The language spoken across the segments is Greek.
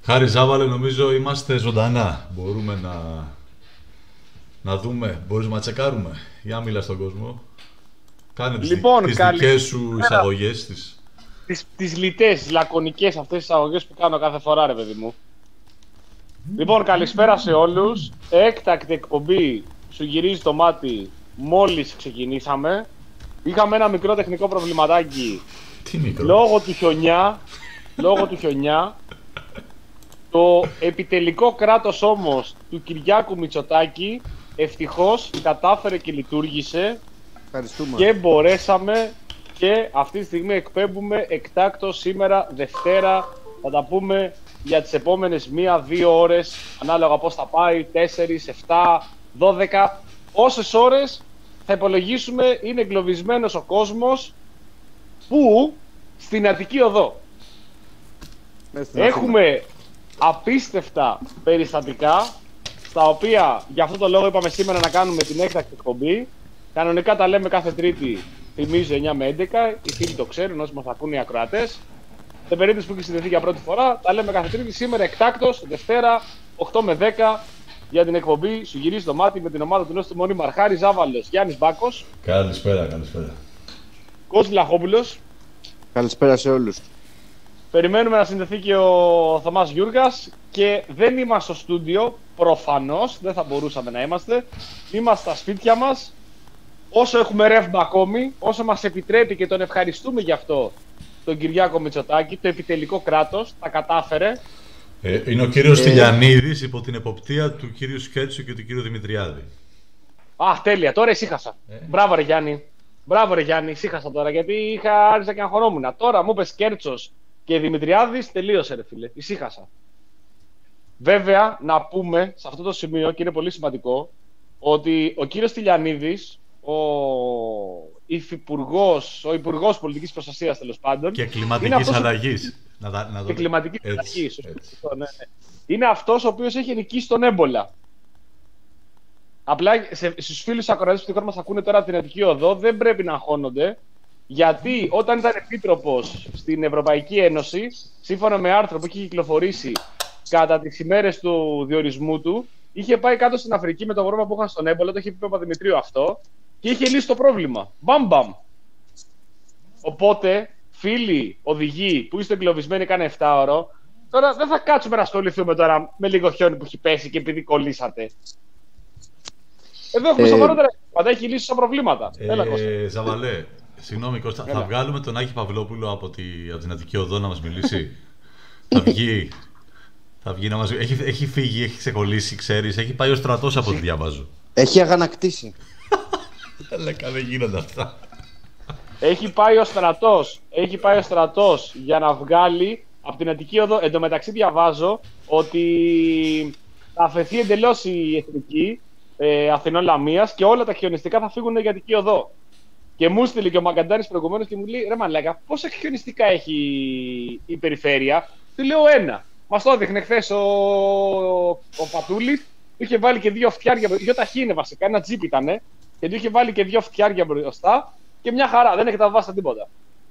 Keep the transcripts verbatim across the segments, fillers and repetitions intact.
Χάρη Ζάβαλε, νομίζω είμαστε ζωντανά. Μπορούμε να, να δούμε, μπορείς να τσεκάρουμε. Για μιλά στον κόσμο. Κάνε τις, Λοιπόν, τις καλή... δικές σου εισαγωγές τις. Τις, τις λιτές, τις λακωνικές αυτές τις εισαγωγές που κάνω κάθε φορά, ρε παιδί μου. Mm. Λοιπόν, καλησπέρα σε όλους. Έκτακτη εκπομπή σου γυρίζει το μάτι μόλις ξεκινήσαμε. Είχαμε ένα μικρό τεχνικό προβληματάκι. Τι μικρό? Λόγω του χιονιά, λόγω του χιονιά. Το επιτελικό κράτος όμως του Κυριάκου Μητσοτάκη ευτυχώς κατάφερε και λειτουργήσε. Και μπορέσαμε και αυτή τη στιγμή εκπέμπουμε εκτάκτως σήμερα Δευτέρα. Θα τα πούμε για τις επόμενες μία-δύο ώρες, ανάλογα πώς θα πάει, τέσσερις, επτά, δώδεκα. Όσες ώρες θα υπολογίσουμε είναι εγκλωβισμένος ο κόσμος που στην Αττική Οδό. Έχουμε απίστευτα περιστατικά, στα οποία για αυτό το λόγο είπαμε σήμερα να κάνουμε την έκτακτη εκπομπή. Κανονικά τα λέμε κάθε Τρίτη, θυμίζω εννιά με έντεκα, οι φίλοι το ξέρουν, όσοι μας ακούν οι ακροατές. Σε περίπτωση που έχει συνδεθεί για πρώτη φορά, τα λέμε κάθε Τρίτη, σήμερα εκτάκτος, Δευτέρα, οκτώ με δέκα, για την εκπομπή Σου γυρίζει το μάτι με την ομάδα του Νόστου Μονή Μαρχάρη Ζάβαλος, Γιάννης Μπάκος. Καλησπέρα, καλησπέρα. Κώστας Λαχόπουλος. Καλησπέρα σε όλους. Περιμένουμε να συνδεθεί και ο Θωμάς Γιούργας και δεν είμαστε στο στούντιο, προφανώς, δεν θα μπορούσαμε να είμαστε. Είμαστε στα σπίτια μας, όσο έχουμε ρεύμα ακόμη, όσο μας επιτρέπει και τον ευχαριστούμε γι' αυτό τον Κυριάκο Μητσοτάκη, το επιτελικό κράτος, τα κατάφερε. Ε, είναι ο κύριος ε... Τηλιανίδης υπό την εποπτεία του κύριου Σκέτσου και του κύριου Δημητριάδη. Α, τέλεια, τώρα ησύχασα. Ε. Μπράβο ρε Γιάννη. Μπράβο ρε Γιάννη, ησύχασα τώρα, γιατί είχα άρχισα και αγχωνόμουν. Τώρα μου είπες Κέρτσος και Δημητριάδης, τελείωσε ρε φίλε, ησύχασα. Βέβαια, να πούμε σε αυτό το σημείο, και είναι πολύ σημαντικό, ότι ο κύριος Τηλιανίδης, ο υφυπουργός, ο υπουργός πολιτικής προστασίας τέλος πάντων, και κλιματικής αλλαγής. Να, να και κλιματικής αλλαγής. Ναι, ναι. Είναι αυτός ο οποίος έχει νικήσει τον έμπολα. Απλά σε, στους φίλους ακροατές που μας ακούνε τώρα από την Αττική Οδό δεν πρέπει να αγχώνονται, γιατί όταν ήταν επίτροπος στην Ευρωπαϊκή Ένωση, σύμφωνα με άρθρο που είχε κυκλοφορήσει κατά τις ημέρες του διορισμού του, είχε πάει κάτω στην Αφρική με το πρόβλημα που είχαν στον έμπολα, το είχε πει ο Παπαδημητρίου αυτό, και είχε λύσει το πρόβλημα. Μπαμ μπαμ. Οπότε, φίλοι οδηγοί που είστε εγκλωβισμένοι κάνα επτά ώρο, τώρα δεν θα κάτσουμε να ασχοληθούμε τώρα με λίγο χιόνι που έχει πέσει και επειδή κολλήσατε. Εδώ έχουμε ε... σοβαρότερα πράγματα, έχει λύσει τα προβλήματα. Ε, Έλα, Κώστα. Ζαβαλέ, συγγνώμη Κώστα, Έλα. Θα βγάλουμε τον Άκη Παυλόπουλο από, τη, από την Αττική Οδό να μας μιλήσει. θα βγει. Θα βγει να μας... έχει, έχει φύγει, έχει ξεκολλήσει, ξέρεις, έχει πάει ο στρατός από ό,τι διαβάζω. Έχει αγανακτήσει. Λέκα, δεν γίνονται αυτά. Έχει πάει ο στρατός, έχει πάει ο στρατός για να βγάλει από την Αττική Οδό. Εν τω μεταξύ διαβάζω ότι θα αφαιθεί εντελώς η εθνική ε, Αθηνών Λαμίας και όλα τα χιονιστικά θα φύγουν για Αττική Οδό. Και μου στείλε και ο Μαγκαντάνης προηγουμένως και μου λέει: ρε μαλάκα, πόσα χιονιστικά έχει η περιφέρεια? Του λέω ένα. Μας το έδειχνε χθες ο, ο Πατούλης, είχε βάλει και δύο φτιάρια, δύο ταχύ είναι βασικά, ένα τζιπ ήτανε, και του είχε βάλει και δύο φτιάρια μπροστά και μια χαρά, δεν έχετε βάσει τίποτα.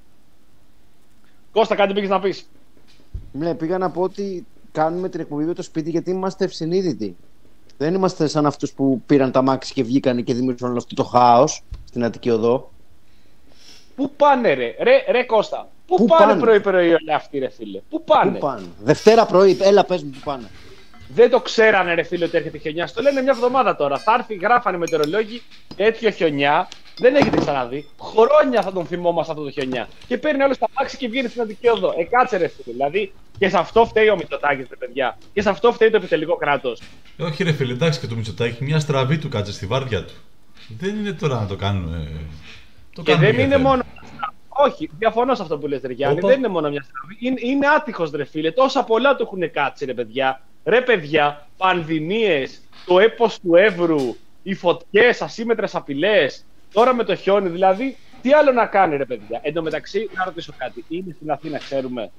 Κώστα, κάτι πήγες να πεις? Ναι, πήγα να πω ότι κάνουμε την εκπομπή με το σπίτι γιατί είμαστε ευσυνείδητοι. Δεν είμαστε σαν αυτούς που πήραν τα μάξι και βγήκαν και δημιούργησαν όλο αυτό το χάος στην Αττική Οδό. Πού πάνε ρε, ρε, ρε Κώστα, πού, πού πάνε, πάνε πρωί-πρωί όλοι αυτοί ρε φίλε, πού πάνε? Πού πάνε? Δευτέρα πρωί, έλα πες μου πού πάνε. Δεν το ξέρανε ρε φίλε ότι έρχεται χιονιά, στο λένε μια εβδομάδα τώρα, θα έρθει, γράφανε μετεωρολόγοι, τέτοιο χιονιά, δεν έχετε ξαναδεί, χρόνια θα τον θυμόμαστε αυτό το χιονιά. Και παίρνει όλο τα μάξι και βγαίνει στην Αττική Οδό, ε κάτσε ρε φίλε, δηλαδή και σε αυτό φταίει ο Μητσοτάκης ρε παιδιά, και σε αυτό φταίει το επιτελικό κράτος. Όχι ρε φίλε, εντάξει και το Μητσοτάκη, μια στραβή του κάτσε στη βάρδια του. Δεν είναι τώρα να το κάνουμε. Το και δεν είναι μόνο. Όχι, διαφωνώ σε αυτό που λες ρε Γιάννη, δεν είναι μόνο μια στραβή. Είναι, είναι άτυχος ρε φίλε, τόσα πολλά του έχουν κάτσει ρε παιδιά. Ρε παιδιά, πανδημίες, το έπος του Εύρου, οι φωτιές, ασύμμετρες απειλές, τώρα με το χιόνι, δηλαδή, τι άλλο να κάνει ρε παιδιά? Εν τω μεταξύ, να ρωτήσω κάτι, είναι στην Αθήνα, ξέρουμε?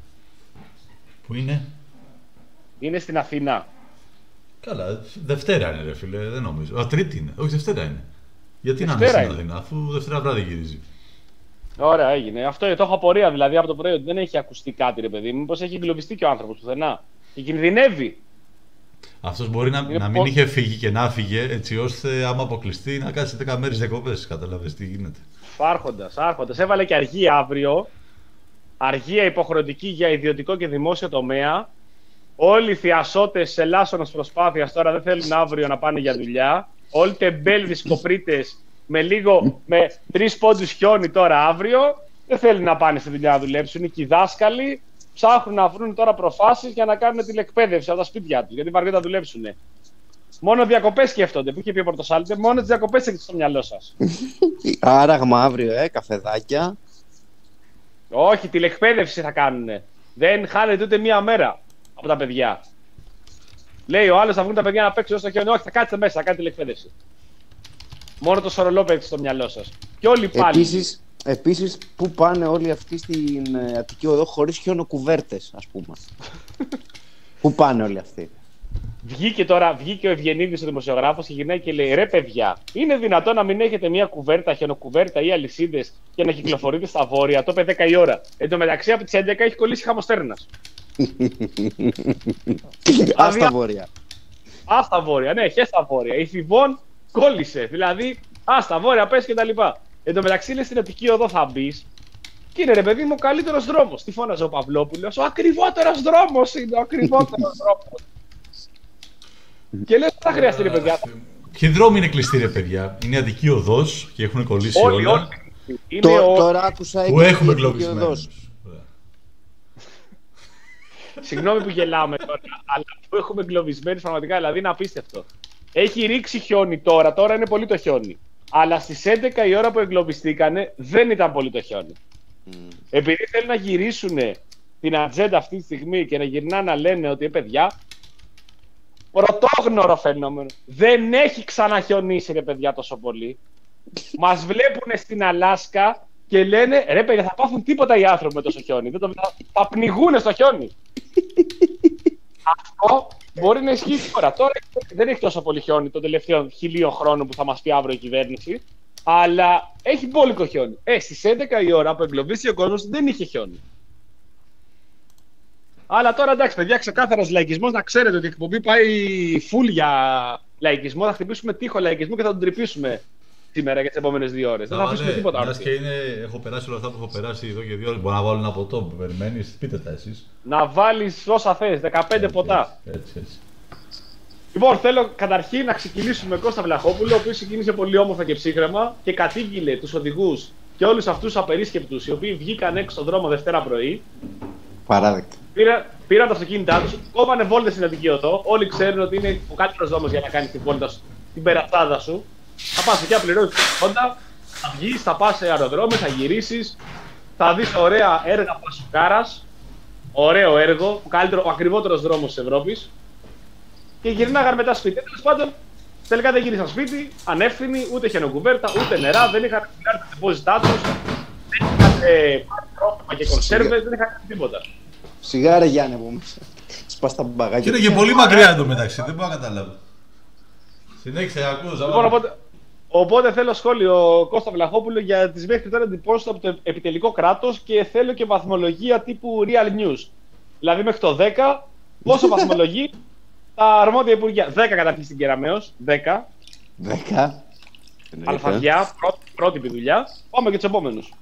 Πού είναι? Είναι στην Αθήνα. Καλά, Δευτέρα είναι ρε φίλε, δεν νομίζω. Α, Τρίτη είναι, όχι Δευτέρα είναι. Γιατί Δευτέρα να είναι στην Αθήνα, αφού Δευτέρα βράδυ γυρίζει. Ωραία, έγινε. Αυτό το έχω απορία δηλαδή από το πρωί, ότι δεν έχει ακουστεί κάτι ρε παιδί. Μήπως έχει εγκλωβιστεί και ο άνθρωπος πουθενά? Και κινδυνεύει. Αυτός μπορεί να, να μην είχε φύγει και να φύγε, έτσι ώστε άμα αποκλειστεί να κάτσει δέκα μέρες διακοπές. Καταλαβες τι γίνεται. Άρχοντας, άρχοντας. Έβαλε και αργία αύριο. Αργία υποχρεωτική για ιδιωτικό και δημόσιο τομέα. Όλοι οι θειασότες ελάσσονος προσπάθειας τώρα δεν θέλουν αύριο να πάνε για δουλειά. Όλοι οι τεμπέλδεις κοπρίτες με λίγο, με τρεις πόντους χιόνι τώρα αύριο, δεν θέλουν να πάνε στη δουλειά να δουλέψουν. Και οι δάσκαλοι ψάχνουν να βρουν τώρα προφάσεις για να κάνουν τηλεκπαίδευση από τα σπίτια τους, γιατί βαριούνται να δουλέψουν. Μόνο διακοπές σκέφτονται. Που είχε πει ο Πορτοσάλτε, μόνο τις διακοπές έχετε στο μυαλό σας. Άραγμα αύριο, ε, καφεδάκια. Όχι, τηλεκπαίδευση θα κάνουν. Δεν χάνεται ούτε μία μέρα από τα παιδιά. Λέει ο άλλος θα βγουν τα παιδιά να παίξουν στο χιόνι. Όχι, θα κάτσετε μέσα, θα κάνετε τηλεκπαίδευση. Μόνο το σορολόπεδο στο μυαλό σας. Και όλοι πάλι. Επίσης, επίσης, πού πάνε όλοι αυτοί στην ε, Αττική Οδό χωρίς χιονοκουβέρτες, ας πούμε. Πού πάνε όλοι αυτοί. Βγήκε τώρα, βγήκε ο Ευγενίδης ο δημοσιογράφος και γυρνάει και λέει: ρε παιδιά, είναι δυνατόν να μην έχετε μια κουβέρτα, χιονοκουβέρτα ή αλυσίδες και να κυκλοφορείτε στα βόρεια? Το είπε δέκα η ώρα. Εν τω μεταξύ από τις έντεκα έχει κολλήσει χαμοστέρνας. Ας τα βόρεια. Ας τα βόρεια, ναι, χες τα βόρεια. Η Θηβών κόλλησε. Δηλαδή, ας τα βόρεια, πες και τα λοιπά. Εν τω μεταξύ, λέει στην Αττική Οδό θα μπει. Και είναι ρε παιδί μου, ο καλύτερος δρόμος. Τι φώναζε ο Παυλόπουλος? Ο ακριβότερος δρόμος είναι, ο ακριβότερος δρόμος. Και λέω, θα χρειαστεί ρε παιδιά. Ποιοι δρόμοι είναι κλειστοί ρε παιδιά? Είναι η Αττική Οδός και έχουν κολλήσει όλοι, όλα. όλοι. Το, ο... Τώρα άκουσα που έχουμε εγκλωβισμένους. Συγγνώμη που γελάμε τώρα, αλλά που έχουμε εγκλωβισμένους πραγματικά, δηλαδή είναι απίστευτο. Έχει ρίξει χιόνι τώρα, τώρα είναι πολύ το χιόνι. Αλλά στις έντεκα η ώρα που εγκλωβιστήκανε δεν ήταν πολύ το χιόνι. Mm. Επειδή θέλουν να γυρίσουν την ατζέντα αυτή τη στιγμή και να γυρνάνε να λένε ότι, ε, παιδιά, πρωτόγνωρο φαινόμενο. Δεν έχει ξαναχιονίσει ρε παιδιά τόσο πολύ. Μας βλέπουν στην Αλάσκα και λένε, ρε παιδιά, θα πάθουν τίποτα οι άνθρωποι με τόσο χιόνι. Δεν το... Θα πνιγούνε στο χιόνι. Αυτό μπορεί να ισχύει τώρα. Τώρα δεν έχει τόσο πολύ χιόνι των τελευταίων χιλίων χρόνων που θα μας πει αύριο η κυβέρνηση. Αλλά έχει μπόλικο χιόνι. Ε, στις έντεκα η ώρα που εγκλωβίστηκε ο κόσμος δεν είχε χιόνι. Αλλά τώρα εντάξει, παιδιά, ξεκάθαρος λαϊκισμός. Να ξέρετε ότι η εκπομπή πάει full για λαϊκισμό. Θα χτυπήσουμε τείχο λαϊκισμού και θα τον τρυπήσουμε σήμερα για τις επόμενες δύο ώρες. Δεν θα αφήσουμε τίποτα άλλο. Και είναι, έχω περάσει όλα αυτά που έχω περάσει εδώ και δύο ώρες. Μπορώ να βάλω ένα ποτό που περιμένεις? Πείτε τα εσείς. Να βάλεις όσα θες, δεκαπέντε έτσι, ποτά. Έτσι, έτσι, έτσι. Λοιπόν, θέλω καταρχήν να ξεκινήσουμε με Κώστα Βλαχόπουλο, ο οποίος ξεκίνησε πολύ όμορφα και ψύχρεμα και κατήγγειλε τους οδηγούς και όλους αυτούς τους απερίσκεπτους οι οποίοι βγήκαν έξω στον δρόμο Δευτέρα πρωί. Παράδεκτο. Πήρα, πήραν τα αυτοκίνητά τους, κόβανε βόλτες στην Αττική Οδό. Όλοι ξέρουν ότι είναι ο καλύτερος δρόμος για να κάνεις την βόλτα σου, την περαστάδα σου. Θα πας εκεί, πληρώνεις όντα, θα βγεις, θα πας σε αεροδρόμιο, θα γυρίσεις, θα δεις ωραία έργα πασοκάρας. Ωραίο έργο, ο, καλύτερο, ο ακριβότερος δρόμος της Ευρώπης. Και γυρνάγαν μετά σπίτι. Τέλος πάντων, τελικά δεν γύρισαν σπίτι, ανεύθυνοι, ούτε χιονοκουβέρτα, ούτε νερά, δεν είχαν βγάλει τα τεπόζιτά τους, δεν είχαν πάρει τρόφιμα και κονσέρβες, δεν είχαν κάνει τίποτα. Σιγά ρε Γιάννη μου, σπάς τα μπαγάκια. Και είναι και πολύ μακριά εντωμεταξύ, δεν μπορώ να καταλάβω. Συνέχισε, ακούς. Λοιπόν, οπότε, οπότε θέλω σχόλιο Κώστα Βλαχόπουλο για τις μέχρι τώρα εντυπώσεις από το επιτελικό κράτος και θέλω και βαθμολογία τύπου Real News. Δηλαδή μέχρι το δέκα, πόσο βαθμολογεί τα αρμόδια υπουργεία? δέκα καταρχήν στην Κεραμέως, δέκα. δέκα. Αλφαβιά, πρώτη, πρώτη δουλειά. Πάμε και τους επόμενους.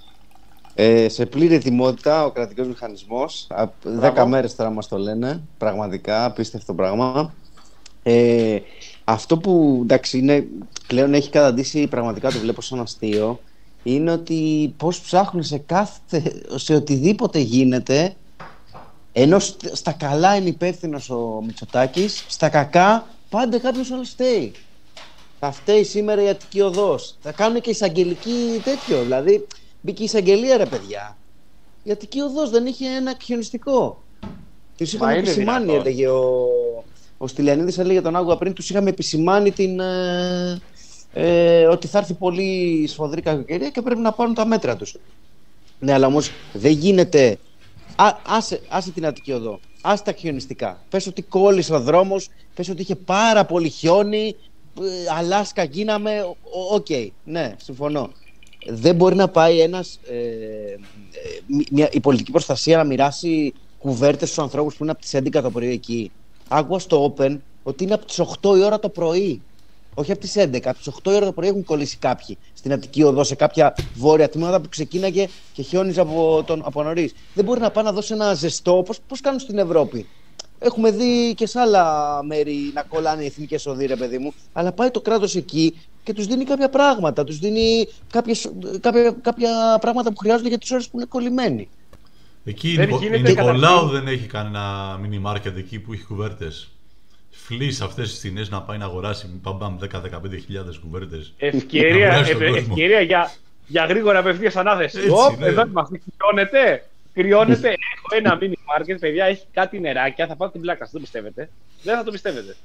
Ε, σε πλήρη ετοιμότητα ο κρατικός μηχανισμός. δέκα μέρες τώρα μας το λένε. Πραγματικά απίστευτο πράγμα. Ε, αυτό που εντάξει, είναι, πλέον έχει καταντήσει, πραγματικά το βλέπω σαν αστείο, είναι ότι πώς ψάχνουν σε, κάθε, σε οτιδήποτε γίνεται, ενώ στα καλά είναι υπεύθυνος ο Μητσοτάκης, στα κακά πάντα κάποιος άλλος φταίει. Θα φταίει σήμερα η Αττική Οδός. Θα κάνουν και εισαγγελική τέτοιο. Δηλαδή, μπήκε η εισαγγελία ρε παιδιά. Η Αττική Οδός δεν είχε ένα χιονιστικό. Τους είχαμε επισημάνει, έλεγε ο, ο Στυλιανίδης, έλεγε τον άκουγα πριν, τους είχαμε επισημάνει την, ε, ε, ότι θα έρθει πολύ σφοδρή κακοκαιρία και πρέπει να πάρουν τα μέτρα τους. Ναι, αλλά όμως δεν γίνεται. Α, άσε, άσε την Αττική Οδό. Άσε τα χιονιστικά. Πες ότι κόλλησε ο δρόμος, πες ότι είχε πάρα πολύ χιόνι. Αλάσκα γίναμε, οκ, okay, ναι, συμφωνώ. Δεν μπορεί να πάει ένας, ε, μια, η πολιτική προστασία να μοιράσει κουβέρτες στους ανθρώπους που είναι από τις έντεκα το πρωί εκεί. Άκουγα στο Open ότι είναι από τις οκτώ η ώρα το πρωί. Όχι από τις έντεκα, από τις οκτώ η ώρα το πρωί έχουν κολλήσει κάποιοι στην Αττική Οδό, σε κάποια βόρεια τμήματα που ξεκίναγε και χιόνιζε από, τον, από νωρίς. Δεν μπορεί να πάει να δώσει ένα ζεστό, πώς, πώς κάνουν στην Ευρώπη. Έχουμε δει και σε άλλα μέρη να κολλάνε οι εθνικές οδοί, ρε παιδί μου. Αλλά πάει το κράτος εκεί και τους δίνει κάποια πράγματα. Τους δίνει κάποιες, κάποια, κάποια πράγματα που χρειάζονται για τις ώρες που είναι κολλημένοι. Εκεί η Νικολάου δεν έχει κανένα μίνι μάρκετ εκεί που έχει κουβέρτες. Φλείς αυτές τις τιμές να πάει να αγοράσει μπαμπαμ δέκα με δεκαπέντε χιλιάδες κουβέρτες. Ευκαιρία, ευκαιρία για, για γρήγορα απευθείας ανάθεση. Ωπ, ναι. Εδώ είμαστε, κρυώνεται. Κρυώνεται. Έχω ένα μίνι μάρκετ, παιδιά, έχει κάτι νεράκια. Θα πάω την πλάκα, δεν το πιστεύετε. Δεν θα το πιστεύετε.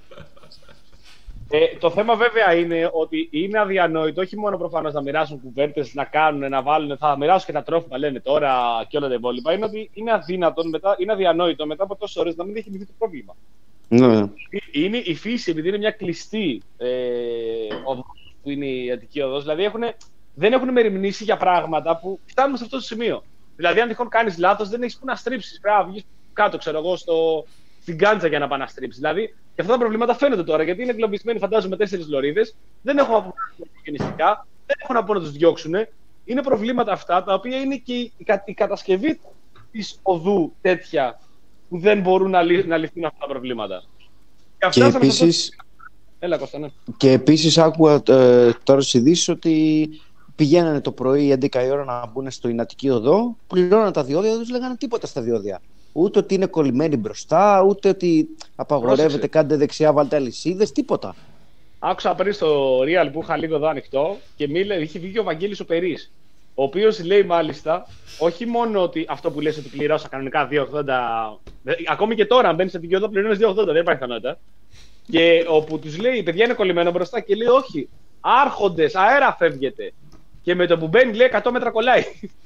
Ε, το θέμα βέβαια είναι ότι είναι αδιανόητο όχι μόνο προφανώς να μοιράσουν κουβέρτες, να κάνουν, να βάλουν, θα μοιράσουν και τα τρόφιμα, λένε τώρα και όλα τα υπόλοιπα. Είναι ότι είναι αδύνατο, μετά, είναι αδιανόητο μετά από τόσες ώρες να μην έχει λυθεί το πρόβλημα. Ναι. Είναι η φύση, επειδή είναι μια κλειστή ε, οδός που είναι η Αττική Οδός, δηλαδή έχουν, δεν έχουν μεριμνήσει για πράγματα που φτάνουν σε αυτό το σημείο. Δηλαδή, αν τυχόν κάνεις λάθος, δεν έχεις που να στρίψεις. Πρέπει να βγεις κάτω, ξέρω εγώ, στο, στην Κάντζα για να πάει να στρίψεις. Δηλαδή, και αυτά τα προβλήματα φαίνονται τώρα, γιατί είναι εγκλωβισμένοι, φαντάζομαι, τέσσερις λωρίδες, δεν έχουν από γενιστικά, δεν έχουν από να τους διώξουν. Είναι προβλήματα αυτά, τα οποία είναι και η, η κατασκευή της οδού τέτοια που δεν μπορούν να, λυ, να λυθούν αυτά τα προβλήματα. Και, και επίσης, αυτό... Έλα, Κώστα, ναι. Και επίσης άκουγα ε, τώρα στις ειδήσεις ότι πηγαίνανε το πρωί έντεκα η ώρα να μπουν στο Αττική Οδό, πληρώναν τα διόδια, δεν τους λέγανε τίποτα στα διόδια. Ούτε ότι είναι κολλημένοι μπροστά, ούτε ότι απαγορεύεται, κάντε δεξιά, βάλτε αλυσίδες, τίποτα. Άκουσα πριν στο Real που είχα λίγο εδώ ανοιχτό και μίλε, είχε βγει και ο Βαγγέλης ο Περής, ο οποίος λέει μάλιστα όχι μόνο ότι αυτό που λες ότι πληρώσα κανονικά δύο ογδόντα, ακόμη και τώρα αν μπαίνεις σε Αττική Οδό πληρώνεις δύο ογδόντα, δεν υπάρχει πιθανότητα. Και όπου τους λέει, παιδιά είναι κολλημένο μπροστά και λέει όχι, άρχοντες, αέρα φεύγεται. Και με το που μπαίνει λέει εκατό μέτρα κολλάει.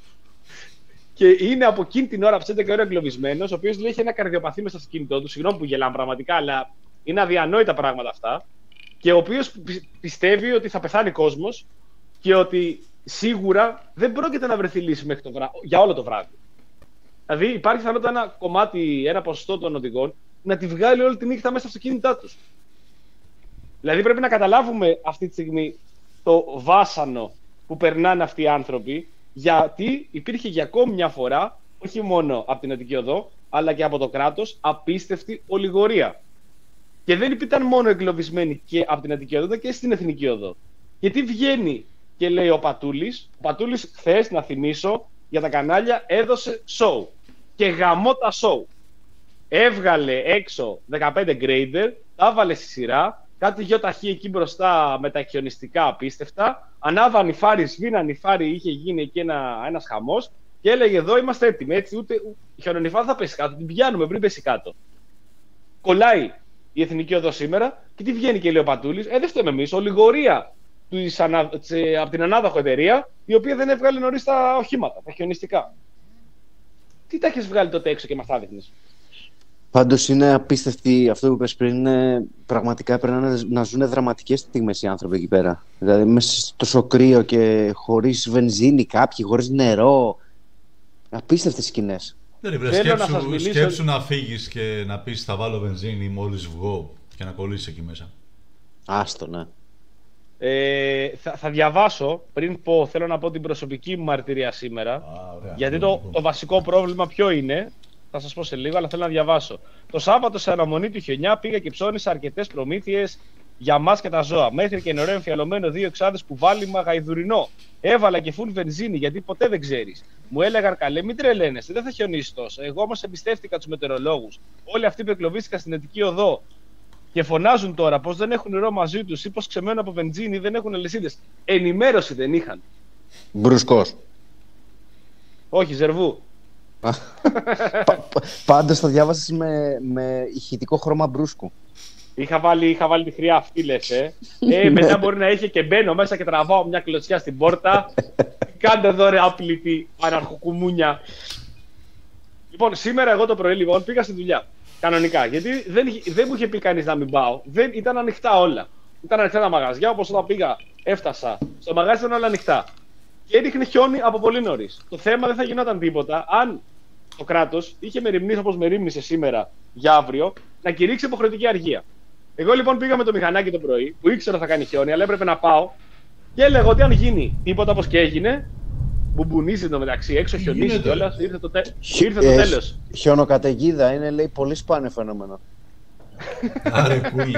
Και είναι από εκείνη την ώρα, από τις έντεκα ώρα εγκλωβισμένος, ο οποίος λέει έχει ένα καρδιοπαθή μέσα στο κινητό του. Συγγνώμη που γελάμε πραγματικά, αλλά είναι αδιανόητα πράγματα αυτά. Και ο οποίος πιστεύει ότι θα πεθάνει κόσμος και ότι σίγουρα δεν πρόκειται να βρεθεί λύση μέχρι το βράδυ, για όλο το βράδυ. Δηλαδή υπάρχει πιθανότητα ένα κομμάτι, ένα ποσοστό των οδηγών να τη βγάλει όλη τη νύχτα μέσα στα αυτοκίνητά τους. Δηλαδή πρέπει να καταλάβουμε αυτή τη στιγμή το βάσανο που περνάνε αυτοί οι άνθρωποι, γιατί υπήρχε για ακόμη μια φορά, όχι μόνο από την Αττική Οδό, αλλά και από το κράτος, απίστευτη ολιγορία. Και δεν ήταν μόνο εγκλωβισμένοι και από την Αττική Οδό, και στην Εθνική Οδό. Γιατί βγαίνει και λέει ο Πατούλης, ο Πατούλης χθες, να θυμίσω, για τα κανάλια έδωσε show. Και γαμώ τα show. Έβγαλε έξω δεκαπέντε grader, τα έβαλε στη σειρά, κάτι δυο ταχύ εκεί μπροστά με τα χιονιστικά απίστευτα. Ανάβαν οι φάροι, σβήναν οι φάροι, είχε γίνει εκεί ένα, ένας χαμός και έλεγε εδώ είμαστε έτοιμοι. Έτσι, ούτε η χιονονιφά θα πέσει κάτω, την πιάνουμε πριν πέσει κάτω. Κολλάει η Εθνική Οδό σήμερα και τι βγαίνει και λέει ο Πατούλης, ε, δεν φταίμε εμείς, ολιγορία από την ανάδοχο εταιρεία, η οποία δεν έβγαλε νωρίς τα οχήματα, τα χιονιστικά. Τι τα έχεις βγάλει τότε έξω και μας τα δείχνεις? Πάντως είναι απίστευτη αυτό που είπες πριν. Είναι, πραγματικά πρέπει να, να ζουν δραματικές στιγμές οι άνθρωποι εκεί πέρα. Δηλαδή μέσα στο τόσο κρύο και χωρίς βενζίνη κάποιοι, χωρίς νερό. Απίστευτες σκηνές. Δεν είναι, σκέψου, να μιλήσω... σκέψου να φύγεις και να πεις θα βάλω βενζίνη μόλις βγω και να κολλήσεις εκεί μέσα. Άστο, ναι. Ε, θα, θα διαβάσω, πριν πω, θέλω να πω την προσωπική μου μαρτυρία σήμερα. Α, ωραία, γιατί το, το βασικό πρόβλημα ποιο είναι, θα σας πω σε λίγο, αλλά θέλω να διαβάσω. Το Σάββατο, σε αναμονή του χιονιά, πήγα και ψώνισα αρκετές προμήθειες για μας και τα ζώα. Μέχρι και νερό εμφιαλωμένο δύο εξάδες που βάλιμα γαϊδουρινό. Έβαλα και φουλ βενζίνη, γιατί ποτέ δεν ξέρεις. Μου έλεγαν καλέ, μην τρελαίνεσαι, δεν θα χιονίσει τόσο. Εγώ όμως εμπιστεύτηκα τους μετεωρολόγους. Όλοι αυτοί που εκλοβίστηκαν στην Αττική Οδό και φωνάζουν τώρα πως δεν έχουν νερό μαζί τους ή πως ξεμένουν από βενζίνη, δεν έχουν αλυσίδες. Ενημέρωση δεν είχαν. Μπρουσκός. Όχι, Ζερβού. Πάντως το διάβασες με, με ηχητικό χρώμα μπρούσκου. Είχα βάλει, είχα βάλει τη χρειά αυτή, λες, ε. ε μετά μπορεί να είχε και μπαίνω μέσα και τραβάω μια κλωτσιά στην πόρτα. Κάντε εδώ ρε άπλητη αναρχοκουμούνια. Λοιπόν, σήμερα εγώ το πρωί λοιπόν πήγα στη δουλειά. Κανονικά. Γιατί δεν, δεν μου είχε πει κανείς να μην πάω. Δεν, ήταν ανοιχτά όλα. Ήταν ανοιχτά τα μαγαζιά. Όπως όταν πήγα, έφτασα. Στο μαγάζι ήταν όλα ανοιχτά. Και έδειχνε χιόνι από πολύ νωρίς. Το θέμα δεν θα γινόταν τίποτα αν το κράτος είχε μεριμνήσει, όπως μερίμνησε σήμερα για αύριο, να κηρύξει υποχρεωτική αργία. Εγώ λοιπόν πήγα με το μηχανάκι το πρωί, που ήξερα θα κάνει χιόνι, αλλά έπρεπε να πάω και έλεγα ότι αν γίνει τίποτα όπως και έγινε, μπουμπουνίζει το μεταξύ, έξω χιονίζει κιόλας, ήρθε το, τε... ήρθε το τέλος. Χιονοκαταιγίδα είναι, λέει, πολύ σπάνιο φαινόμενο. Άρε κούλι.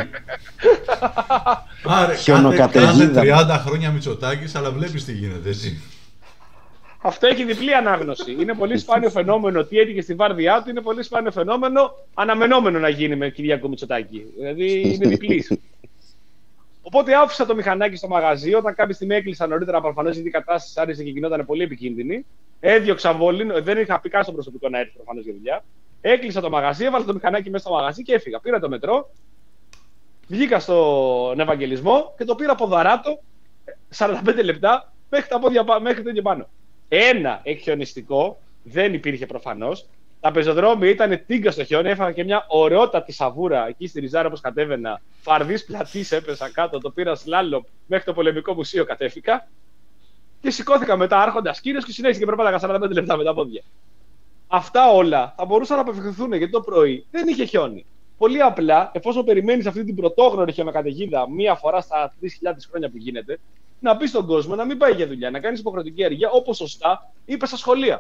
Άρε, Χιονοκαταιγίδα. κάθε τριάντα χρόνια Μητσοτάκης, αλλά βλέπεις τι γίνεται, έτσι. Αυτό έχει διπλή ανάγνωση. Είναι πολύ σπάνιο φαινόμενο τι έτυχε στη βάρδιά του, είναι πολύ σπάνιο φαινόμενο αναμενόμενο να γίνει με Κυριάκο Μητσοτάκη. Δηλαδή είναι διπλή. Οπότε άφησα το μηχανάκι στο μαγαζί. Όταν κάποια στιγμή έκλεισα νωρίτερα, προφανώς γιατί η κατάσταση άρχισε και γινόταν πολύ επικίνδυνη. Έδιωξα βόλιν, δεν είχα πει καν στο προσωπικό να έρθει προφανώς για δουλειά. Έκλεισα το μαγαζί, έβαλα το μηχανάκι μέσα στο μαγαζί και έφυγα. Πήρα το μετρό, βγήκα στον Ευαγγελισμό και το πήρα από δαράτο σαράντα πέντε λεπτά μέχρι τα πόδια μέχρι το πάνω. Ένα εκχιονιστικό δεν υπήρχε προφανώς. Τα πεζοδρόμια ήταν τίγκα στο χιόνι. Έφαγα και μια ωραιότατη σαβούρα εκεί στη Ριζάρα όπως κατέβαινα. Φαρδής πλατής έπεσα κάτω, το πήρα σλάλομ μέχρι το Πολεμικό Μουσείο κατέφυγα. Και σηκώθηκα μετά άρχοντας κύριος και συνέχισε και περπάταγα σαράντα πέντε λεπτά με τα πόδια. Αυτά όλα θα μπορούσαν να αποφευχθούν γιατί το πρωί δεν είχε χιόνι. Πολύ απλά, εφόσον περιμένεις αυτή την πρωτόγνωρη χιονοκαταιγίδα μία φορά στα τρεις χιλιάδες χρόνια που γίνεται, να πει στον κόσμο να μην πάει για δουλειά, να κάνεις υποχρεωτική αργία όπως σωστά είπε στα σχολεία.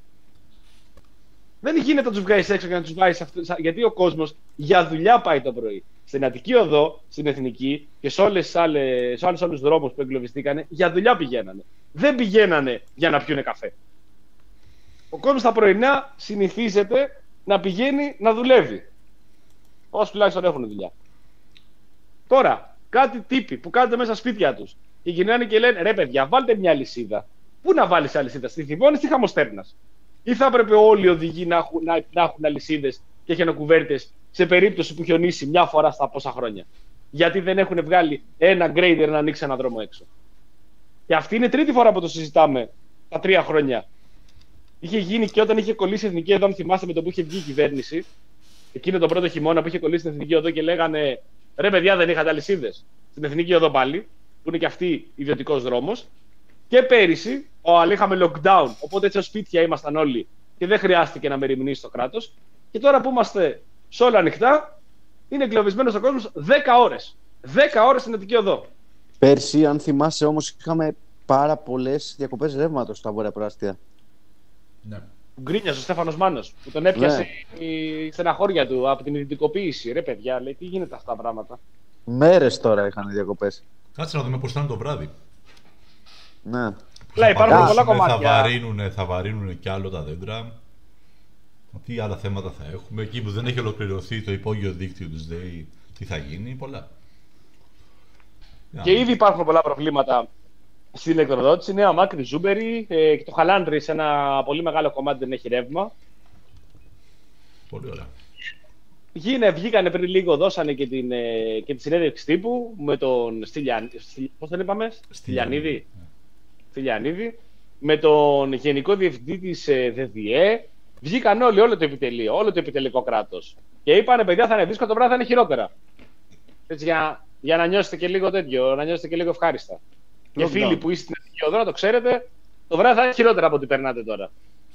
Δεν γίνεται να τους βγάλεις έξω και να τους βάλεις αυτού, γιατί ο κόσμος για δουλειά πάει το πρωί. Στην Αττική Οδό, στην Εθνική και σε, όλες, σε άλλους άλλους δρόμους που εγκλωβιστήκανε, για δουλειά πηγαίνανε. Δεν πηγαίνανε για να πιούνε καφέ. Ο κόσμος τα πρωινά συνηθίζεται να πηγαίνει να δουλεύει. Όσοι τουλάχιστον έχουν δουλειά. Τώρα, κάτι τύποι που κάνετε μέσα σπίτια τους και γυρνάνε και λένε ρε παιδιά, βάλτε μια αλυσίδα. Πού να βάλεις αλυσίδα, στη Θηβόνη ή στη Χαμοστέρνας? Ή θα έπρεπε όλοι οι οδηγοί να έχουν, να, να έχουν αλυσίδες και χιονοκουβέρτες σε περίπτωση που χιονίσει μια φορά στα πόσα χρόνια? Γιατί δεν έχουν βγάλει ένα γκρέιντερ να ανοίξει ένα δρόμο έξω? Και αυτή είναι η τρίτη φορά που το συζητάμε τα τρία χρόνια. Είχε γίνει και όταν είχε κολλήσει η Εθνική Οδό, αν θυμάστε, με το που είχε βγει η κυβέρνηση, εκείνο τον πρώτο χειμώνα που είχε κολλήσει την Εθνική Οδό και λέγανε ρε παιδιά, δεν είχατε αλυσίδες στην Εθνική Οδό πάλι, που είναι και αυτή ιδιωτικός δρόμος. Και πέρυσι, αλλά είχαμε lockdown, οπότε έτσι ως σπίτια ήμασταν όλοι και δεν χρειάστηκε να μεριμνήσει το κράτος. Και τώρα που είμαστε σε όλα ανοιχτά, είναι εγκλωβισμένος ο κόσμος δέκα ώρες. δέκα ώρες στην Αττική Οδό. Πέρσι, αν θυμάσαι όμως, είχαμε πάρα πολλές διακοπές ρεύματος στα βόρεια προάστια. Ναι. Που γκρίνιαζε ο Στέφανος Μάνος, που τον έπιασε ναι. η στεναχώρια του από την ιδιωτικοποίηση. Ρε παιδιά, λέει, τι γίνεται αυτά τα πράγματα? Μέρες τώρα είχαν διακοπές. Κάτσε να δούμε πώς θα είναι το βράδυ. Ναι. Λέει, υπάρχουν πολλά κομμάτια. Θα βαρύνουνε, θα βαρύνουνε κι άλλο τα δέντρα. Τι άλλα θέματα θα έχουμε? Εκεί που δεν έχει ολοκληρωθεί το υπόγειο δίκτυο του ΔΕΗ, τι θα γίνει? Πολλά. Και ήδη υπάρχουν πολλά προβλήματα στην ηλεκτροδότηση. Νέα Μάκρη, Ζούμπερη ε, και το Χαλάνδρη σε ένα πολύ μεγάλο κομμάτι δεν έχει ρεύμα. Πολύ ωραία. Γίνε, βγήκανε πριν λίγο, δώσανε και, την, ε, και τη συνέντευξη τύπου με τον Στυλιαν... Πώς τον είπαμε? Στυλιανίδη. Στυλιανίδη. Με τον Γενικό Διευθυντή της ε, ΔΔΕ. Βγήκαν όλοι, όλο το επιτελείο, όλο το επιτελικό κράτος. Και είπανε, παιδιά, θα είναι δύσκολο, το βράδυ θα είναι χειρότερα. Έτσι, για, για να νιώσετε και λίγο τέτοιο, να νιώσετε και λίγο ευχάριστα. Και φίλοι που είστε στην Εθνική Οδό, να το ξέρετε, το βράδυ θα είναι χειρότερα από ό,τι περνάτε τώρα.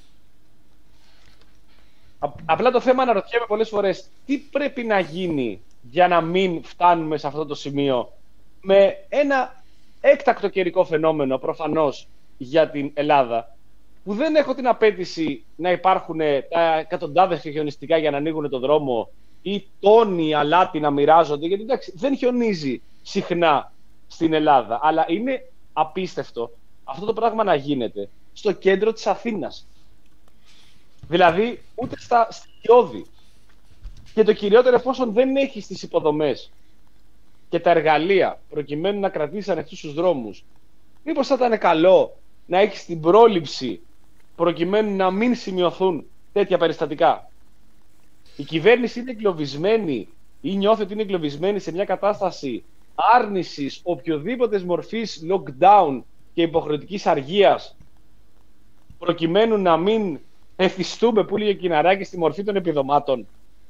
Απλά το θέμα αναρωτιέμαι πολλές φορές, τι πρέπει να γίνει για να μην φτάνουμε σε αυτό το σημείο με ένα έκτακτο καιρικό φαινόμενο προφανώς για την Ελλάδα, που δεν έχω την απέτηση να υπάρχουν τα εκατοντάδες χιονιστικά για να ανοίγουν το δρόμο ή τόνοι αλάτι να μοιράζονται, γιατί εντάξει, δεν χιονίζει συχνά στην Ελλάδα, αλλά είναι απίστευτο αυτό το πράγμα να γίνεται στο κέντρο της Αθήνας. Δηλαδή, ούτε στα στοιχειώδη. Και το κυριότερο, εφόσον δεν έχεις τις υποδομές και τα εργαλεία προκειμένου να κρατήσεις ανοιχτούς τους δρόμους, μήπως θα ήταν καλό να έχεις την πρόληψη προκειμένου να μην σημειωθούν τέτοια περιστατικά? Η κυβέρνηση είναι εγκλωβισμένη ή νιώθει ότι είναι εγκλωβισμένη σε μια κατάσταση άρνησης οποιοδήποτε μορφής lockdown και υποχρεωτικής αργίας, προκειμένου να μην εθιστούμε, που λέει ο Κιναράκης, στη μορφή των επιδομάτων.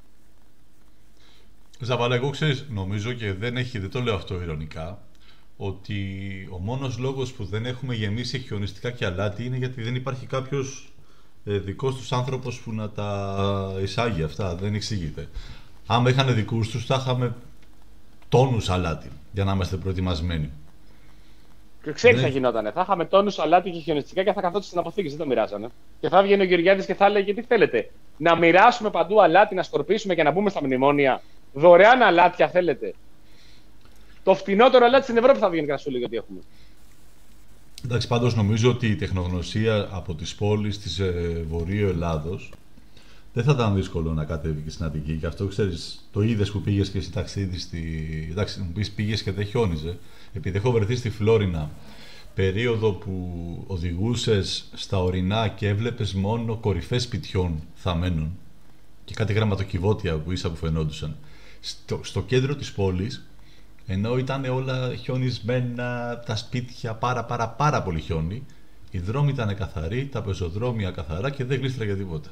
Ζαβαλά, εγώ ξέρεις, νομίζω και δεν, έχει, δεν το λέω αυτό ειρωνικά, ότι ο μόνος λόγος που δεν έχουμε γεμίσει χιονιστικά και αλάτι είναι γιατί δεν υπάρχει κάποιος ε, δικός τους άνθρωπος που να τα εισάγει αυτά. Δεν εξηγείται. Άμα είχαν δικούς τους, θα είχαμε τόνους αλάτι για να είμαστε προετοιμασμένοι. Και ξέρει τι θα έχει... γινότανε. Θα είχαμε τόνους αλάτι και χιονιστικά και θα καθόταν στην αποθήκη. Δεν το μοιράζανε. Και θα έβγαινε ο Γεωργιάδης και θα έλεγε: τι θέλετε, να μοιράσουμε παντού αλάτι, να σκορπίσουμε και να μπούμε στα μνημόνια. Δωρεάν αλάτια θέλετε. Το φτηνότερο αλάτι στην Ευρώπη θα βγαίνει, να σου λέει ότι έχουμε. Εντάξει, πάντως νομίζω ότι η τεχνογνωσία από τις πόλεις της ε, Βορείου Ελλάδος δεν θα ήταν δύσκολο να κατέβει και στην Αττική. Και αυτό ξέρεις, το είδες που πήγες και εσύ ταξίδι στη. Εντάξει, μου πεις πήγες και δεν χιόνιζε. Επειδή έχω βρεθεί στη Φλόρινα περίοδο που οδηγούσες στα ορεινά και έβλεπες μόνο κορυφές σπιτιών θαμμένων και κάτι γραμματοκιβώτια που ίσα που φαινόντουσαν. Στο, στο κέντρο της πόλης, ενώ ήταν όλα χιονισμένα, τα σπίτια πάρα πάρα πάρα πολύ χιόνι, οι δρόμοι ήταν καθαροί, τα πεζοδρόμια καθαρά και δεν γλίστραγε τίποτα.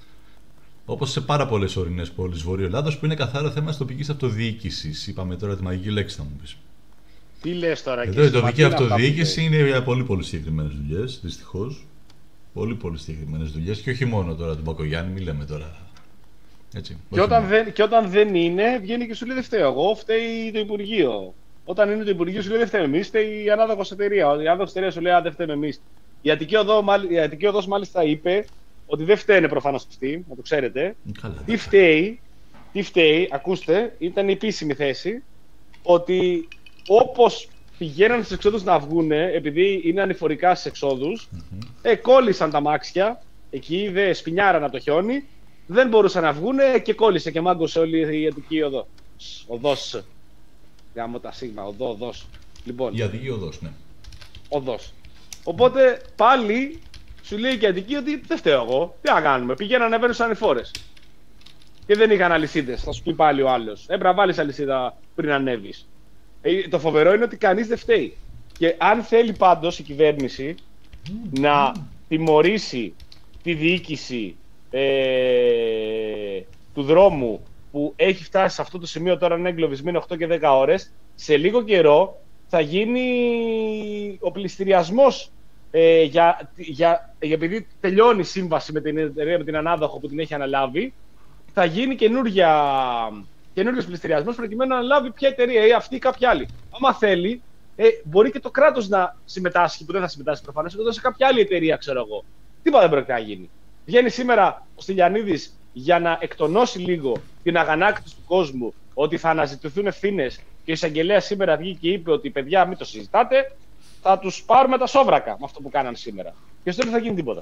Όπως σε πάρα πολλές ορεινές πόλεις Βορείου Ελλάδος που είναι καθαρό θέμα της τοπικής αυτοδιοίκησης. Είπαμε τώρα τη μαγική λέξη, θα μου πεις. Τι λες τώρα, εδώ η τοπική αυτοδιοίκηση είναι για πολύ πολύ συγκεκριμένες δουλειές, δυστυχώς. Πολύ πολύ συγκεκριμένες δουλειές και όχι μόνο τώρα του Μπακογιάννη, μην λέμε τώρα. Έτσι, και, όταν δεν, και όταν δεν είναι, βγαίνει και σου λέει δεν φταίω εγώ, φταίει το Υπουργείο. Όταν είναι το Υπουργείο, σου λέει δεν φταίμε εμείς, φταίει η ανάδοχος εταιρεία. Η ανάδοχος εταιρεία σου λέει α, δεν φταίμε εμείς. Η Αττική Οδός μάλιστα είπε ότι δεν φταίνε προφανώς αυτοί, να το ξέρετε. Καλά, τι, φταίει, τι φταίει, ακούστε, ήταν η επίσημη θέση, ότι όπως πηγαίναν στις εξόδους να βγούνε, επειδή είναι ανηφορικά στις εξόδους, mm-hmm. ε, κόλλησαν τα μάξια, εκεί δε σπινιάραν από το χιόνι, δεν μπορούσαν να βγούνε και κόλλησε και μάγκωσε όλη η Αττική Οδό. Οδός. Γάμω τα σίγμα, οδό, οδός. Λοιπόν, η Αττική Οδός, ναι. Οδός. Οπότε πάλι σου λέει και η Αττική ότι δεν φταίω εγώ. Τι να κάνουμε, πηγαίναν να ανεβαίνουν σαν ανηφόρες. Και δεν είχαν αλυσίδες, θα σου πει πάλι ο άλλος. Έπρεπε να βάλεις αλυσίδα πριν ανέβεις. Ε, το φοβερό είναι ότι κανείς δεν φταίει. Και αν θέλει πάντως η κυβέρνηση mm. να τιμωρήσει τη διοίκηση ε, του δρόμου που έχει φτάσει σε αυτό το σημείο τώρα να είναι εγκλωβισμένο οκτώ και δέκα ώρες, σε λίγο καιρό θα γίνει ο πληστηριασμός ε, για, για, για, επειδή τελειώνει η σύμβαση με την εταιρεία, με την ανάδοχο που την έχει αναλάβει, θα γίνει καινούριος πληστηριασμός προκειμένου να αναλάβει ποια εταιρεία ή αυτή ή κάποια άλλη. Άμα θέλει, ε, μπορεί και το κράτος να συμμετάσχει, που δεν θα συμμετάσχει προφανώς, και σε κάποια άλλη εταιρεία, ξέρω εγώ. Τίποτα δεν πρόκειται να γίνει. Βγαίνει σήμερα ο Στυλιανίδης για να εκτονώσει λίγο την αγανάκτηση του κόσμου ότι θα αναζητηθούν ευθύνες και ο εισαγγελέας σήμερα βγήκε και είπε ότι παιδιά μην το συζητάτε, θα τους πάρουμε τα σόβρακα με αυτό που κάναν σήμερα. Και στο τέλος δεν θα γίνει τίποτα.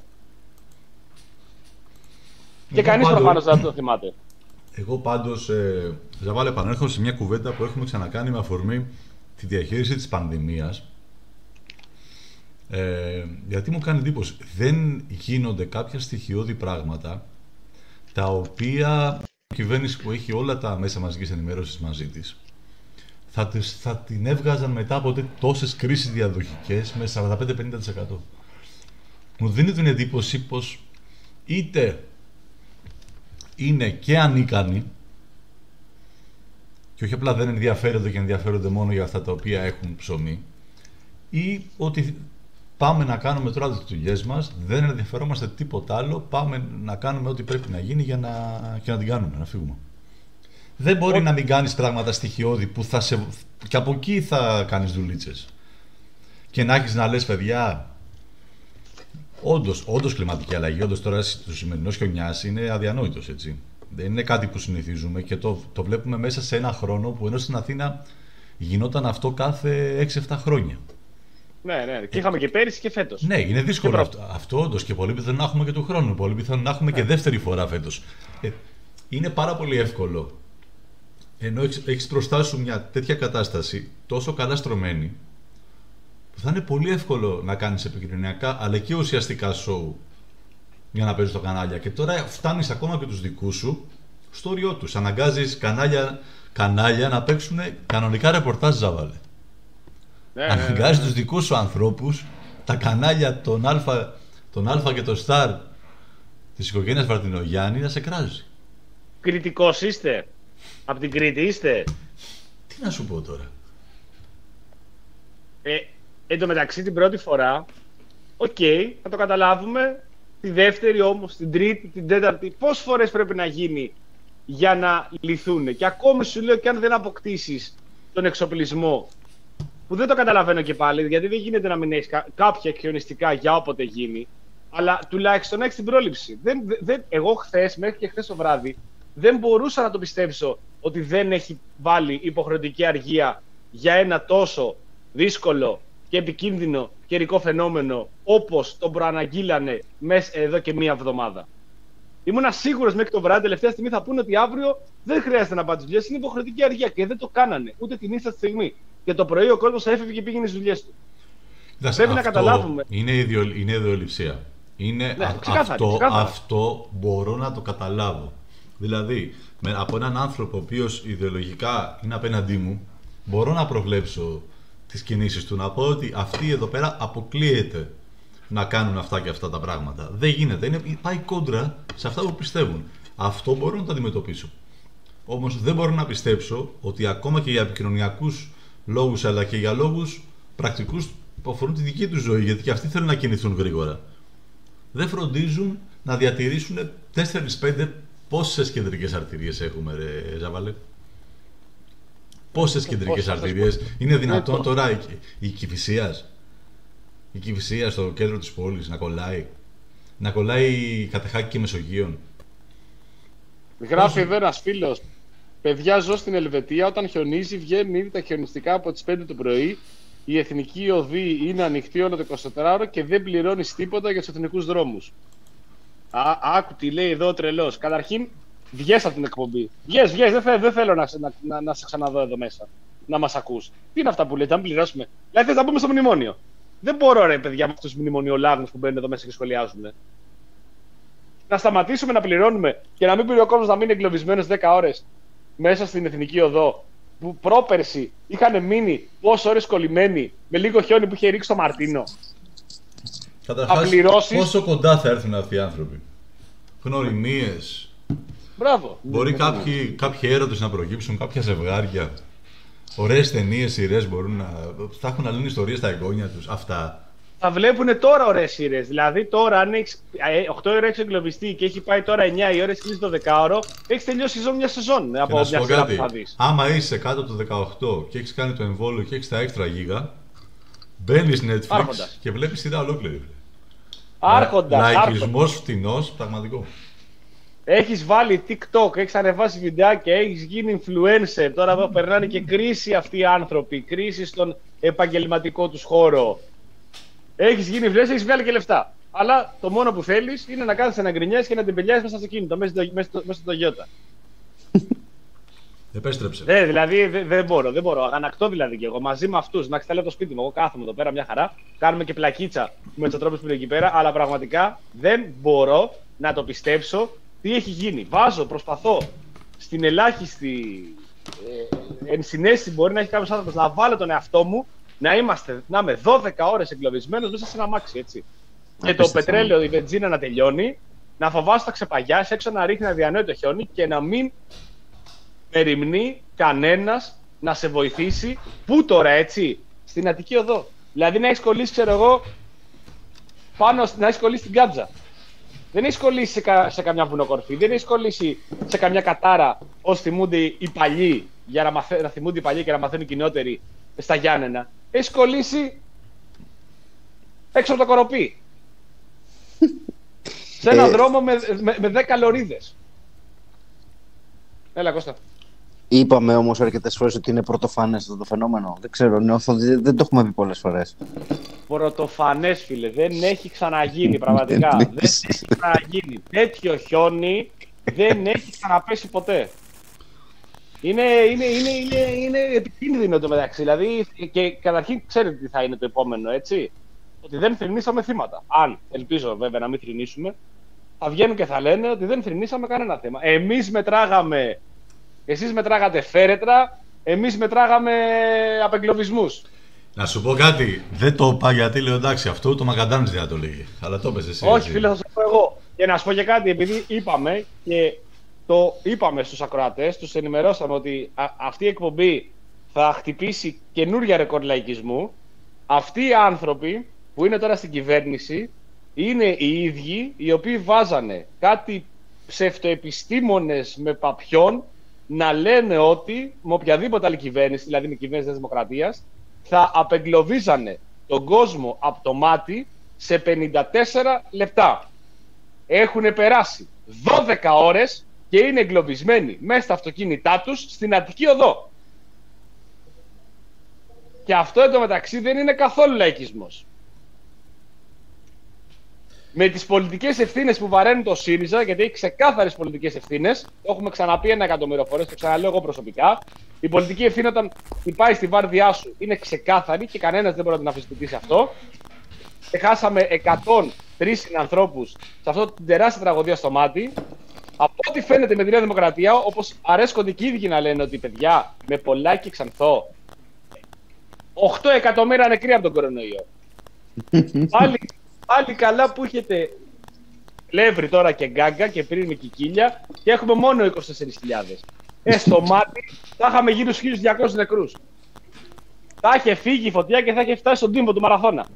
Και κανείς προφανώς δεν το θυμάται. Εγώ πάντως, ε, Ζαβάλε, επανέρχομαι σε μια κουβέντα που έχουμε ξανακάνει με αφορμή τη διαχείριση της πανδημίας. Ε, γιατί μου κάνει εντύπωση, δεν γίνονται κάποια στοιχειώδη πράγματα τα οποία η κυβέρνηση που έχει όλα τα μέσα μαζικής ενημέρωσης μαζί της θα, θα την έβγαζαν μετά από τόσες κρίσεις διαδοχικές με σαράντα πέντε με πενήντα τοις εκατό. Μου δίνει την εντύπωση πως είτε είναι και ανίκανοι και όχι απλά δεν ενδιαφέρονται και ενδιαφέρονται μόνο για αυτά τα οποία έχουν ψωμί, ή ότι πάμε να κάνουμε τώρα τις δουλειές μας, δεν ενδιαφερόμαστε τίποτα άλλο, πάμε να κάνουμε ό,τι πρέπει να γίνει για να, και να την κάνουμε, να φύγουμε. Δεν μπορεί Ό, να μην κάνεις πράγματα στοιχειώδη που θα σε... και από εκεί θα κάνεις δουλίτσες. Και να έχεις να λες, παιδιά, όντως, όντως κλιματική αλλαγή, όντως τώρα το σημερινό χιονιάς είναι αδιανόητος, έτσι. Δεν είναι κάτι που συνηθίζουμε και το, το βλέπουμε μέσα σε ένα χρόνο που ενώ στην Αθήνα γινόταν αυτό κάθε έξι εφτά χρόνια. Ναι, ναι, και είχαμε και πέρυσι και φέτος. Ναι, είναι δύσκολο αυτό, αυτό όντως και πολύ πιθανό να έχουμε και του χρόνου. Πολύ πιθανό να έχουμε ναι. και δεύτερη φορά φέτος. Ε, είναι πάρα πολύ εύκολο, ενώ έχεις μπροστά σου μια τέτοια κατάσταση τόσο καλά στρωμένη, που θα είναι πολύ εύκολο να κάνεις επικοινωνιακά αλλά και ουσιαστικά σοου για να παίζεις το κανάλια. Και τώρα φτάνεις ακόμα και τους δικούς σου στο όριό τους. Αναγκάζεις κανάλια, κανάλια να παίξουν κανονικά ρεπορτάζ, Ζάβαλε. Ναι, αναγκάζεις ναι, ναι, ναι. τους δικούς σου ανθρώπους, τα κανάλια, τον Α, τον Α και το Σταρ της οικογένειας Βαρτινογιάννη να σε κράζει. Κριτικός είστε? Απ' την Κρήτη είστε? Τι να σου πω τώρα. Ε, εν τω μεταξύ την πρώτη φορά, οκ, okay, θα το καταλάβουμε, τη δεύτερη όμως, την τρίτη, την τέταρτη. Πόσες φορές πρέπει να γίνει για να λυθούν? Και ακόμη σου λέω, και αν δεν αποκτήσεις τον εξοπλισμό, που δεν το καταλαβαίνω και πάλι, γιατί δεν γίνεται να μην έχεις κάποια χιονιστικά για όποτε γίνει, αλλά τουλάχιστον να έχεις την πρόληψη. Δεν, δεν, εγώ χθες, μέχρι και χθες το βράδυ, δεν μπορούσα να το πιστέψω ότι δεν έχει βάλει υποχρεωτική αργία για ένα τόσο δύσκολο και επικίνδυνο καιρικό φαινόμενο όπως τον προαναγγείλανε μέσα εδώ και μία εβδομάδα. Ήμουνα σίγουρος μέχρι το βράδυ, τελευταία στιγμή θα πούνε ότι αύριο δεν χρειάζεται να πάει τις δουλειές, είναι υποχρεωτική αργία και δεν το κάνανε ούτε την ίσα στιγμή. Και το πρωί ο κόσμος έφευγε και πήγαινε στις δουλειές του. Δάσε, Πρέπει να καταλάβουμε. Είναι, ιδεο, είναι ιδεολειψία. Είναι ναι, α, ξεκάθαρη, αυτό, ξεκάθαρη. αυτό μπορώ να το καταλάβω. Δηλαδή, με, από έναν άνθρωπο ο οποίος ιδεολογικά είναι απέναντί μου, μπορώ να προβλέψω τις κινήσεις του, να πω ότι αυτοί εδώ πέρα αποκλείεται να κάνουν αυτά και αυτά τα πράγματα. Δεν γίνεται. Είναι, πάει κόντρα σε αυτά που πιστεύουν. Αυτό μπορώ να το αντιμετωπίσω. Όμως δεν μπορώ να πιστέψω ότι ακόμα και για επικοινωνιακούς λόγους, αλλά και για λόγους πρακτικούς που αφορούν τη δική τους ζωή, γιατί και αυτοί θέλουν να κινηθούν γρήγορα, δεν φροντίζουν να διατηρήσουν τέσσερις πέντε. Πόσες κεντρικές αρτηρίες έχουμε, ρε Ζαβαλέ? Πόσες κεντρικές αρτηρίες? Είναι δυνατόν τώρα η, η Κηφισίας, η Κηφισία στο κέντρο της πόλης να κολλάει, να κολλάει Κατεχάκη και Μεσογείων? Γράφει εδώ ένας φίλος: παιδιά, ζω στην Ελβετία. Όταν χιονίζει, βγαίνουν ήδη τα χιονιστικά από τις πέντε το πρωί. Η εθνική οδή είναι ανοιχτή όλο το εικοσιτετράωρο και δεν πληρώνεις τίποτα για τους εθνικούς δρόμους. Α, άκου τι λέει εδώ ο τρελός. Καταρχήν, βγες από την εκπομπή. Βγες, βγες, δεν, θε, δεν θέλω να, να, να, να σε ξαναδώ εδώ μέσα. Να μας ακούς. Τι είναι αυτά που λέτε, να μην πληρώσουμε? Δηλαδή, θες να μπούμε στο μνημόνιο? Δεν μπορώ, ρε παιδιά, με αυτούς τους μνημονιολάγνους που μπαίνουν εδώ μέσα και σχολιάζουν. Να σταματήσουμε να πληρώνουμε και να μην πει ο κόσμος να μείνει εγκλωβισμένος δέκα ώρες μέσα στην εθνική οδό, που πρόπερση είχαν μείνει πόσες ώρες κολλημένοι με λίγο χιόνι που είχε ρίξει το Μαρτίνο. Καταρχάς, πληρώσεις... πόσο κοντά θα έρθουν αυτοί οι άνθρωποι? Γνωριμίες. Μπράβο. Μπορεί ναι, κάποιοι, ναι. κάποιοι έρωτες να προκύψουν, κάποια ζευγάρια. Ωραίες ταινίες, σειρές μπορούν να. Θα έχουν να λένε ιστορίες στα εγγόνια τους. Αυτά. Θα βλέπουν τώρα ωραίες σειρές. Δηλαδή, τώρα, αν έχεις οκτώ ώρες έχεις εγκλωβιστεί και έχει πάει τώρα εννιά η ώρα, έχει κλείσει το δεκάωρο, έχεις τελειώσει ζώνη μια σεζόν και από μια σειρά κάτι. Που θα δεις. Άμα είσαι κάτω από το δεκαοκτώ και έχεις κάνει το εμβόλιο και έχεις τα έξτρα γίγα, μπαίνεις Netflix Άρχοντας. Και βλέπεις σειρά ολόκληρη. Άρχοντας. Λαϊκισμός φτηνός, πραγματικό. Έχεις βάλει TikTok, έχεις ανεβάσει βιντεάκια, έχεις γίνει influencer. Τώρα εδώ περνάνε και κρίση αυτοί οι άνθρωποι. Κρίση στον επαγγελματικό τους χώρο. Έχεις γίνει influencer, έχεις βγάλει και λεφτά. Αλλά το μόνο που θέλεις είναι να κάθεσαι να γκρινιάζεις και να την πελιάζεις μέσα στο αυτοκίνητο, μέσα στο Toyota. Επέστρεψε. Ναι, δηλαδή δεν δε μπορώ, δεν μπορώ. Αγανακτώ δηλαδή και εγώ μαζί με αυτούς. Να ξεταλέω το σπίτι μου. Εγώ κάθομαι εδώ πέρα μια χαρά. Κάνουμε και πλακίτσα με τους ανθρώπους που είναι εκεί πέρα. Αλλά πραγματικά δεν μπορώ να το πιστέψω τι έχει γίνει. Βάζω, προσπαθώ στην ελάχιστη ε, ενσυναίσθηση μπορεί να έχει κάποιος άνθρωπος να βάλω τον εαυτό μου να, είμαστε, να είμαι δώδεκα ώρες εγκλωβισμένος μέσα σε ένα αμάξι, έτσι. Και το πετρέλαιο, η βενζίνα να τελειώνει, να φοβάσαι τα ξεπαγιάσει, έξω να ρίχνει αδιανόητο χιόνι και να μην περιμνεί κανένας να σε βοηθήσει. Πού τώρα, έτσι, στην Αττική Οδό. Δηλαδή να έχεις κολλήσει, ξέρω εγώ, πάνω, να έχεις κολλήσει στην Κάτζα. Δεν έχεις κολλήσει σε, κα, σε καμιά βουνοκορφή, δεν έχεις κολλήσει σε καμιά κατάρα ως θυμούνται οι παλιοί, για να, μαθα... να θυμούνται οι παλιοί και να μαθαίνουν οι κοινότεροι στα Γιάννενα. Έχεις κολλήσει έξω από το Κοροπή. Σε έναν δρόμο με, με, με δέκα λωρίδες. Έλα, Κώστα. Είπαμε όμως αρκετές φορές ότι είναι πρωτοφανές αυτό το φαινόμενο. Δεν ξέρω, νιώθω, δεν, δεν το έχουμε πει πολλές φορές. Πρωτοφανές, φίλε. Δεν έχει ξαναγίνει πραγματικά. Δεν έχει ξαναγίνει. Τέτοιο χιόνι δεν έχει ξαναπέσει ποτέ. Είναι, είναι, είναι, είναι, είναι επικίνδυνο το μεταξύ. Δηλαδή, και καταρχήν ξέρετε τι θα είναι το επόμενο, έτσι. Ότι δεν θρηνήσαμε θύματα. Αν, ελπίζω βέβαια να μην θρηνήσουμε, θα βγαίνουν και θα λένε ότι δεν θρηνήσαμε κανένα θέμα. Εμείς μετράγαμε, εσείς μετράγατε φέρετρα, εμείς μετράγαμε απεγκλωβισμούς. Να σου πω κάτι, δεν το είπα γιατί λέω εντάξει, αυτό το Μαγκαντάνης δεν θα το λέγει. Αλλά το είπες εσύ. Όχι, φίλε, θα σου πω εγώ. Και να σου πω και κάτι, επειδή είπαμε και το είπαμε στους ακροατές, τους ενημερώσαμε ότι α, αυτή η εκπομπή θα χτυπήσει καινούρια ρεκόρ λαϊκισμού. Αυτοί οι άνθρωποι που είναι τώρα στην κυβέρνηση είναι οι ίδιοι οι οποίοι βάζανε κάτι ψευτοεπιστήμονες με παπιόν να λένε ότι με οποιαδήποτε άλλη κυβέρνηση, δηλαδή με κυβέρνηση της Δημοκρατίας, θα απεγκλωβίζανε τον κόσμο από το μάτι σε πενήντα τέσσερα λεπτά. Έχουν περάσει δώδεκα ώρες και είναι εγκλωβισμένοι μέσα στα αυτοκίνητά τους στην Αττική Οδό. Και αυτό εντωμεταξύ δεν είναι καθόλου λαϊκισμός. Με τις πολιτικές ευθύνες που βαραίνουν το ΣΥΡΙΖΑ, γιατί έχει ξεκάθαρες πολιτικές ευθύνες, το έχουμε ξαναπεί ένα εκατομμύριο φορές, το ξαναλέω εγώ προσωπικά. Η πολιτική ευθύνη όταν πάει στη βάρδιά σου είναι ξεκάθαρη και κανένας δεν μπορεί να την αμφισβητήσει αυτό. Και χάσαμε εκατόν τρεις συνανθρώπους σε αυτό την τεράστια τραγωδία στο μάτι. Από ό,τι φαίνεται με τη Νέα Δημοκρατία, όπως αρέσκονται και οι ίδιοι να λένε ότι παιδιά με Πολάκη Ξανθό, οκτώ εκατομμύρια νεκροί από τον κορονοϊό. πάλι, πάλι καλά που έχετε Πλεύρη τώρα και Γκάγκα και πριν με Κικίλια και έχουμε μόνο είκοσι τέσσερις χιλιάδες. Ε, στο μάτι θα είχαμε γύρω στους χίλιους διακόσιους νεκρούς. Θα είχε φύγει η φωτιά και θα είχε φτάσει στον τύμβο του Μαραθώνα.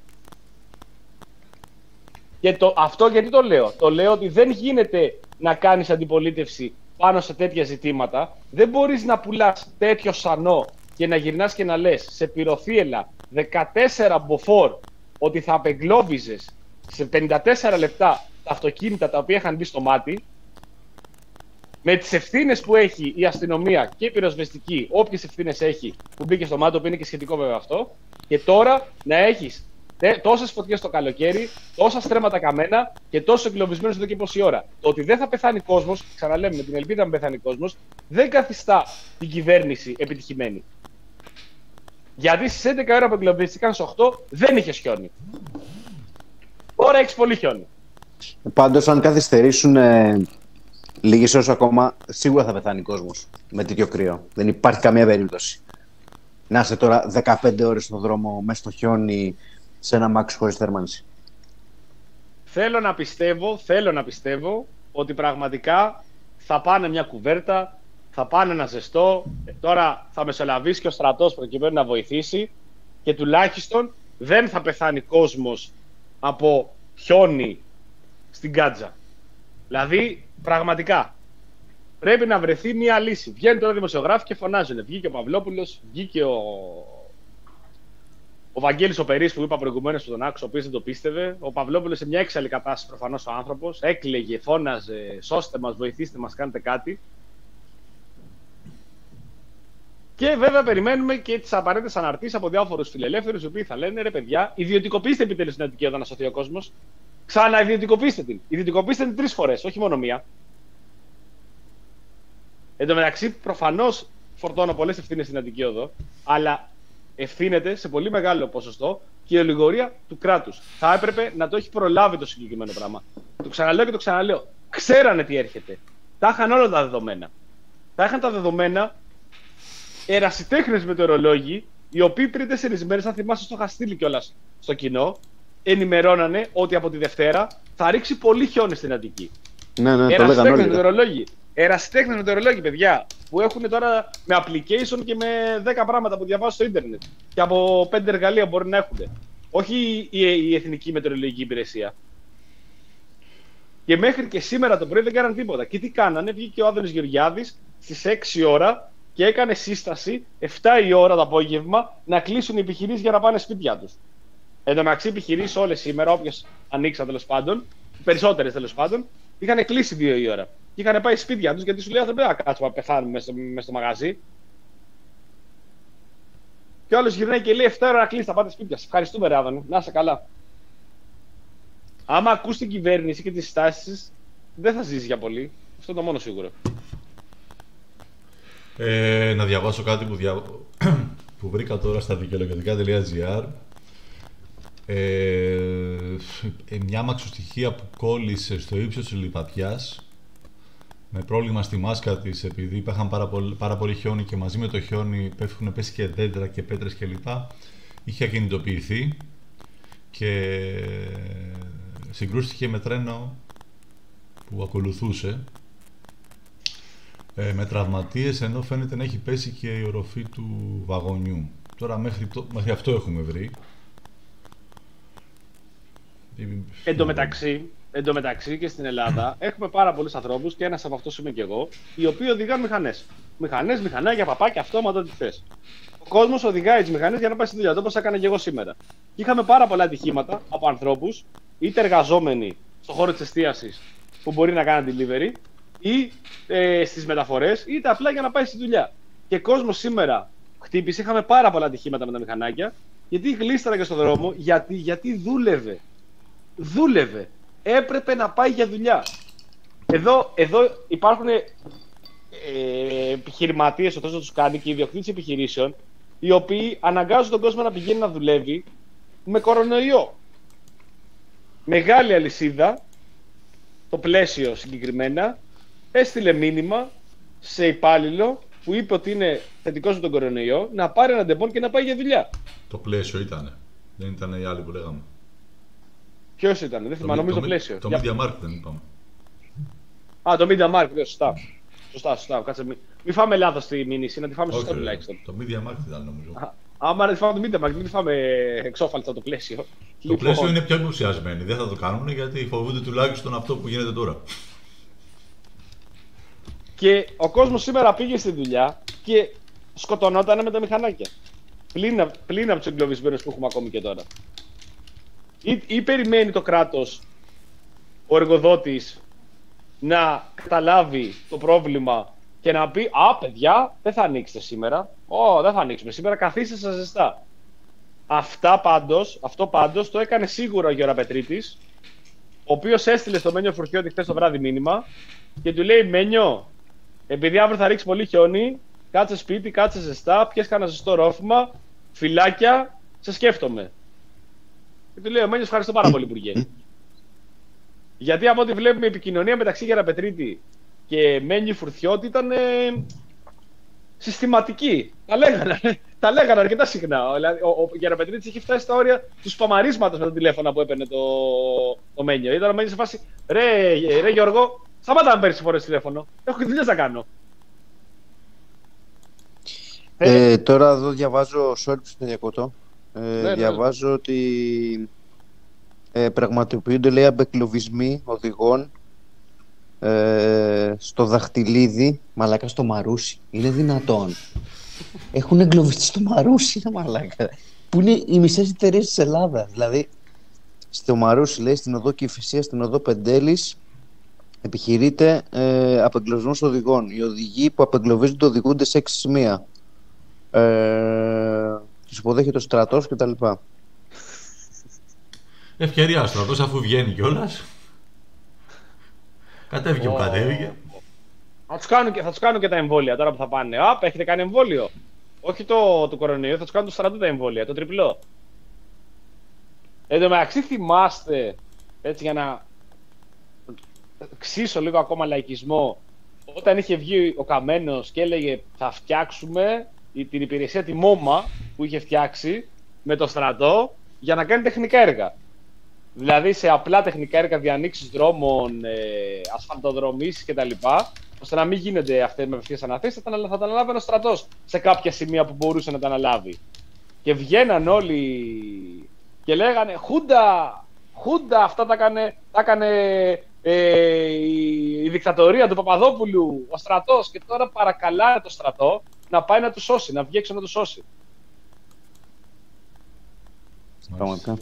Και το, αυτό γιατί το λέω. Το λέω ότι δεν γίνεται να κάνεις αντιπολίτευση πάνω σε τέτοια ζητήματα. Δεν μπορείς να πουλάς τέτοιο σανό και να γυρνάς και να λες σε πυροθύελα δεκατέσσερα μποφόρ ότι θα απεγκλώβιζες σε πενήντα τέσσερα λεπτά τα αυτοκίνητα τα οποία είχαν μπει στο μάτι, με τις ευθύνες που έχει η αστυνομία και η πυροσβεστική, όποιες ευθύνες έχει που μπήκε στο μάτι, που είναι και σχετικό βέβαια αυτό, και τώρα να έχεις τόσες φωτιές το καλοκαίρι, τόσα στρέμματα καμένα και τόσους εγκλωβισμένους εδώ και πόση ώρα. Το ότι δεν θα πεθάνει κόσμος, ξαναλέμε με την ελπίδα να μην πεθάνει κόσμος, δεν καθιστά την κυβέρνηση επιτυχημένη. Γιατί στις έντεκα ώρα που εγκλωβίστηκαν, στις οκτώ δεν είχε χιόνι. Τώρα έχεις πολύ χιόνι. Πάντως, αν καθυστερήσουν ε, λίγες ώρες ακόμα, σίγουρα θα πεθάνει κόσμος με τέτοιο κρύο. Δεν υπάρχει καμία περίπτωση. Να είσαι τώρα δεκαπέντε ώρες στον δρόμο, μέσα στο χιόνι, σε ένα μάξι χωρίς θέρμανση. Θέλω να πιστεύω, θέλω να πιστεύω ότι πραγματικά θα πάνε μια κουβέρτα, θα πάνε ένα ζεστό, τώρα θα μεσολαβήσει και ο στρατός προκειμένου να βοηθήσει και τουλάχιστον δεν θα πεθάνει κόσμος από χιόνι στην Κάτζα. Δηλαδή, πραγματικά, πρέπει να βρεθεί μια λύση. Βγαίνουν τώρα δημοσιογράφοι και φωνάζουν. Βγήκε ο Παυλόπουλος, βγήκε ο, ο Βαγγέλης ο Περής που είπα προηγουμένως στον άκουσα, ο οποίος δεν το πίστευε. Ο Παυλόπουλος σε μια έξαλλη κατάσταση προφανώς ο άνθρωπος. Έκλαιγε, φώναζε, σώστε μας, βοηθήστε μας, κάντε κάτι. Και βέβαια περιμένουμε και τις απαραίτητες αναρτήσεις από διάφορους φιλελεύθερους, οι οποίοι θα λένε ρε παιδιά, ιδιωτικοποιήστε επιτέλους την Αττική Οδό να σωθεί ο κόσμος. Ξαναειδιωτικοποιήστε την. Ιδιωτικοποιήστε την τρεις φορές, όχι μόνο μία. Εν τω μεταξύ, προφανώς φορτώνω πολλές ευθύνες στην Αττική Οδό, αλλά ευθύνεται σε πολύ μεγάλο ποσοστό και η ολιγορία του κράτους. Θα έπρεπε να το έχει προλάβει το συγκεκριμένο πράγμα. Το ξαναλέω και το ξαναλέω. Ξέρανε τι έρχεται. Τα είχαν όλα τα δεδομένα. Τα είχαν τα δεδομένα ερασιτέχνες μετεωρολόγοι, οι οποίοι πριν τέσσερις μέρες, αν θυμάσαι, το είχα στείλει κιόλας στο κοινό, ενημερώνανε ότι από τη Δευτέρα θα ρίξει πολύ χιόνι στην Αττική. Ναι, ναι, το λέγανε όλοι. Μετεωρολόγοι. Ερασιτέχνες μετεωρολόγοι, παιδιά, που έχουν τώρα με application και με δέκα πράγματα που διαβάζουν στο ίντερνετ και από πέντε εργαλεία μπορεί να έχουν. Όχι η, η Εθνική Μετεωρολογική Υπηρεσία. Και μέχρι και σήμερα το πρωί δεν κάνανε τίποτα. Και τι κάνανε, βγήκε ο Άδωνης Γεωργιάδης στις έξι ώρα και έκανε σύσταση επτά η ώρα το απόγευμα να κλείσουν οι επιχειρήσεις για να πάνε σπίτια τους. Εν τω μεταξύ, οι επιχειρήσεις όλες σήμερα, όποιες ανοίξαν τέλος πάντων, περισσότερες τέλος πάντων, είχαν κλείσει δύο η ώρα. Και είχαν πάει σπίτια τους γιατί σου λέει: δεν πρέπει να κάτσουμε να πεθάνουμε μέσα στο, μέσα στο μαγαζί. Και ο άλλος γυρνάει και λέει: επτά ώρα να κλείσει, θα πάτε σπίτια σας. Ευχαριστούμε, ρε Άδωνη. Να είσαι καλά. Άμα ακούς την κυβέρνηση και τις στάσεις, δεν θα ζήσει για πολύ. Αυτό είναι το μόνο σίγουρο. Ε, να διαβάσω κάτι που, δια... που βρήκα τώρα στα δικαιολογιατικά τελεία τζι άρ. Ε, μια μαξοστοιχεία που κόλλησε στο ύψος της Λιπατιάς με πρόβλημα στη μάσκα της, επειδή υπήρχαν πάρα πολύ, πάρα πολύ χιόνι και μαζί με το χιόνι έχουν πέσει και δέντρα και πέτρες κλπ. Είχε ακινητοποιηθεί και συγκρούστηκε με τρένο που ακολουθούσε ε, με τραυματίες, ενώ φαίνεται να έχει πέσει και η οροφή του βαγονιού. Τώρα μέχρι, το, μέχρι αυτό έχουμε βρει. Εν τω μεταξύ, εν τω μεταξύ και στην Ελλάδα έχουμε πάρα πολλούς ανθρώπους, και ένας από αυτούς είμαι και εγώ, οι οποίοι οδηγάνε μηχανές. Μηχανές, μηχανάκια, παπάκια, αυτόματα, ό,τι θες. Ο κόσμος οδηγάει τις μηχανές για να πάει στη δουλειά, όπως έκανα και εγώ σήμερα. Και είχαμε πάρα πολλά ατυχήματα από ανθρώπους, είτε εργαζόμενοι στον χώρο της εστίασης που μπορεί να κάνει delivery, ή ε, στις μεταφορές, είτε απλά για να πάει στη δουλειά. Και κόσμος σήμερα χτύπησε, είχαμε πάρα πολλά ατυχήματα με τα μηχανάκια, γιατί γλίστραγε στον δρόμο, γιατί, γιατί δούλευε. Δούλευε. Έπρεπε να πάει για δουλειά. Εδώ, εδώ υπάρχουν ε, επιχειρηματίες, ο τρόπος να τους κάνει, και οι ιδιοκτήτες επιχειρήσεων, οι οποίοι αναγκάζουν τον κόσμο να πηγαίνει να δουλεύει με κορονοϊό. Μεγάλη αλυσίδα, το πλαίσιο συγκεκριμένα, έστειλε μήνυμα σε υπάλληλο που είπε ότι είναι θετικός με τον κορονοϊό, να πάρει ένα ντεπών και να πάει για δουλειά. Το πλαίσιο ήτανε. Δεν ήταν οι άλλοι που λέγαμε. Ποιος ήταν, δεν θυμάμαι, νομίζω το πλαίσιο. Το Media Market δεν είπαμε. Α, το Media Market, σωστά. Σωστά, σωστά. Κάτσε, μην μη φάμε λάθος τη μήνυση, να τη φάμε σωστά τουλάχιστον. Το Media Market ήταν νομίζω. Α, άμα να τη φάμε το Media Market, μην τη φάμε εξόφαλτα το πλαίσιο. Το λοιπόν, πλαίσιο είναι πιο ενθουσιασμένοι. Δεν θα το κάνουν γιατί φοβούνται τουλάχιστον αυτό που γίνεται τώρα. Και ο κόσμος σήμερα πήγε στη δουλειά και σκοτωνόταν με τα μηχανάκια. Πλην, πλην από τους εγκλωβισμένους που έχουμε ακόμη και τώρα. Ή, ή περιμένει το κράτος, ο εργοδότης, να καταλάβει το πρόβλημα και να πει «Α, παιδιά, δεν θα ανοίξετε σήμερα. Ω, δεν θα ανοίξουμε σήμερα, καθίστε στα ζεστά». Αυτά πάντως, αυτό πάντως το έκανε σίγουρα ο Γεραπετρίτης, ο οποίος έστειλε στο Μένιο Φουρτιώτη χθες το βράδυ μήνυμα και του λέει «Μένιο, επειδή αύριο θα ρίξει πολύ χιόνι, κάτσε σπίτι, κάτσε ζεστά, πιες κανένα ζεστό ρόφημα, φυλάκια, σε σκέφτομαι». Και του λέει ο Μένιος «Ευχαριστώ πάρα πολύ, Υπουργέ». Γιατί από ό,τι βλέπουμε η επικοινωνία μεταξύ Γεραπετρίτη και Μένιου Φουρτιώτη ήταν ε, συστηματική. Τα λέγανε, τα λέγανε αρκετά συχνά. Δηλαδή, ο, ο Γεραπετρίτης είχε φτάσει στα όρια του σπαμαρίσματος με τα τηλέφωνα που έπαιρνε το, το Μένιο. Ήταν ο Μένιος σε φάση ρε, ρε Γιώργο, σταμάτα να παίρνεις φορές τηλέφωνο. Έχω και δουλειές να κάνω. Ε, τώρα εδώ διαβάζω, sorry που σε διακόπτω. Ε, ναι, διαβάζω ναι. ότι ε, πραγματοποιούνται, λέει, αμπεκλωβισμοί οδηγών ε, στο Δαχτυλίδι, μαλάκα, στο Μαρούσι. Είναι δυνατόν? Έχουν εγκλωβιστεί στο Μαρούσι, είναι μαλάκα. Που είναι οι μισές εταιρείες της Ελλάδας. Δηλαδή, στο Μαρούσι, λέει, στην οδό Κηφισίας, στην οδό Πεντέλης, επιχειρείται ε, απεγκλωβισμός οδηγών. Οι οδηγοί που απεγκλωβίζονται οδηγούνται σε έξι σημεία. Ε, τους υποδέχεται ο στρατός κτλ. Ευκαιρία ο στρατός, αφού βγαίνει κιόλας. Κατέβηκε που κατέβηκε. Θα τους κάνουν, θα τους κάνουν και τα εμβόλια τώρα που θα πάνε. Απ, έχετε κάνει εμβόλιο? Όχι το, το κορονοϊό, θα τους κάνουν το στρατό τα εμβόλια, το τριπλό. Εν τω μεταξύ θυμάστε, έτσι για να ξύσω λίγο ακόμα λαϊκισμό, όταν είχε βγει ο Καμένος και έλεγε θα φτιάξουμε την υπηρεσία, τη ΜΟΜΑ που είχε φτιάξει με το στρατό για να κάνει τεχνικά έργα. Δηλαδή σε απλά τεχνικά έργα, διανοίξεις δρόμων, ε, ασφαλτοδρομήσεις κτλ. Ώστε να μην γίνονται αυτές με ευθείας αναθέσεις, θα, θα τα αναλάβει ο στρατός σε κάποια σημεία που μπορούσε να τα αναλάβει. Και βγαίναν όλοι και λέγανε Χούντα, Χούντα, αυτά τα έκανε, τα έκανε ε, η, η δικτατορία του Παπαδόπουλου, ο στρατός. Και τώρα παρακαλάνε το στρατό να πάει να του σώσει, να βγει έξω να του σώσει. Πραγματικά.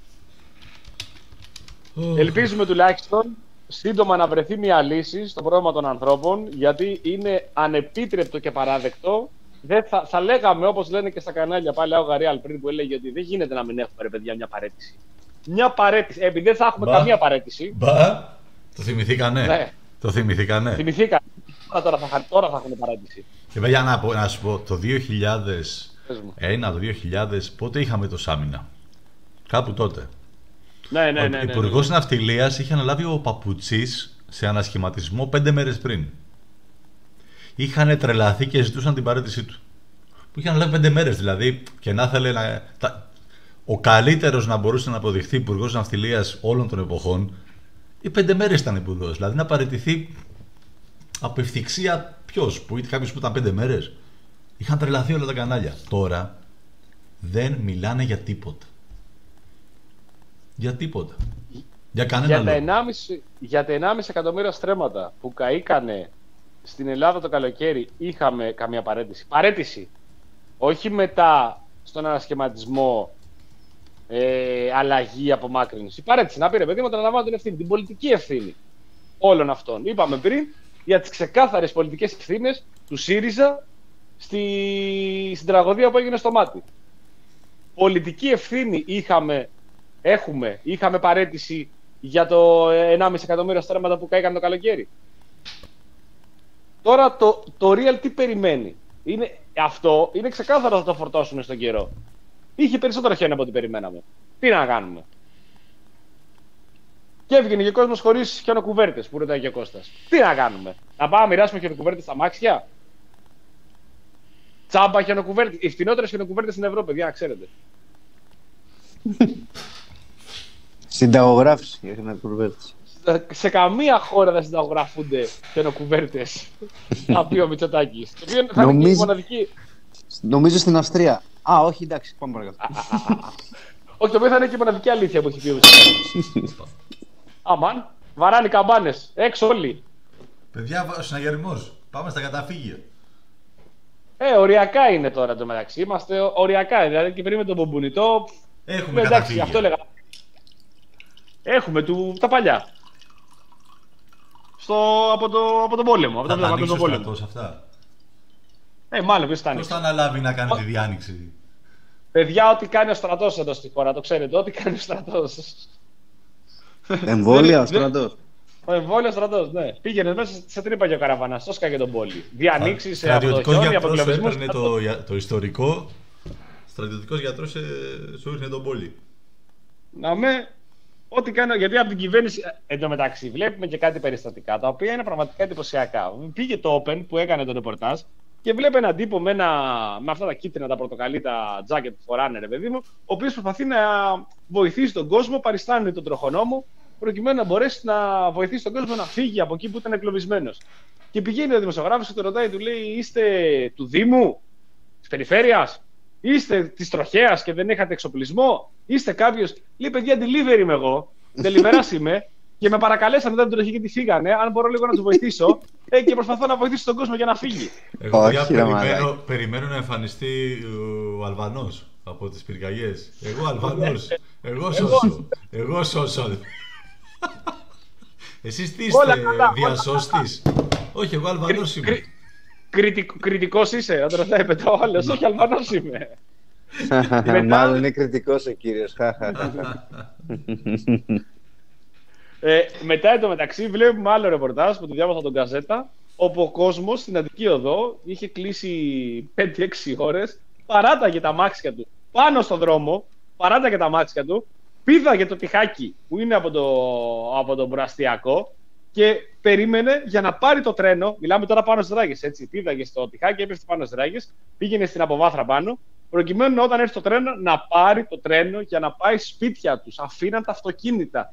Ελπίζουμε τουλάχιστον σύντομα να βρεθεί μια λύση στο πρόβλημα των ανθρώπων, γιατί είναι ανεπίτρεπτο και παράδεκτο. Δεν θα, θα λέγαμε, όπως λένε και στα κανάλια πάλι ο Γαριάλ πριν, που έλεγε ότι δεν γίνεται να μην έχουμε, ρε παιδιά, μια παρέτηση. Μια παρέτηση, επειδή δεν θα έχουμε Μπα. καμία παρέτηση. Μπα, το θυμηθήκανε. Ναι. Το θυμηθήκανε. Θυμηθήκανε. Τώρα θα, τώρα θα έχουν παρέτηση. Και παιδιά, να, πω, να σου πω, το δύο χιλιάδες ένα, το δύο χιλιάδες, πότε είχαμε το Σάμινα? Κάπου τότε. Ναι, ναι, ναι, ο ναι, Υπουργός ναι, ναι. Ναυτιλίας είχε αναλάβει ο Παπουτσής σε ανασχηματισμό πέντε μέρες πριν. Είχαν τρελαθεί και ζητούσαν την παρέτησή του. Που είχε αναλάβει πέντε μέρες δηλαδή, και να ήθελε να. Τα... Ο καλύτερος να μπορούσε να αποδειχθεί Υπουργός Ναυτιλίας όλων των εποχών, οι πέντε μέρες ήταν υπουργός. Δηλαδή να παραιτηθεί από ευθυξία ποιος, που ήταν κάποιος που ήταν πέντε μέρες. Είχαν τρελαθεί όλα τα κανάλια. Τώρα δεν μιλάνε για τίποτα. Για τίποτα. Για κανένα Για λόγο. τα ενάμιση, για τα ενάμιση εκατομμύρια στρέμματα που καήκανε στην Ελλάδα το καλοκαίρι, είχαμε καμία παρέτηση. Παρέτηση. Όχι μετά στον ανασχηματισμό, ε, αλλαγή, απομάκρυνση. Παρέτηση. Να πει ρε παιδί μου, να αναλαμβάνω την ευθύνη, την πολιτική ευθύνη όλων αυτών. Είπαμε πριν για τις ξεκάθαρες πολιτικές ευθύνες του ΣΥΡΙΖΑ στη... στην τραγωδία που έγινε στο Μάτι. Πολιτική ευθύνη είχαμε, έχουμε, είχαμε παρέτηση για το ενάμιση εκατομμύριο στρέμματα που καήκαν το καλοκαίρι. Τώρα το, το real τι περιμένει. Είναι, αυτό είναι ξεκάθαρο να το φορτώσουν στον καιρό. Είχε περισσότερο χιόνι από ό,τι περιμέναμε. Τι να κάνουμε. Και έβγαινε και ο κόσμος χωρίς χιονοκουβέρτες που ρωτάει και ο Κώστας. Τι να κάνουμε. Να πάμε να μοιράσουμε χιονοκουβέρτες στα μάξια. Τσάμπα χιονοκουβέρτες. Οι φθηνότερες χιονοκουβέρτες στην Ευρώπη, για να ξέρετε. Συνταγογράφηση για χιονοκουβέρτες. Σε καμία χώρα δεν συνταγογραφούνται χιονοκουβέρτες. Θα πει ο Μητσοτάκης. Το οποίο θα είναι και η μοναδική. Νομίζω στην Αυστρία. Α, όχι, εντάξει, πάμε παρακάτω. Όχι, το οποίο θα είναι και η μοναδική αλήθεια που έχει πει ο Μητσοτάκης. Αμάν, βαράνε οι καμπάνες. Έξω όλοι. Παιδιά, ο συναγερμός. Πάμε στα καταφύγια. Ε, οριακά είναι τώρα το μεταξύ. Είμαστε οριακά. Δηλαδή και πριν με τον Μπομπουνιτό. Έχουμε εντάξει, καταφύγια. αυτό έλεγα. Έχουμε του, τα παλιά. Στο, από, το, από τον πόλεμο. Θα από τα τον ανοίξει ο πόλεμο. στρατός αυτά. Ε, μάλλον ποιος θα Πώς ανοίξει. θα αναλάβει να κάνει τη διάνοιξη. Παιδιά, ό,τι κάνει ο στρατός εδώ στη χώρα, το ξέρετε. Ό,τι κάνει ο στρατός. Εμβόλια ο στρατός. Ο εμβόλιο στρατός, ναι. Πήγαινε μέσα σε τρύπα και ο καραβανάς. Το σκάγε τον πόλη. Διανοίξεις από το Στρατιωτικός χιόνι, από γιατρός σου κλωβισμούς. έπαιρνε το, για- το ιστορικό. Στρατιωτικός γιατρός ε, σου ήρθε τον πόλη. Να με. Ό,τι κάνω, γιατί από την κυβέρνηση. Εν τω μεταξύ, βλέπουμε και κάτι περιστατικά τα οποία είναι πραγματικά εντυπωσιακά. Πήγε το Open που έκανε το ρεπορτάζ και βλέπει έναν τύπο με, ένα, με αυτά τα κίτρινα, τα πορτοκαλί, τα τζάκετ που φοράνε, ρε παιδί μου, ο οποίος προσπαθεί να βοηθήσει τον κόσμο, παριστάνει τον τροχονόμο, προκειμένου να μπορέσει να βοηθήσει τον κόσμο να φύγει από εκεί που ήταν εγκλωβισμένος. Και πηγαίνει ο δημοσιογράφος και το ρωτάει, του λέει: είστε του Δήμου, της Περιφέρειας, είστε της Τροχέας και δεν είχατε εξοπλισμό, είστε κάποιος. Λέει: παιδιά, delivery είμαι εγώ, deliverás είμαι. Και με παρακαλέσαν μετά την τροχή γιατί φύγανε. Αν μπορώ λίγο να του βοηθήσω. Ε, και προσπαθώ να βοηθήσω τον κόσμο για να φύγει. Εγώ Όχι, παιδιά, ρε περιμένω, μαλάκα. περιμένω να εμφανιστεί ο Αλβανός από τις πυρκαγιές. Εγώ Αλβανός. Εγώ σώσω. Εγώ σώσω. Εσείς τι Όλα είστε, καλά, όλα διασώστης? Όχι, εγώ Αλβανός είμαι. Κρι- κριτικ- Κριτικός είσαι, να το ρωτάει μετά ο άλλος. Όχι, Αλβανός είμαι. μετά- Μάλλον είναι κριτικός ο κύριος. Ε, μετά εντωμεταξύ βλέπουμε άλλο ρεπορτάζ που το διάβασα τον Καζέτα, όπου ο κόσμος στην Αττική Οδό είχε κλείσει πέντε έξι ώρες, παράταγε τα μάξια του πάνω στον δρόμο, παράταγε τα μάξια του, πήδαγε το τυχάκι που είναι από, το, από τον προαστιακό και περίμενε για να πάρει το τρένο. Μιλάμε τώρα πάνω στις ράγες, έτσι. Πήδαγε στο τυχάκι, έπεφτε πάνω στις ράγες, πήγαινε στην αποβάθρα πάνω, προκειμένου όταν έρθει το τρένο να πάρει το τρένο για να πάει σπίτια τους. Αφήναν τα αυτοκίνητα.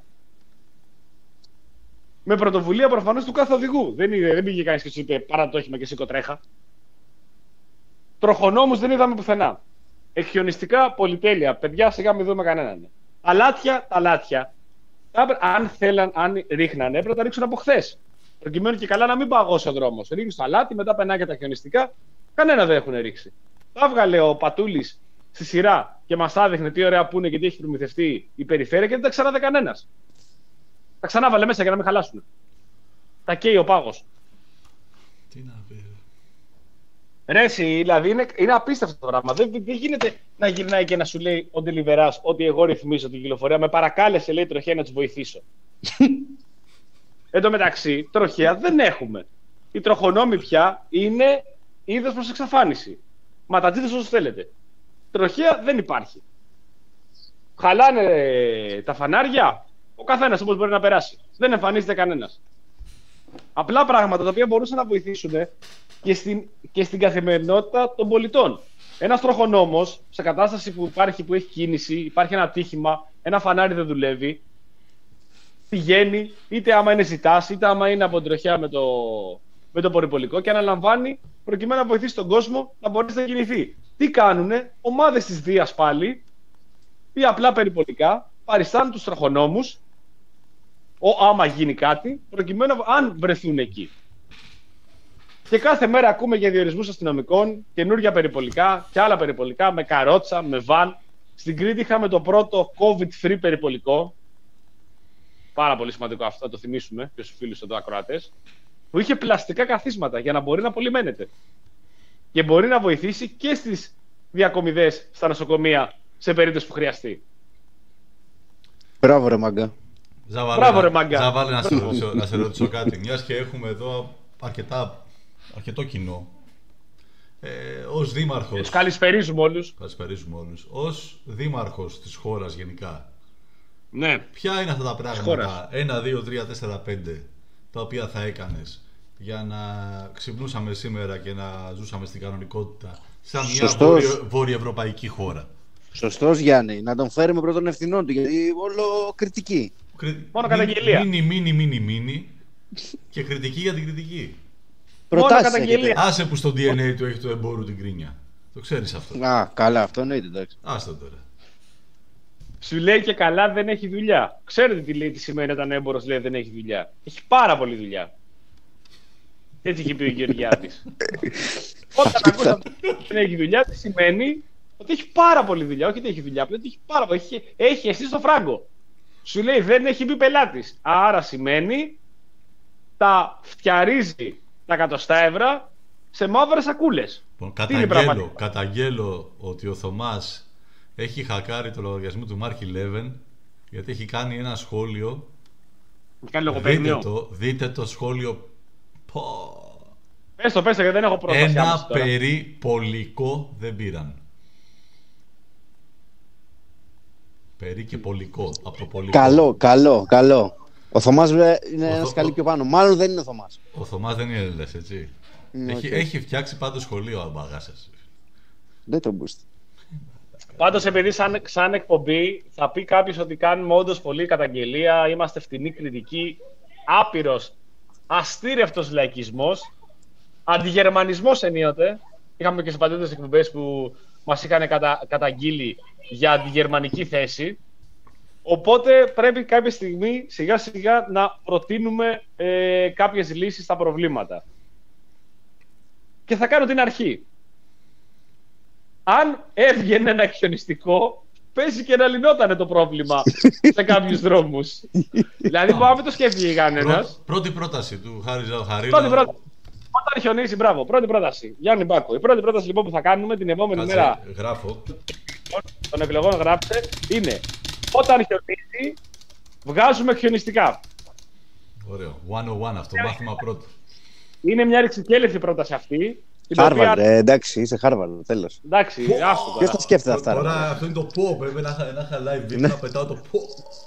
Με πρωτοβουλία προφανώς του κάθε οδηγού. Δεν, είναι, δεν πήγε κανείς και σου είπε παρά το όχημα και σήκω τρέχα. Τροχονόμους δεν είδαμε πουθενά. Εκχιονιστικά πολυτέλεια. Παιδιά, σιγά μην δούμε κανέναν. Αλάτια, τα λάτια. Αν θέλαν, αν ρίχνανε, έπρεπε να τα ρίξουν από χθες. Προκειμένου και καλά να μην παγώσει ο δρόμος. Ρίχνει το αλάτι, μετά περνάει και τα χιονιστικά. Κανένα δεν έχουν ρίξει. Τα έβγαλε ο Πατούλης στη σειρά και μας άδειχνε τι ωραία που είναι και τι έχει προμηθευτεί η περιφέρεια και δεν τα ξανάδε κανένας. Τα ξανά βάλε μέσα για να μην χαλάσουν. Τα καίει ο πάγος. Τι να πει. Ρε εσύ, δηλαδή είναι, είναι απίστευτο το πράγμα. Δεν, δεν γίνεται να γυρνάει και να σου λέει ο Deliverás ότι εγώ ρυθμίζω την κυκλοφορία. Με παρακάλεσε, λέει, τροχέα να τους βοηθήσω. Εν τω μεταξύ, τροχέα δεν έχουμε. Οι τροχονόμοι πια είναι είδος προς εξαφάνιση. Ματατζίδες όσους θέλετε. Τροχέα δεν υπάρχει. Χαλάνε τα φανάρια. Ο καθένας όπως μπορεί να περάσει. Δεν εμφανίζεται κανένας. Απλά πράγματα τα οποία μπορούσαν να βοηθήσουν και στην, και στην καθημερινότητα των πολιτών. Ένας τροχονόμος, σε κατάσταση που υπάρχει, που έχει κίνηση, υπάρχει ένα ατύχημα, ένα φανάρι δεν δουλεύει, πηγαίνει, είτε άμα είναι ζητάς, είτε άμα είναι από την τροχιά με το, με το πορυπολικό και αναλαμβάνει προκειμένου να βοηθήσει τον κόσμο να μπορέσει να κινηθεί. Τι κάνουνε, ομάδες της Δίας πάλι, ή απλά περιπολικά, παριστάνουν τους τροχονόμους ο, άμα γίνει κάτι, προκειμένου αν βρεθούν εκεί. Και κάθε μέρα ακούμε για διορισμούς αστυνομικών, καινούργια περιπολικά και άλλα περιπολικά με καρότσα, με βαν. Στην Κρήτη είχαμε το πρώτο COVID-free περιπολικό. Πάρα πολύ σημαντικό αυτό, να το θυμίσουμε και στους φίλους εδώ ακροατές. Που είχε πλαστικά καθίσματα για να μπορεί να πολυμένεται. Και μπορεί να βοηθήσει και στις διακομιδές στα νοσοκομεία σε περίπτωση που χρειαστεί. Μπράβο ρε μάγκα. Ζαβάλε, Μπράβο, ρε μάγκα. Ζαβάλε, να, σε ρωτήσω, να σε ρωτήσω κάτι. Μιας και έχουμε εδώ αρκετά, αρκετό κοινό. Ε, ως δήμαρχος... Τους καλησπερίζουμε όλους. Καλησπερίζουμε όλους. Ως δήμαρχος της χώρας γενικά. Ναι. Ποια είναι αυτά τα πράγματα, ένα, δύο, τρία, τέσσερα, πέντε, τα οποία θα έκανες για να ξυπνούσαμε σήμερα και να ζούσαμε στην κανονικότητα σαν μια βόρειο, βορειοευρωπαϊκή χώρα. Σωστός Γιάννη, να τον φέρουμε πρώτον ευθυνών του, γιατί όλο κριτική. Κρι... Μόνο καταγγελία. Μίνι, μίνι, μίνι, μίνι και κριτική για την κριτική. Μόνο καταγγελία. Άσε που στο ντι εν έι του έχει το εμπόρου την κρίνια. Το ξέρεις αυτό. Α, καλά, αυτό εννοείται, εντάξει. Άστα τώρα. Σου λέει και καλά δεν έχει δουλειά. Ξέρετε τι, λέει, τι σημαίνει όταν έμπορος λέει δεν έχει δουλειά. Έχει πάρα πολύ δουλειά. Έτσι είχε πει ο Γεωργιάδης. Όταν ακούς ότι δεν έχει δουλειά, τι σημαίνει ότι έχει πάρα πολύ δουλειά. Όχι ότι έχει δουλειά, ότι έχει πάρα πολύ. Έχει, έχει εσύ στο φράγκο. Σου λέει δεν έχει μπει πελάτης. Άρα σημαίνει τα φτιαρίζει τα εκατοστά ευρώ σε μαύρες σακούλες. Λοιπόν, καταγγέλω, καταγγέλω ότι ο Θωμάς έχει χακάρει το λογαριασμό του Mark Eleven γιατί έχει κάνει ένα σχόλιο. Κάνει δείτε, το, δείτε το σχόλιο. Πω. Πες το, πες το, γιατί δεν έχω πρόταση. Ένα περιπολικό δεν πήραν. Περί και πολικό. Από το πολικό. Καλό, καλό, καλό. Ο Θωμάς είναι ένα Θω... σκαλί πιο πάνω. Μάλλον δεν είναι ο Θωμάς. Ο Θωμάς δεν είναι Έλληνας, έτσι. Mm, έχει, okay. έχει φτιάξει πάντως σχολείο αμπαγάσας. Δεν τον μπούστε. Πάντως, επειδή σαν, σαν εκπομπή θα πει κάποιος ότι κάνουμε όντως πολλή καταγγελία, είμαστε φτηνή κριτική, άπειρος, αστήρευτος λαϊκισμός, αντιγερμανισμός ενίοτε. Είχαμε και σε παλιότερες εκπομπές που μας είχαν κατα, καταγγείλει για αντιγερμανική θέση. Οπότε πρέπει κάποια στιγμή σιγά σιγά να προτείνουμε ε, κάποιες λύσεις στα προβλήματα. Και θα κάνω την αρχή. Αν έβγαινε ένα χιονιστικό, πέσει και να λυνότανε το πρόβλημα σε κάποιους δρόμους. Δηλαδή, πάμε το σκέφτηκε κανένας. Πρώτη πρόταση του Χάρη Ζαχαρίλα. Πρώτη πρόταση. Όταν χιονίσει, μπράβο. Πρώτη πρόταση. Γιάννη Μπάκο. Η πρώτη πρόταση λοιπόν που θα κάνουμε την επόμενη Κάτσε, μέρα. Γράφω. Των επιλογών γράψε είναι όταν χιονίσει, βγάζουμε χιονιστικά. Ωραίο. εκατόν ένα αυτό, μάθημα πρώτο. Είναι μια ρηξικέλευτη πρόταση αυτή. Χάρβαρντ, οποία... ε, εντάξει, είσαι Χάρβαρντ, τέλος. Εντάξει, άστο τώρα. Ποιος τα σκέφτεται αυτά. Τώρα αυτό είναι το πω, πρέπει να είχα live video να πετάω το πω.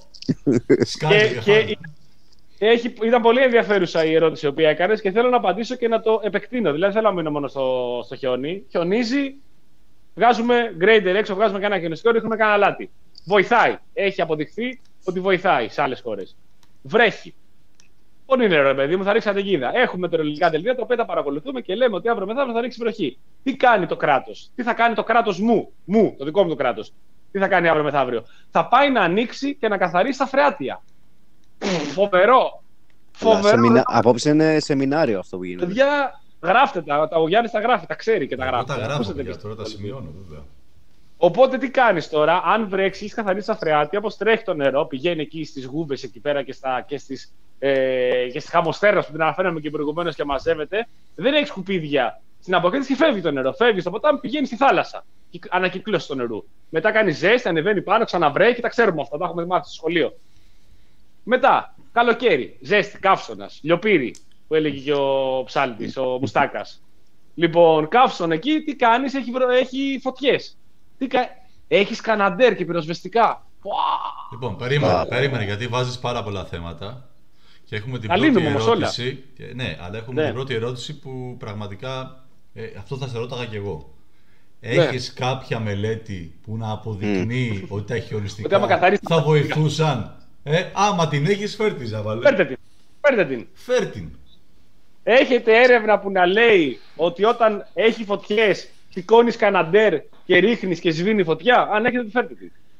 και, και έχει, ήταν πολύ ενδιαφέρουσα η ερώτηση η οποία έκανες και θέλω να απαντήσω και να το επεκτείνω. Δηλαδή θέλω να μείνω μόνο στο, στο χιόνι. Χιονίζει, βγάζουμε grader έξω, βγάζουμε κανένα χιονιστικό, ρίχνουμε κανένα αλάτι. Βοηθάει. Έχει αποδειχθεί ότι βοηθάει σε άλλες χώρες. Βρέχει. Πού είναι ρε παιδί μου, θα ρίξει καταιγίδα. Έχουμε μετεωρολογικά δελτία τα οποία τα παρακολουθούμε και λέμε ότι αύριο μεθαύριο θα ρίξει βροχή. Τι κάνει το κράτος, τι θα κάνει το κράτος μου, μου, το δικό μου το κράτος. Τι θα κάνει αύριο μεθαύριο. Θα πάει να ανοίξει και να καθαρίσει τα φρεάτια. Φοβερό. Φοβερό. Σεμινα... Απόψε είναι σεμινάριο αυτό που γίνεται. Παιδιά, γράφτε τα. Ο Γιάννης τα γράφει, τα ξέρει και τα γράφει. Τα γράφω, παιδιά, τώρα τα σημειώνω βέβαια. Οπότε τι κάνεις τώρα, αν βρέξει, έχεις καθαρίσει τα φρεάτια, όπως τρέχει το νερό, πηγαίνει εκεί στις γούβες εκεί πέρα και, στα, και, στις, ε, και στη χαμοστέρνα που την αναφέραμε και προηγουμένως και μαζεύεται, δεν έχει σκουπίδια στην αποκέντρηση και φεύγει το νερό. Φεύγει στο ποτάμι, πηγαίνει στη θάλασσα. Ανακυκλώσει το νερού. Μετά κάνει ζέστη, ανεβαίνει πάνω, ξαναβρέχει, τα ξέρουμε αυτά, τα έχουμε μάθει στο σχολείο. Μετά, καλοκαίρι, ζέστη, καύσωνας, λιοπύρι, που έλεγε και ο ψάλτης, ο Μουστάκας. Λοιπόν, καύσωνα εκεί, τι κάνεις, έχει, έχει φωτιές. Κα... Έχεις καναντέρ και πυροσβεστικά. Λοιπόν, περίμενε, περίμενε, γιατί βάζεις πάρα πολλά θέματα. Και έχουμε την πρώτη ερώτηση. Και, ναι, αλλά έχουμε ναι. την πρώτη ερώτηση που πραγματικά ε, αυτό θα σε ρώταγα κι εγώ. Έχεις ναι. κάποια μελέτη που να αποδεικνύει mm. ότι τα χιονιστικά θα βοηθούσαν. Ε, άμα την έχεις, φέρ' την, Ζαβαλέ. Φέρτε την. Φέρτε την. Φέρ' την. Έχετε έρευνα που να λέει ότι όταν έχει φωτιές σηκώνεις καναντέρ και ρίχνεις και σβήνει φωτιά? Αν έχετε, φέρτε την.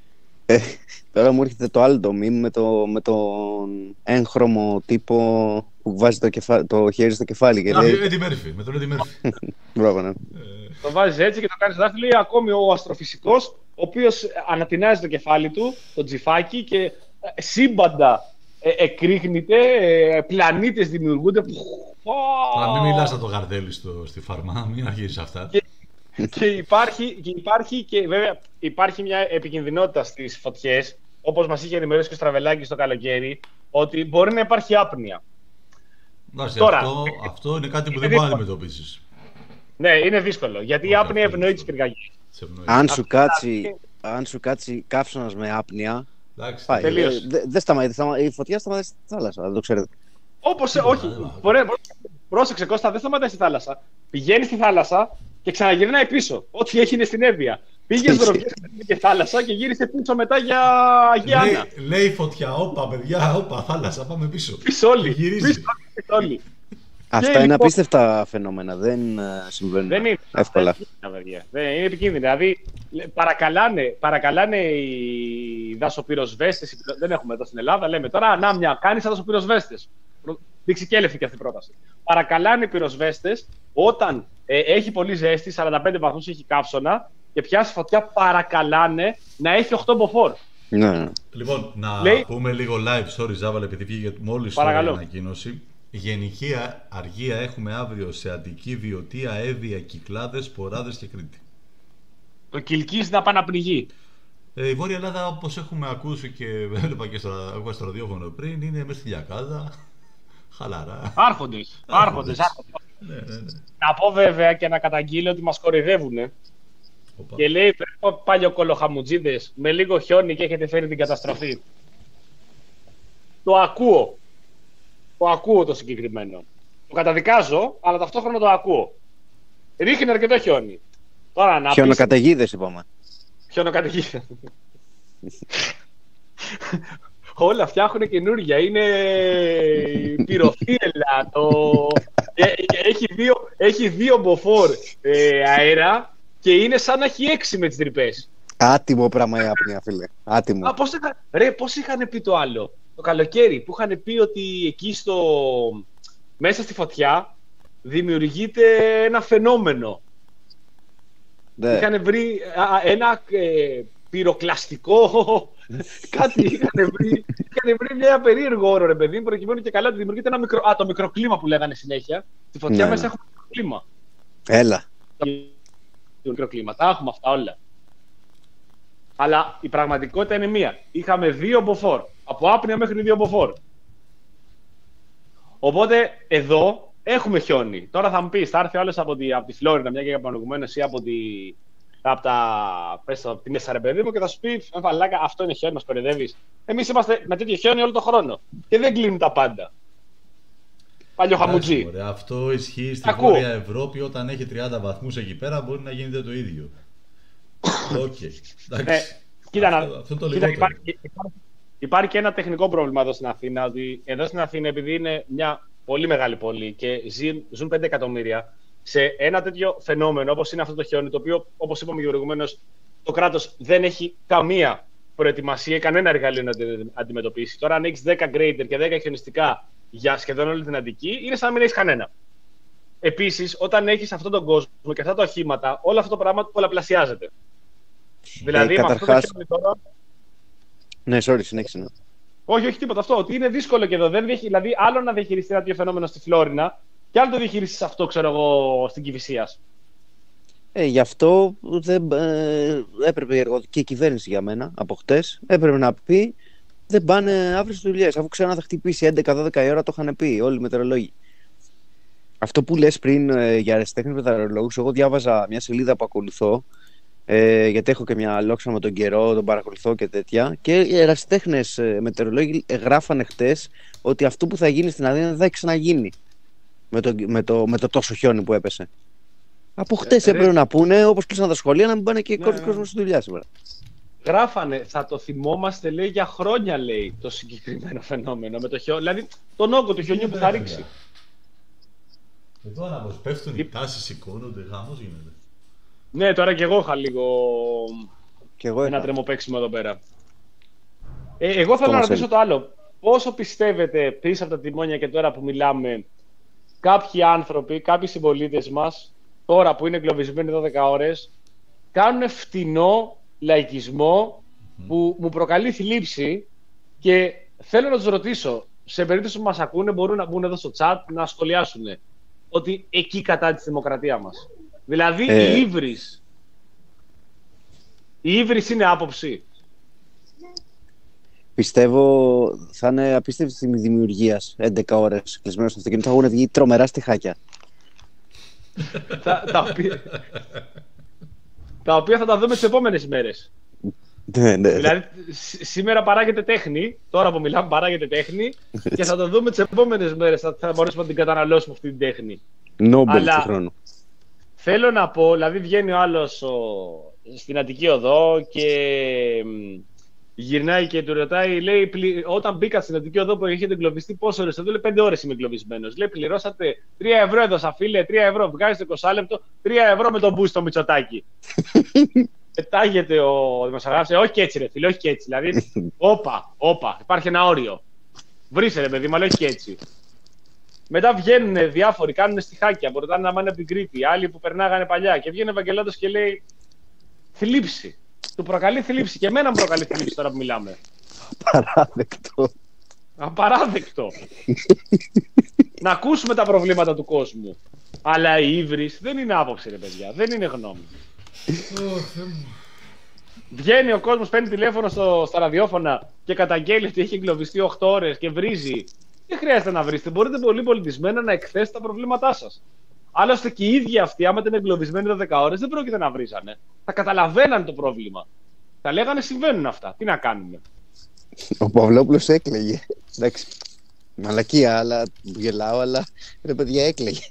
Ε, τώρα μου έρχεται το άλλο το meme με, το, με τον έγχρωμο τύπο που βάζει το, κεφα... το χέρι στο κεφάλι. Και λέει... Eddie Murphy, με τον Eddie Murphy. Μπράβο, ναι. Το βάζει έτσι και το κάνει δάχτυλο. Ή ακόμη ο αστροφυσικός, ο οποίος ανατινάζει το κεφάλι του, το τζιφάκι και σύμπαντα ε, εκρήγνεται, ε, πλανήτες δημιουργούνται. Αλλά μην μιλάς από το γαρδέλι στο, στη φάρμα, μην αρχίζεις αυτά. Και, και, υπάρχει, και υπάρχει και βέβαια υπάρχει μια επικινδυνότητα στις φωτιές, όπως μας είχε ενημερώσει και ο Στραβελάκης το καλοκαίρι, ότι μπορεί να υπάρχει άπνοια. Βάζει, Τώρα, αυτό, αυτό είναι κάτι που δεν μπορεί να αντιμετωπίσεις. Ναι, είναι δύσκολο, γιατί η άπνοια ευνοεί τις πυρκαγιές. Αν σου κάτσει, αν σου κάτσει καύσωνας με άπνοια, εντάξει, πάει, τελείως. Δε, δε σταματάει, η φωτιά σταματάει στη θάλασσα, δεν το ξέρετε. Όπως, όχι, μπορεί, πρόσεξε Κώστα, δεν σταματάει στη θάλασσα. Πηγαίνει στη θάλασσα και ξαναγυρνάει πίσω. Ό,τι έχει είναι στην Εύβοια. Πήγε δρομές και θάλασσα και γύρισε πίσω μετά για Αγία Άννα. Λέει, λέει φωτιά, όπα παιδιά, όπα, θάλασσα, πάμε πίσω. Πίσω όλοι. Πίσω όλοι. Αυτά είναι λοιπόν απίστευτα φαινόμενα, δεν συμβαίνουν δεν είναι, εύκολα. Δεν είναι επικίνδυνα. Δηλαδή, παρακαλάνε, παρακαλάνε οι δασοπυροσβέστες, δεν έχουμε εδώ στην Ελλάδα, λέμε τώρα, να μια, κάνεις δασοπυροσβέστες. Δείξει και έλευκη αυτή η πρόταση. Παρακαλάνε οι πυροσβέστες όταν ε, έχει πολύ ζέστη, σαράντα πέντε βαθμούς έχει καύσωνα και πιάσει φωτιά, παρακαλάνε να έχει οκτώ μποφόρ. Ναι. Λοιπόν, να Λέει... πούμε λίγο live, sorry Ζάβαλε, επειδή βγήκε μόλις τώρα η ανακοίνωση. Γενική αργία έχουμε αύριο σε Αττική, Βιωτία, Εύβοια, Κυκλάδες, Ποράδες και Κρήτη. Το Κιλκής να πάει να πνιγεί. Ε, η Βόρεια Ελλάδα, όπως έχουμε ακούσει και έβλεπα και στο, στο ραδιόφωνο πριν, είναι μέσα στη Λιακάδα. Χαλαρά. Άρχοντες. Άρχοντες. Ναι, ναι, ναι. Να πω βέβαια και να καταγγείλω ότι μας κορυδεύουνε. Οπα. Και λέει παλιοκολοχαμουτζίδες με λίγο χιόνι και έχετε φέρει την καταστροφή. Το ακούω. Το ακούω το συγκεκριμένο. Το καταδικάζω, αλλά ταυτόχρονα το ακούω. Ρίχνει αρκετό χιόνι. Τώρα να χιονοκαταιγίδες είπαμε. Χιονοκαταιγίδες. Όλα φτιάχνουν καινούργια. Είναι πυροθύελα. Το... έχει, δύο, έχει δύο μποφόρ ε, αέρα και είναι σαν να έχει έξι με τις τρυπές. Άτιμο πράγμα η άπνοια, φίλε. Άτιμο. Α, πώς, είχα... Ρε, πώς είχαν πει το άλλο. Το καλοκαίρι που είχαν πει ότι εκεί στο... μέσα στη φωτιά δημιουργείται ένα φαινόμενο. Ναι. Είχαν βρει ένα ε, πυροκλαστικό, κάτι είχαν βρει, είχαν βρει μια περίεργο όρο, ρε παιδί, προκειμένου και καλά ότι δημιουργείται ένα μικρο... Α, το μικροκλίμα που λέγανε συνέχεια. Στη φωτιά ναι. Μέσα έχουμε μικροκλίμα. Έλα. Το μικροκλίμα, τα έχουμε αυτά όλα. Αλλά η πραγματικότητα είναι μία. Είχαμε δύο μποφόρ. Από άπνοια μέχρι δύο μποφόρ. Οπότε εδώ έχουμε χιόνι. Τώρα θα μου πει, θα έρθει ο άλλος από τη, από τη Φλόρινα, μια και είπα προηγουμένως, ή από, τη, από, τα, πες, από τη Μέσα, ρε παιδί μου, και θα σου πει: Βαλάκα, αυτό είναι χιόνι, μας κορυδεύεις. Εμείς είμαστε με τέτοιο χιόνι όλο τον χρόνο. Και δεν κλείνουν τα πάντα. Παλιό χαμουτζή. Αυτό ισχύει στη Βόρεια Ευρώπη. Όταν έχει τριάντα βαθμούς εκεί πέρα, μπορεί να γίνεται το ίδιο. Οκ. Εντάξει. Κοίτα, αυτό, αυτό το κοίτα υπάρχει, υπάρχει, υπάρχει και ένα τεχνικό πρόβλημα εδώ στην Αθήνα. Ότι εδώ στην Αθήνα, επειδή είναι μια πολύ μεγάλη πόλη και ζουν, ζουν πέντε εκατομμύρια, σε ένα τέτοιο φαινόμενο όπως είναι αυτό το χιόνι, το οποίο, όπως είπαμε και προηγουμένως, το κράτος δεν έχει καμία προετοιμασία, κανένα εργαλείο να αντιμετωπίσει. Τώρα, αν έχεις δέκα grader και δέκα χιονιστικά για σχεδόν όλη την Αττική, είναι σαν να μην έχεις κανένα. Επίσης, όταν έχεις αυτόν τον κόσμο και αυτά τα οχήματα, όλο αυτό το πράγμα πολλαπλασιάζεται. Δηλαδή, ε, με καταρχάς... αυτό το χιόνι τώρα... Ναι, sorry, συνέχισε. Ναι. Όχι, όχι τίποτα αυτό. Ότι είναι δύσκολο και εδώ. Δεν διαχει... Δηλαδή, άλλο να διαχειριστεί ένα τέτοιο φαινόμενο στη Φλόρινα και άλλο το διαχειριστεί αυτό, ξέρω εγώ, στην Κηφισίας. Ε, γι' αυτό δεν, ε, έπρεπε η εργοτική κυβέρνηση για μένα από χτες έπρεπε να πει δεν πάνε αύριο στις δουλειές. Αφού ξέρω να θα χτυπήσει έντεκα δώδεκα η ώρα, το είχαν πει όλοι οι μετεωρολόγοι. Αυτό που λες πριν ε, για αεραστέχνες μετεωρολόγους, εγώ διάβαζα μια σελίδα που ακολουθώ. Ε, γιατί έχω και μια λόξα με τον καιρό, τον παρακολουθώ και τέτοια. Και οι ερασιτέχνες ε, μετεωρολόγοι γράφανε χτες ότι αυτό που θα γίνει στην Αθήνα δεν θα ξαναγίνει με το, με, το, με το τόσο χιόνι που έπεσε. Από χτες ε, έπρεπε ρε... να πούνε, όπως κλείσαν τα σχολεία, να μην πάνε και οι ναι, κόσμος ναι. στη δουλειά σήμερα. Γράφανε, θα το θυμόμαστε, λέει, για χρόνια, λέει, το συγκεκριμένο φαινόμενο με το χιόνι. Δηλαδή, τον όγκο του χιονιού που θα ρίξει. Εδώ να πως πέφτουν οι τάσεις, σηκώνονται, γάμος γίνεται. Ναι, τώρα και εγώ είχα λίγο και εγώ ένα τρεμοπαίξιμο εδώ πέρα. Ε, εγώ θέλω να ρωτήσω το άλλο. Πόσο πιστεύετε πίσω από τα τιμόνια και τώρα που μιλάμε, κάποιοι άνθρωποι, κάποιοι συμπολίτες μας, τώρα που είναι εγκλωβισμένοι δώδεκα ώρες, κάνουν φτηνό λαϊκισμό που μου προκαλεί θλίψη και θέλω να τους ρωτήσω, σε περίπτωση που μας ακούνε, μπορούν να μπουν εδώ στο chat να σχολιάσουν ότι εκεί κατά τη δημοκρατία μας. Δηλαδή Ε. η ύβρις. Η ύβρις είναι άποψη. Πιστεύω θα είναι απίστευτη στιγμή δημιουργίας έντεκα ώρες κλεισμένο στο αυτοκίνητο. Θα έχουν βγει τρομερά στιχάκια. τα, τα, οποία, τα οποία θα τα δούμε τις επόμενες μέρες. Ναι, ναι. Δηλαδή, σ- σήμερα παράγεται τέχνη, τώρα που μιλάμε παράγεται τέχνη και θα το δούμε τις επόμενες μέρες. Θα, θα μπορέσουμε να την καταναλώσουμε αυτή την τέχνη. Νόμπελ Αλλά- του χρόνου. Θέλω να πω, δηλαδή βγαίνει ο άλλος ο, στην Αττική Οδό και μ, γυρνάει και του ρωτάει, λέει, πλη- όταν μπήκα στην Αττική Οδό που έχετε εγκλωβιστεί, πόσο ώρες εδώ, λέει, πέντε ώρες είμαι εγκλωβισμένος. Λέει, πληρώσατε τρία ευρώ εδώ, σα φίλε, τρία ευρώ, βγάζετε είκοσι λεπτό, τρία ευρώ με τον boost στο Μητσοτάκι. Πετάγεται ο δημοσιογράφος, όχι και έτσι ρε φίλε, όχι και έτσι. Δηλαδή, όπα, όπα, υπάρχει ένα όριο. Βρίσε ρε παιδί, μα λέει όχι και έτσι. Μετά βγαίνουν διάφοροι, κάνουν στιχάκια, ρωτάνε να μάνε από την Κρήτη, άλλοι που περνάγανε παλιά. Και βγαίνει ο Ευαγγελάτος και λέει θλίψη. Του προκαλεί θλίψη. Και εμένα μου προκαλεί θλίψη τώρα που μιλάμε. Παράδεκτο. Απαράδεκτο. Να ακούσουμε τα προβλήματα του κόσμου. Αλλά η ύβρις δεν είναι άποψη, ρε παιδιά. Δεν είναι γνώμη. Βγαίνει ο κόσμος, παίρνει τηλέφωνο στο, στα ραδιόφωνα και καταγγέλει ότι έχει εγκλωβιστεί οκτώ ώρες και βρίζει. Δεν χρειάζεται να βρίσετε. Μπορείτε πολύ πολιτισμένα να εκθέσετε τα προβλήματά σας. Άλλωστε και οι ίδιοι αυτοί, άμα ήταν εγκλωβισμένοι δώδεκα ώρες, δεν πρόκειται να βρίζανε. Θα καταλαβαίναν το πρόβλημα. Θα λέγανε συμβαίνουν αυτά. Τι να κάνουμε. Ο Παυλόπουλος έκλαιγε. Εντάξει. Μαλακία, αλλά γελάω, αλλά ρε παιδιά έκλαιγε.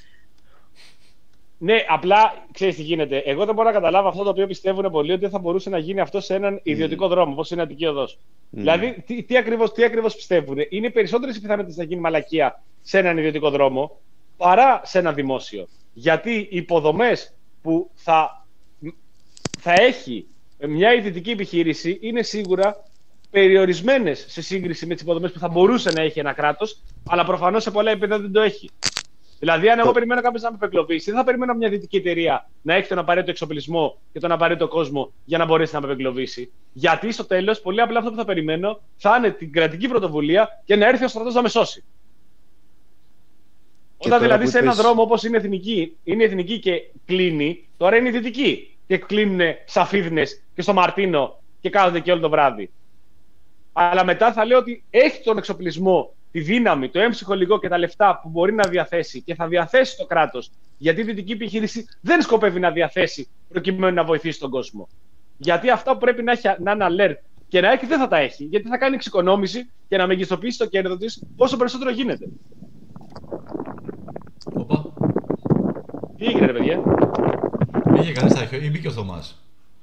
Ναι, απλά ξέρεις τι γίνεται. Εγώ δεν μπορώ να καταλάβω αυτό το οποίο πιστεύουν πολλοί ότι δεν θα μπορούσε να γίνει αυτό σε έναν ιδιωτικό δρόμο, όπως είναι η Αττική Οδός. Δηλαδή, τι, τι ακριβώς τι ακριβώς πιστεύουν. Είναι περισσότερες οι πιθανότητες να γίνει μαλακία σε έναν ιδιωτικό δρόμο παρά σε ένα δημόσιο. Γιατί οι υποδομές που θα, θα έχει μια ιδιωτική επιχείρηση είναι σίγουρα περιορισμένες σε σύγκριση με τις υποδομές που θα μπορούσε να έχει ένα κράτος, αλλά προφανώς σε πολλά επίπεδα δεν το έχει. Δηλαδή, αν εγώ περιμένω κάποιο να με απεγκλωβίσει, δεν θα περιμένω μια δυτική εταιρεία να έχει τον απαραίτητο εξοπλισμό και τον απαραίτητο κόσμο για να μπορέσει να με απεγκλωβίσει. Γιατί στο τέλος, πολύ απλά αυτό που θα περιμένω θα είναι την κρατική πρωτοβουλία και να έρθει ο στρατός να με σώσει. Όταν δηλαδή σε έναν δρόμο όπως είναι εθνική, είναι εθνική και κλείνει, τώρα είναι δυτική. Και κλείνουν σαφίδνες και στο Μαρτίνο και κάθονται και όλο το βράδυ. Αλλά μετά θα λέω ότι έχει τον εξοπλισμό, τη δύναμη, το έμψυχο και τα λεφτά που μπορεί να διαθέσει και θα διαθέσει το κράτος. Γιατί η δυτική επιχείρηση δεν σκοπεύει να διαθέσει προκειμένου να βοηθήσει τον κόσμο. Γιατί αυτά που πρέπει να, έχει, να είναι alert και να έχει δεν θα τα έχει. Γιατί θα κάνει εξοικονόμηση και να μεγιστοποιήσει το κέρδο της όσο περισσότερο γίνεται. Οπα. Τι έγινε, ρε παιδιά. Πήγε κανείς στα χιόνια ή μπήκε ο Θωμάς.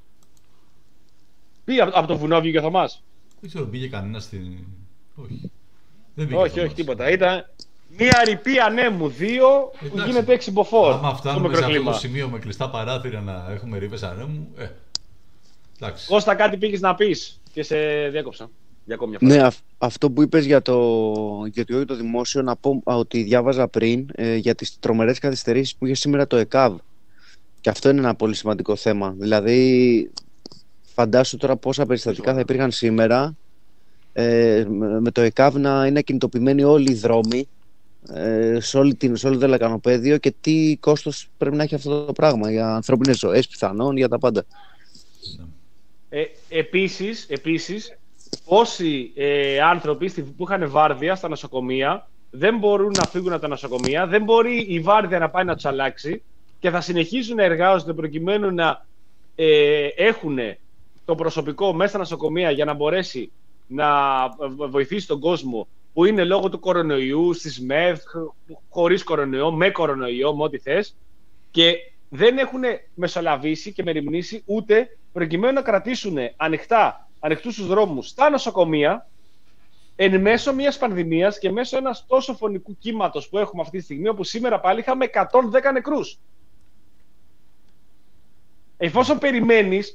Πήγε από, από το βουνό βγήκε ο Θωμάς. Δεν ξέρω, μπήκε κανένα στην. Όχι. Δεν μπήκε ο Όχι, Θωμάς. όχι, τίποτα. Ήταν μία ρηπή ανέμου, δύο που Εντάξει. γίνεται έξι μποφόρ. Άμα στο φτάνουμε σε αυτό μικροκλίμα. το σημείο με κλειστά παράθυρα να έχουμε ρήπες ανέμου, ε. Εντάξει. Κώστα, κάτι πήγες να πεις και σε διάκοψα. Για ακόμη μια φορά. Ναι, αυ- αυτό που είπες για το, για το, για το δημόσιο, να πω α, ότι διάβαζα πριν ε, για τις τρομερές καθυστερήσεις που είχε σήμερα το ΕΚΑΒ. Και αυτό είναι ένα πολύ σημαντικό θέμα. Δηλαδή, φαντάσου τώρα πόσα περιστατικά θα υπήρχαν σήμερα ε, με με το ΕΚΑΒ να είναι ακινητοποιημένοι όλοι οι δρόμοι ε, σε, όλη την, σε όλο το λεκανοπέδιο και τι κόστος πρέπει να έχει αυτό το πράγμα για ανθρώπινες ζωές πιθανόν, για τα πάντα. Ε, επίσης, επίσης, όσοι ε, άνθρωποι στη- που είχαν βάρδια στα νοσοκομεία δεν μπορούν να φύγουν από τα νοσοκομεία, δεν μπορεί η βάρδια να πάει να τους αλλάξει και θα συνεχίσουν να εργάζονται προκειμένου να ε, έχουν το προσωπικό μέσα στα νοσοκομεία για να μπορέσει να βο- βοηθήσει τον κόσμο που είναι λόγω του κορονοϊού, στις ΜΕΘ, χωρίς κορονοϊό, με κορονοϊό, με ό,τι θες, και δεν έχουν μεσολαβήσει και μεριμνήσει ούτε προκειμένου να κρατήσουν ανοιχτά, ανοιχτούς τους δρόμους στα νοσοκομεία εν μέσω μιας πανδημίας και μέσω ένας τόσο φωνικού κύματος που έχουμε αυτή τη στιγμή, όπου σήμερα πάλι είχαμε εκατόν δέκα νεκρούς. Εφόσον περιμένεις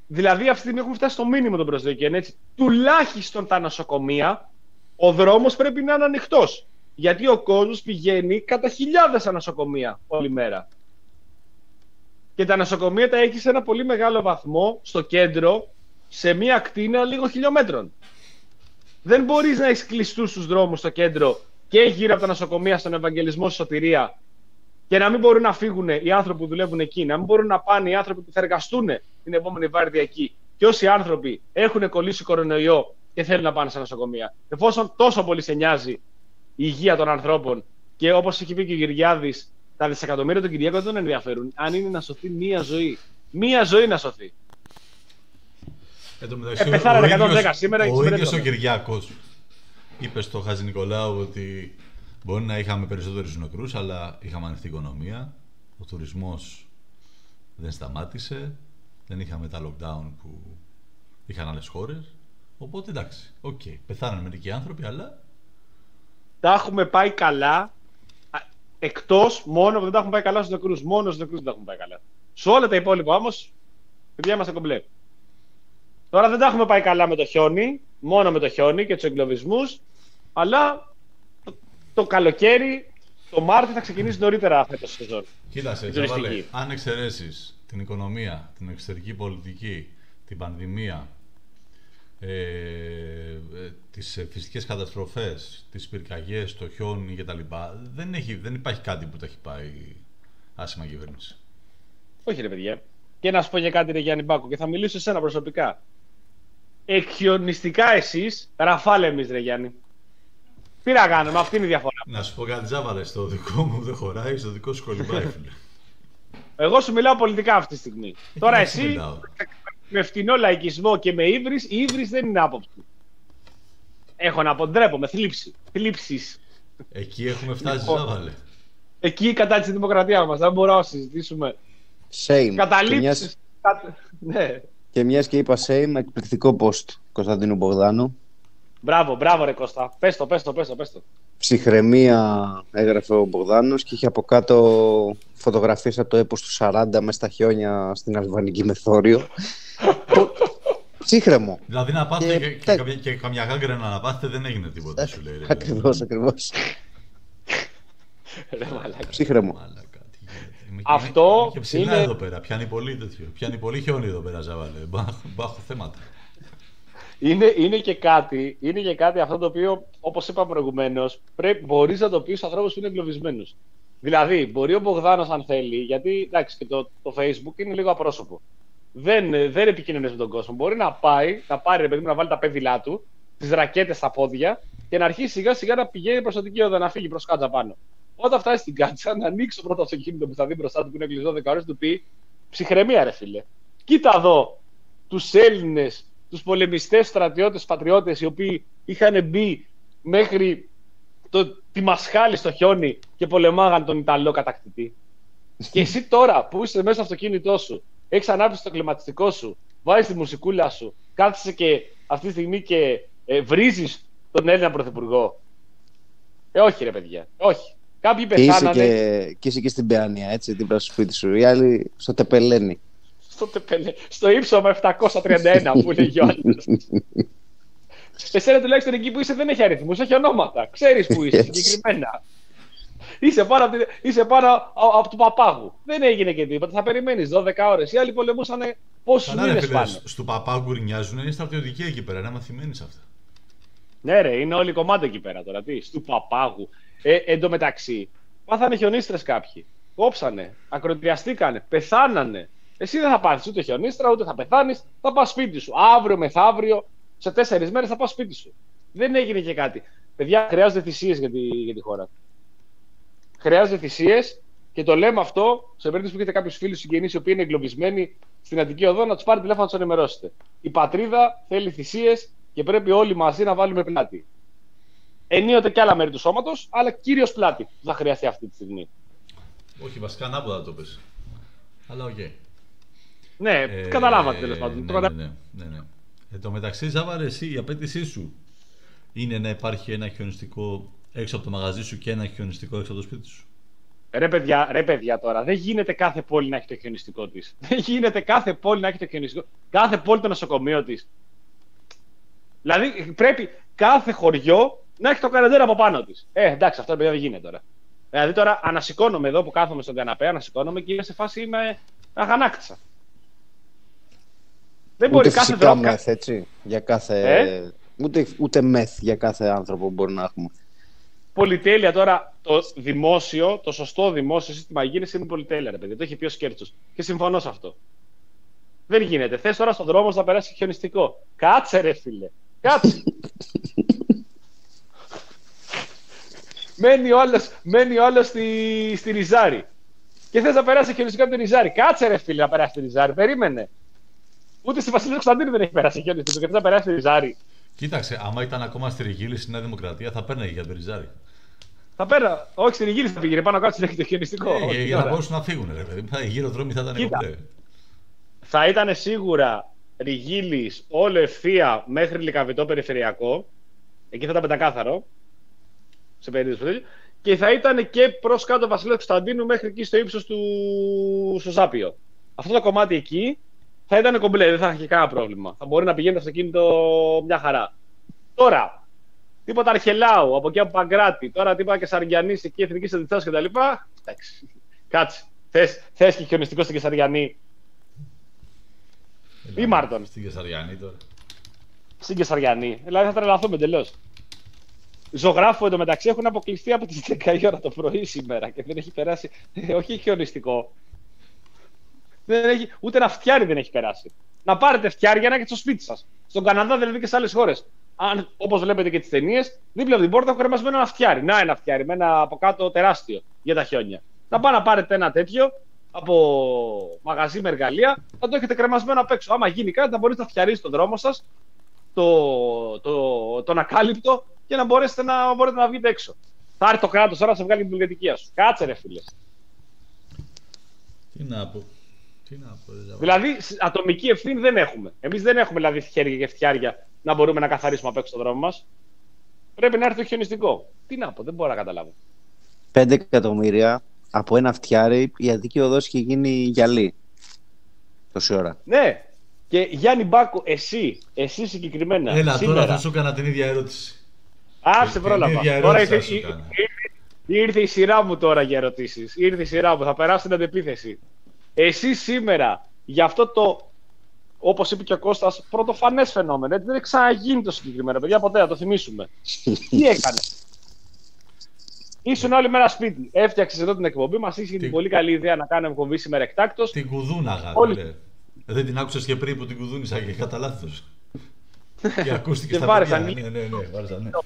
Δηλαδή αυτή τη στιγμή έχουμε φτάσει στο μήνυμο των προσδοκιών. Έτσι. Τουλάχιστον τα νοσοκομεία, ο δρόμος πρέπει να είναι ανοιχτός. Γιατί ο κόσμος πηγαίνει κατά χιλιάδες στα νοσοκομεία όλη μέρα. Και τα νοσοκομεία τα έχει σε ένα πολύ μεγάλο βαθμό στο κέντρο, σε μία ακτίνα λίγων χιλιόμετρων. Δεν μπορείς να έχεις κλειστούς στους δρόμους στο κέντρο και γύρω από τα νοσοκομεία στον Ευαγγελισμό στη Σωτηρία και να μην μπορούν να φύγουν οι άνθρωποι που δουλεύουν εκεί, να μην μπορούν να πάνε οι άνθρωποι που θα εργαστούν την επόμενη βάρδια εκεί. Και όσοι άνθρωποι έχουν κολλήσει κορονοϊό και θέλουν να πάνε στα νοσοκομεία. Εφόσον τόσο πολύ σε νοιάζει η υγεία των ανθρώπων και όπως έχει πει και ο Γυριάδης, τα δισεκατομμύρια των Κυριακών δεν τον ενδιαφέρουν. Αν είναι να σωθεί μία ζωή. Μία ζωή να σωθεί. Εν τω μεταξύ, ε, πεθάρανε ο εκατόν δέκα ίδιος, σήμερα και ο σήμερα ίδιος ο τώρα. Κυριάκος είπε στο Χατζη Νικολάου ότι μπορεί να είχαμε περισσότερους νεκρούς, αλλά είχαμε ανοιχτή οικονομία. Ο τουρισμός δεν σταμάτησε. Δεν είχαμε τα lockdown που είχαν άλλες χώρες. Οπότε εντάξει, οκ. Okay. Πεθάνανε μερικοί άνθρωποι, αλλά Τα έχουμε πάει καλά. Εκτός μόνο που δεν τα έχουμε πάει καλά στους νεκρούς. Μόνο στους νεκρούς δεν τα έχουμε πάει καλά. Σε όλα τα υπόλοιπα όμως, παιδιά, είμαστε κομπλέ. Τώρα δεν τα έχουμε πάει καλά με το χιόνι, μόνο με το χιόνι και τους εγκλωβισμούς, αλλά το, το καλοκαίρι, το Μάρτι θα ξεκινήσει νωρίτερα φέτος τη σεζόν. κοίτασε, Τζαβάλε, αν εξαιρέσεις την οικονομία, την εξωτερική πολιτική, την πανδημία, ε, ε, τις φυσικές καταστροφές, τις πυρκαγιές, το χιόνι κτλ. Δεν, έχει, δεν υπάρχει κάτι που τα έχει πάει άσχημα η κυβέρνηση. Όχι ρε παιδιά. Και να σου πω για κάτι ρε Γιάννη Μπάκο και θα μιλήσω σε εσένα προσωπικά. Εκχιονιστικά εσείς, ραφάλε εμείς ρε Γιάννη. Τι να κάνουμε, αυτή είναι η διαφορά. Να σου πω κάτι, Τζάβαλε, στο δικό μου δεν χωράει, στο δικό σου κολυμπάει, φίλε. Εγώ σου μιλάω πολιτικά αυτή τη στιγμή. Ε, Τώρα τι εσύ, μιλάω. με φτηνό λαϊκισμό και με ύβρις, η ύβρις δεν είναι άποψη. Έχω να πω, ντρέπομαι, θλίψη. Θλίψεις. Εκεί έχουμε φτάσει, Λοιπόν, Τζάβαλε. Εκεί κατά τη δημοκρατία μας, δεν μπορούμε να συζητήσουμε. Same. Καταλήψεις. Και μιας, Κατα... Ναι. και μιας και είπα same, εκπληκτικό post Κωνσταντίνου Μπογδάνου. Μπράβο, μπράβο ρε Κώστα. Πες το, πες το, πες το, πες το. Ψυχραιμία έγραφε ο Μπογδάνος και είχε από κάτω φωτογραφίες από το έπος του σαράντα μέσα στα χιόνια στην Αλβανική Μεθόριο. Ψύχρεμο. Δηλαδή να πάθετε Και- και, και, τε- καμιά- και καμιά γάγκρενα να πάθετε δεν έγινε τίποτα, σου λέει. ρε. Ακριβώς, ακριβώς. Ρε μαλάκα. Ψύχρεμο. Μαλάκα, τι γίνεται. Είμαι- Αυτό είμαι και ψηλά είναι- εδώ πέρα. Πιάνει πολύ τέτοιο. Πιάνει πολύ χιόνι εδώ πέρα, Τζάβαλε. Μπα- μπα, έχω θέματα. Είναι, είναι, και κάτι, είναι και κάτι αυτό το οποίο, όπως είπα προηγουμένως, μπορείς να το πεις στους ανθρώπους που είναι εγκλωβισμένους. Δηλαδή, μπορεί ο Μπογδάνος αν θέλει, γιατί εντάξει, και το, το Facebook είναι λίγο απρόσωπο. Δεν, δεν επικοινωνείς με τον κόσμο. Μπορεί να πάει, να πάρει ρε παιδί μου, να βάλει τα πέδιλά του, τις ρακέτες στα πόδια και να αρχίσει σιγά σιγά να πηγαίνει προς την οδό, να φύγει προς κάτσα πάνω. Όταν φτάσει στην κάτσα, να ανοίξει το πρώτο αυτοκίνητο που θα δει μπροστά του που είναι κλειστό δέκα ώρες, του πει ψυχραιμία, ρε φίλε. Κοίτα εδώ τους Έλληνες, τους πολεμιστές, στρατιώτες, πατριώτες, οι οποίοι είχαν μπει μέχρι το, τη μασχάλη στο χιόνι και πολεμάγαν τον Ιταλό κατακτητή. Και εσύ τώρα που είσαι μέσα στο αυτοκίνητό σου, έχεις ανάψει το κλιματιστικό σου, βάζεις τη μουσικούλα σου, κάθεσαι και αυτή τη στιγμή και ε, βρίζεις τον Έλληνα Πρωθυπουργό. Ε, όχι ρε παιδιά, όχι. Κάποιοι Και είσαι πεθάνανε και, και, είσαι και στην Παιάνια, έτσι, δίπλα στο σπίτι σου. Οι άλλοι στο Τεπελένι. στο, τεπελέ, στο ύψωμα επτακόσια τριάντα ένα που λέγει ο άλλος. Εσένα τουλάχιστον εκεί που είσαι δεν έχει αριθμούς, έχει ονόματα. Ξέρεις που είσαι Έτσι. συγκεκριμένα. Είσαι πάνω, από, τη- είσαι πάνω α- από του παπάγου. Δεν έγινε και τίποτα. Θα περιμένεις δώδεκα ώρες. Οι άλλοι πολεμούσαν πόσους Καλά, ρε μήνες φίλε, πάνω. στου παπάγκου γκρινιάζουν, είναι στρατιωτικοί εκεί πέρα, είναι μαθημένοι σε αυτά. Ναι, ρε, είναι όλοι κομμάτι εκεί πέρα τώρα. Τι, στου παπάγου. Ε, εν τω μεταξύ, πάθανε χιονίστρες κάποιοι. Κόψανε, ακροτηριαστήκανε, πεθάνανε. Εσύ δεν θα πάθεις ούτε χιονίστρα, ούτε θα πεθάνεις. Θα πας σπίτι σου. Αύριο μεθαύριο, σε τέσσερις μέρες θα πας σπίτι σου. Δεν έγινε και κάτι. Παιδιά, χρειάζονται θυσίες για τη, για τη χώρα. Χρειάζονται θυσίες και το λέμε αυτό σε περίπτωση που έχετε κάποιους φίλους συγγενείς οι οποίοι είναι εγκλωβισμένοι στην Αττική Οδό, να τους πάρει τηλέφωνο να τους ενημερώσετε. Η πατρίδα θέλει θυσίες και πρέπει όλοι μαζί να βάλουμε πλάτη. Ενίοτε και άλλα μέρη του σώματος, αλλά κυρίως πλάτη που θα χρειαστεί αυτή τη στιγμή. Όχι, βασικά ανάποδα το πες. Αλλά οκ. Ναι, Ε, καταλάβατε τέλος πάντων. Ναι, Το ναι, κατα- ναι, ναι, ναι. Εν τω μεταξύ, Ζάβαρε, εσύ η απέτησή σου είναι να υπάρχει ένα χιονιστικό έξω από το μαγαζί σου και ένα χιονιστικό έξω από το σπίτι σου. Ρε παιδιά, ρε παιδιά τώρα, δεν γίνεται κάθε πόλη να έχει το χιονιστικό της. Δεν γίνεται κάθε πόλη να έχει το χιονιστικό. Κάθε πόλη το νοσοκομείο της. Δηλαδή πρέπει κάθε χωριό να έχει το καλεντέρ από πάνω της. Ε, εντάξει, αυτό παιδιά δεν γίνεται τώρα. Δηλαδή τώρα ανασηκώνομαι εδώ που κάθομαι στον καναπέ, ανασηκώνομαι και είμαι σε φάση είμαι αγανάκτησα. Δεν μπορεί ούτε κάθε φυσικά δρόμο. μεθ, έτσι, για κάθε... Ε? Ούτε, ούτε μεθ για κάθε άνθρωπο που μπορεί να έχουμε. Πολυτέλεια τώρα, το δημόσιο, το σωστό δημόσιο σύστημα υγιεινής είναι πολυτέλεια, ρε παιδί. Το έχει πει ο Σκέρτσος. Και συμφωνώ σε αυτό. Δεν γίνεται. Θες τώρα στον δρόμο να περάσει χιονιστικό. Κάτσε, ρε φίλε. Κάτσε. μένει ο άλλος, μένει ο άλλος στη, στη Ριζάρη. Και θες να περάσει χιονιστικό από τη Ριζάρη. Κάτσε, ρε φίλε, να περάσει τη Ριζάρη. Περίμενε. Ούτε στη Βασιλεία Κωνσταντίνου δεν έχει περάσει χιονιστικό. Και θες να περάσει τη Ριζάρη. Κοίταξε, άμα ήταν ακόμα στη Ριγίλη στη Νέα Δημοκρατία, θα παίρναγε για το Ριζάρι. Θα πέρα, όχι στην Ιγύλη θα πήγαινε πάνω κάτω στο χιονιστικό. Ε, για, για να μπορούσαν να φύγουν, ρε παιδί. Οι γύρω δρόμοι θα ήταν κομπλέ. Θα ήταν σίγουρα Ριγίλης, όλο ευθεία μέχρι Λυκαβητό περιφερειακό. Εκεί θα ήταν πεντακάθαρο. Σε περίπτωση που τέτοιο. Και θα ήταν και προς κάτω Βασιλεία Κωνσταντίνου μέχρι εκεί στο ύψος του Σοζάπιο. Αυτό το κομμάτι εκεί θα ήταν κομπλέ, δεν θα είχε κανένα πρόβλημα. Θα μπορεί να πηγαίνει το αυτοκίνητο μια χαρά. Τώρα, τίποτα Αρχελάου, από εκεί από Παγκράτη, τώρα τίποτα και Σαργιανής, εκεί Εθνικής Αντιστάσεως κτλ. Εντάξει. Κάτσε. Θες, θες και χιονιστικό στην Κεσαριανή. Ή Μάρτον. Στην Κεσαριανή τώρα. Στην Κεσαριανή. Δηλαδή θα τρελαθούμε εντελώς. Ζωγράφου εντωμεταξύ έχουν αποκλειστεί από τις δέκα η ώρα το πρωί σήμερα και δεν έχει περάσει. Όχι χιονιστικό. Δεν έχει, ούτε ένα φτιάρι δεν έχει περάσει. Να πάρετε φτιάρι για να έχετε στο σπίτι σας. Στον Καναδά δηλαδή και σε άλλες χώρες. Όπως βλέπετε και τις ταινίες, δίπλα από την πόρτα έχω κρεμασμένο ένα φτιάρι. Να ένα φτιάρι, με ένα από κάτω τεράστιο για τα χιόνια. Να πάτε να πάρετε ένα τέτοιο από μαγαζί με εργαλεία, θα το έχετε κρεμασμένο απ' έξω. Άμα γίνει κάτι, θα μπορείτε να φτιαρίσετε τον δρόμο σας, το, το, τον ακάλυπτο και να μπορέσετε να, μπορείτε να βγείτε έξω. Θα έρθει το κράτος τώρα να σε βγάλει την πολυκατοικία σου. Κάτσε, ρε φίλε. Τι να πω. Τι να πω δηλαδή, ατομική ευθύνη δεν έχουμε. Εμείς δεν έχουμε δηλαδή χέρια και φτιάρια να μπορούμε να καθαρίσουμε απ' έξω τον δρόμο μας. Πρέπει να έρθει το χιονιστικό. Τι να πω, δεν μπορώ να καταλάβω. Πέντε εκατομμύρια από ένα φτιάρι, η Αττική Οδός είχε γίνει γυαλί. Τόση ώρα. Ναι. Και Γιάννη Μπάκο, εσύ, εσύ συγκεκριμένα. Έλα, σήμερα, τώρα θα σου έκανα την ίδια ερώτηση. Άσε πρόλαβα. Τώρα ήρθε, ήρθε, ήρθε, ήρθε η σειρά μου τώρα για ερωτήσεις. Ήρθε η σειρά μου, θα περάσω την αντεπίθεση. Εσύ σήμερα, για αυτό το, όπως είπε και ο Κώστας, πρωτοφανές φαινόμενο, έτσι δεν έχει ξαναγίνει το συγκεκριμένο, παιδιά, ποτέ, να το θυμίσουμε. Τι έκανε. Ήσουν όλοι με ένα σπίτι. Έφτιαξες εδώ την εκπομπή, μας είχε την πολύ καλή ιδέα να κάνουμε εκπομπή σήμερα εκτάκτος. Την κουδούναγα, όλοι... λέει. Δεν την άκουσες και πριν που την κουδούνισα και κατά λάθος. Και ακούστηκε στα παιδιά. Ναι, ναι, ναι, βάρεσα, ναι.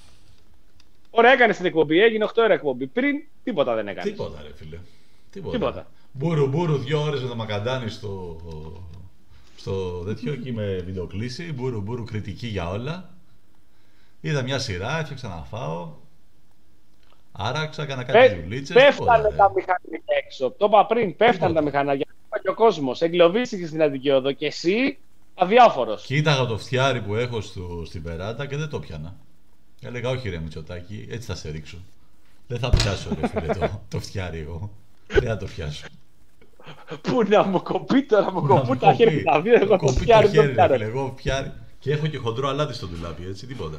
Ωραία, έκανε την εκπομπή, έγινε οκτώ ώρα εκπομπή. Πριν τίποτα δεν έκανε. Τίποτα, ρε φίλε. Τίποτα. Τίποτα. Μπούρου, μπούρου, δύο ώρες με το μακαντάνι στο, στο τέτοιο εκεί με βιντεοκλήση. Μπούρου, μπούρου, κριτική για όλα. Είδα μια σειρά, έφτιαξα να φάω. Άραξα, έκανα κάτι δουλίτσες. Πέφτανε τα μηχανάκια έξω. Το είπα πριν, πέφτανε τα μηχανάκια. Και ο κόσμος εγκλωβίστηκε στην Αττική Οδό και εσύ αδιάφορος. Κοίταγα το φτιάρι που έχω στο, στην περάτα και δεν το πιάνα. Έλεγα, όχι ρε Μητσοτάκη, έτσι θα σε ρίξω. Δεν θα πιάσω ρε φίλε το, το φτιάρι εγώ. Δεν θα το πιάσω. Πού να μου κοπεί τώρα, μου κοπούν τα χέρια τα δύο. Εγώ το φτιάρι δεν πιάνω. Εγώ φτιάρι. Και έχω και χοντρό αλάτι στο ντουλάπι, έτσι, τίποτα.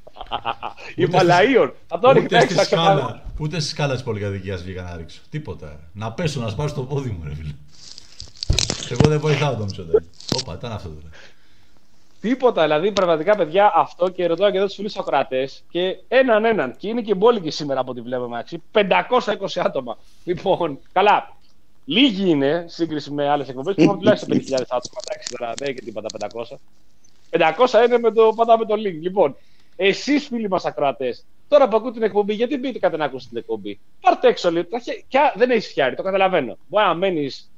Η Παλαΐων. Θα το ρίχνω έξω. Ούτε στη σκάλα της πολυκατοικίας βγήκα να ρίξω. Τίποτα. Να πέσω, να σπάσω το πόδι μου, ρε φίλε. Εγώ δεν βοηθάω το Μητσοτάκη. Όπα, ήταν αυτό τώρα. Τίποτα, δηλαδή πραγματικά παιδιά αυτό και ρωτάω και εδώ τους φίλους ακροατές και έναν έναν. Και είναι και μπόλικοι σήμερα από ό,τι βλέπουμε αξί. πεντακόσια είκοσι άτομα. Λοιπόν, καλά. Λίγοι είναι σύγκριση με άλλες εκπομπές που έχουμε τουλάχιστον πέντε χιλιάδες άτομα. Εντάξει, τώρα δεν είναι και τίποτα πεντακόσια. πεντακόσια είναι με το πατάμε το link. Λοιπόν, εσείς φίλοι μας ακροατές, τώρα που ακούτε την εκπομπή, γιατί μπείτε κάτι να ακούσετε την εκπομπή. Πάρτε έξω λίγο. Και δεν έχεις φτιάρει, το καταλαβαίνω. Μπορεί να μένεις,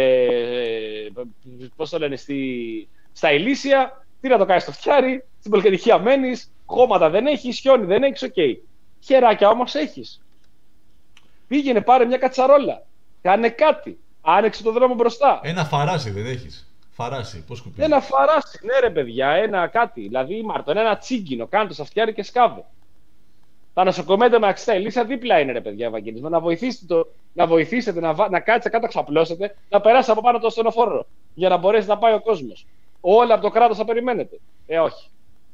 ε, πώς το λένε, στη, στα Ηλίσια. Τι να το κάνεις στο φτιάρι, στην πολυκατοικία μένεις, χώματα δεν έχεις, χιόνι δεν έχεις, οκ. Okay. Χεράκια όμως έχεις. Πήγαινε, πάρε μια κατσαρόλα. Κάνε κάτι. Άνοιξε το δρόμο μπροστά. Ένα φαράσι δεν έχεις. Φαράσι, πώς κουπίζει. Ένα φαράσι, ναι ρε παιδιά, ένα κάτι. Δηλαδή, Μάρτον, ένα τσίγκινο. Κάνε το στα φτιάρι και σκάβε. Τα νοσοκομεία μεταξύ τα Ηλίσια δίπλα είναι, ρε παιδιά, Ευαγγελισμό. Να βοηθήσετε, το, να, βοηθήσετε να, να κάτσετε κάτω, να ξαπλώσετε, να περάσει από πάνω το ασθενοφόρο. Για να μπορέσει να πάει ο κόσμος. Όλα από το κράτος θα περιμένετε. Ε, όχι.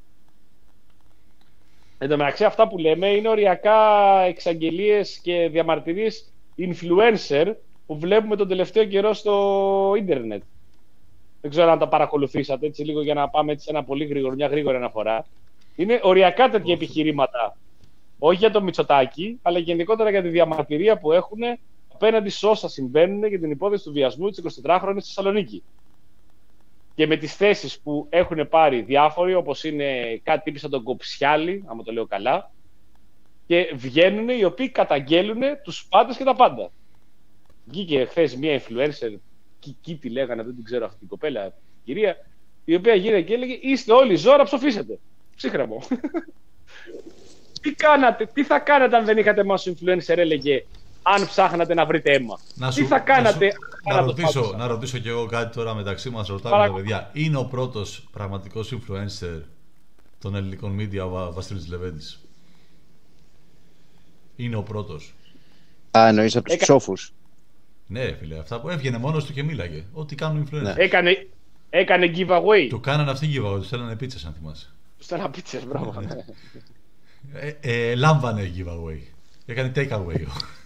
Εν τω μεταξύ, αυτά που λέμε είναι οριακά εξαγγελίες και διαμαρτυρίες influencer που βλέπουμε τον τελευταίο καιρό στο ίντερνετ. Δεν ξέρω αν τα παρακολουθήσατε έτσι λίγο για να πάμε έτσι σε ένα πολύ γρήγορο, μια γρήγορη αναφορά. Είναι οριακά τέτοια επιχειρήματα. Όχι για το Μητσοτάκη, αλλά γενικότερα για τη διαμαρτυρία που έχουν απέναντι σε όσα συμβαίνουν για την υπόθεση του βιασμού της εικοσιτετράχρονης στη Θεσσαλονίκη. Και με τις θέσεις που έχουν πάρει διάφοροι, όπως είναι κάτι τύπη σαν τον Κοψιάλη, άμα το λέω καλά, και βγαίνουν οι οποίοι καταγγέλουν τους πάντες και τα πάντα. Βγήκε χθες μία influencer, Κική τη λέγανε, δεν την ξέρω αυτή την κοπέλα, η κυρία, η οποία γύρε και έλεγε: είστε όλοι ζώα, ψοφήσετε. Ψύχρεμο. Τι κάνατε, τι θα κάνατε αν δεν είχατε μας influencer, έλεγε, αν ψάχνατε να βρείτε αίμα. Να τι σου, θα κάνατε. Να, σου, να, ρωτήσω, να ρωτήσω κι εγώ κάτι τώρα μεταξύ μας, ρωτάμε Παρακ... τα παιδιά. Είναι ο πρώτος πραγματικός influencer των ελληνικών media ο Βασίλης Λεβέντης? Είναι ο πρώτος? Α, εννοείς από τους Έκα... ψόφους? Ναι, ρε φίλε, αυτά που έβγαινε μόνος του και μίλαγε. Ό,τι κάνουν influencer. Ναι. Έκανε, έκανε giveaway. Του κάνανε αυτοί giveaway, τους θέλανε πίτσες, αν θυμάσαι. Τους θέλανε πίτσες, μπράβο. ε, ε, λάμβανε giveaway. Έκανε take away.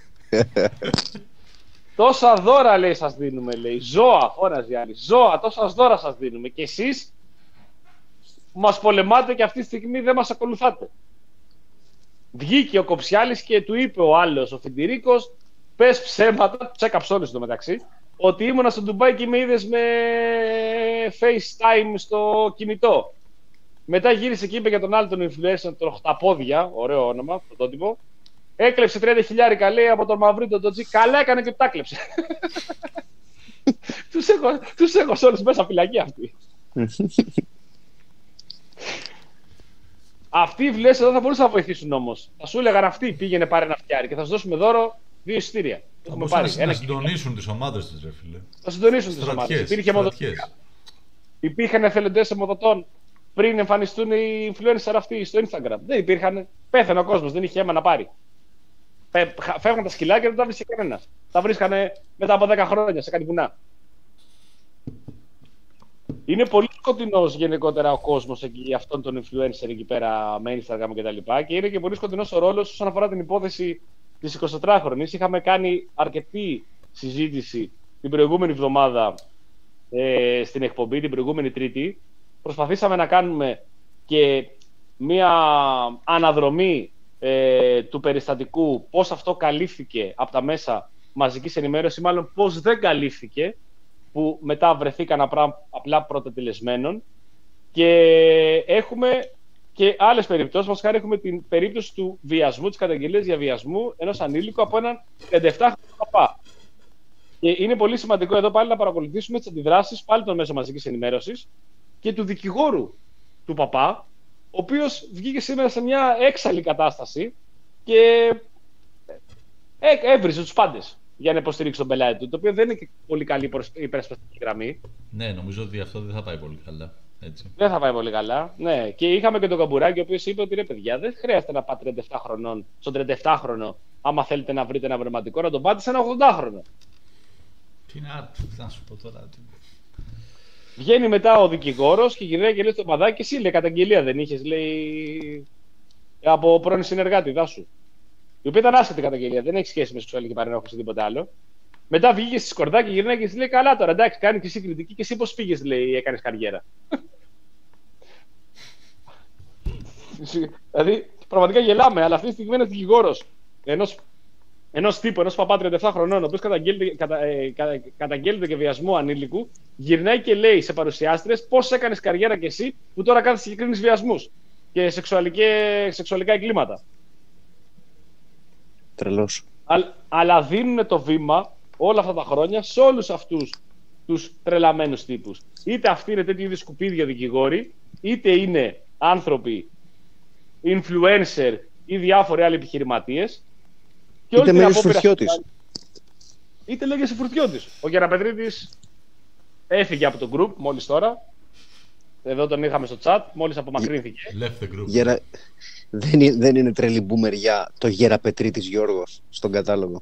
Τόσα δώρα, λέει, σας δίνουμε, λέει. Ζώα, φώναζε άλλη. Ζώα, τόσα δώρα σας δίνουμε. Και εσείς μας πολεμάτε και αυτή τη στιγμή δεν μας ακολουθάτε. Βγήκε ο Κοψιάλης και του είπε ο άλλος, ο Φιντηρίκος, πες ψέματα, τσέκαψε όλους στο μεταξύ, ότι ήμουνα στο Ντουμπάι και με είδες με FaceTime στο κινητό. Μετά γύρισε και είπε για τον άλλο τον influencer, τον Χταπόδια, ωραίο όνομα, πρωτότυπο. Έκλεψε τριάντα χιλιάρικα, λέει, από τον Μαυρίτο τον Τζι. Καλά έκανε και τα έκλεψε. τους, έχω, τους έχω σε όλους μέσα φυλακή αυτοί. Αυτοί οι influencers εδώ θα μπορούσαν να βοηθήσουν όμως. Θα σου έλεγαν αυτοί, πήγαινε πάρε ένα φτιάρι και θα σου δώσουμε δώρο δύο εισιτήρια. Θα μπορούσαν να, να συντονίσουν τις ομάδες τους, ρε φίλε. Θα συντονίσουν τις ομάδες. Υπήρχε μοδοτικά. Υπήρχαν εθελοντές αιμοδοτών πριν εμφανιστούν οι influencers αυτοί στο Instagram. Δεν υπήρχαν. Πέθανε ο κόσμος, δεν είχε αίμα να πάρει. Φεύγαν τα σκυλάκια και δεν τα βρίσκε κανένας. Τα βρίσκανε μετά από δέκα χρόνια σε κάτι βουνά. Είναι πολύ σκοτεινός γενικότερα ο κόσμος εκεί, αυτών των influencer εκεί πέρα με Instagram και τα λοιπά, και είναι και πολύ σκοτεινός ο ρόλος όσον αφορά την υπόθεση της εικοσιτετράχρονης. Είχαμε κάνει αρκετή συζήτηση την προηγούμενη εβδομάδα ε, στην εκπομπή, την προηγούμενη Τρίτη. Προσπαθήσαμε να κάνουμε και μία αναδρομή ε, του περιστατικού, πώς αυτό καλύφθηκε από τα μέσα μαζικής ενημέρωσης, μάλλον πώς δεν καλύφθηκε, που μετά βρεθήκαν απλά πρωτοτελεσμένων, και έχουμε και άλλες περιπτώσεις. Μας χάρη έχουμε την περίπτωση του βιασμού, της καταγγελίας για βιασμού ενός ανήλικου από έναν τριάντα επτάχρονο παπά. Και είναι πολύ σημαντικό εδώ πάλι να παρακολουθήσουμε τις αντιδράσεις πάλι των μέσων μαζικής ενημέρωσης και του δικηγόρου του παπά, ο οποίος βγήκε σήμερα σε μια έξαλλη κατάσταση και έβριζε τους πάντες για να υποστηρίξει τον πελάτη του, το οποίο δεν είναι και πολύ καλή υπερασπιστική γραμμή. Ναι, νομίζω ότι αυτό δεν θα πάει πολύ καλά. Έτσι. Δεν θα πάει πολύ καλά. Ναι. Και είχαμε και τον Καμπουράκη, ο οποίος είπε ότι ρε παιδιά, δεν χρειάζεται να πάτε τριάντα επτά χρονών, στον τριάντα επτάχρονο, άμα θέλετε να βρείτε ένα βρηματικό, να τον πάτε σε ένα ογδοντάχρονο. Τι να, να σου πω τώρα. Βγαίνει μετά ο δικηγόρος και γυρνάει και λέει στο παδάκι, εσύ λέει καταγγελία δεν είχες, λέει, από πρώην συνεργάτη δάσου. Η οποία ήταν άσχετη καταγγελία, δεν έχει σχέση με σεξουαλική παρενόχληση ή τίποτε άλλο. Μετά βγήκε στη σκορδά και γυρνάει και λέει: καλά τώρα, εντάξει, κάνει και εσύ κριτική και εσύ πώς πήγες, λέει, έκανες καριέρα. Δηλαδή, πραγματικά γελάμε, αλλά αυτή τη στιγμή είναι δικηγόρος ενός, ενός τύπου, ενός παπά τριάντα επτά χρονών, ο οποίος καταγγέλλεται, κατα, ε, κατα, καταγγέλλεται και βιασμό ανήλικου, γυρνάει και λέει σε παρουσιάστρες πώς έκανες καριέρα κι εσύ που τώρα κάνεις συγκεκριμένους βιασμούς και σεξουαλικά εγκλήματα. Τρελός. Α, αλλά δίνουν το βήμα όλα αυτά τα χρόνια σε όλους αυτούς τους τρελαμένους τύπους. Είτε αυτοί είναι τέτοιου είδους σκουπίδια δικηγόροι, είτε είναι άνθρωποι, influencer ή διάφοροι άλλοι επιχειρηματίες. Και είτε λέγεσαι Φουρτιώτης. Είτε λέγεσαι Φουρτιώτης. Ο Γεραπετρίτης έφυγε από το group μόλις τώρα. Εδώ τον είχαμε στο chat, μόλις απομακρύνθηκε. Left the group. Γερα... δεν, είναι, δεν είναι τρελή μπουμεριά το Γεραπετρίτης Γιώργος στον κατάλογο.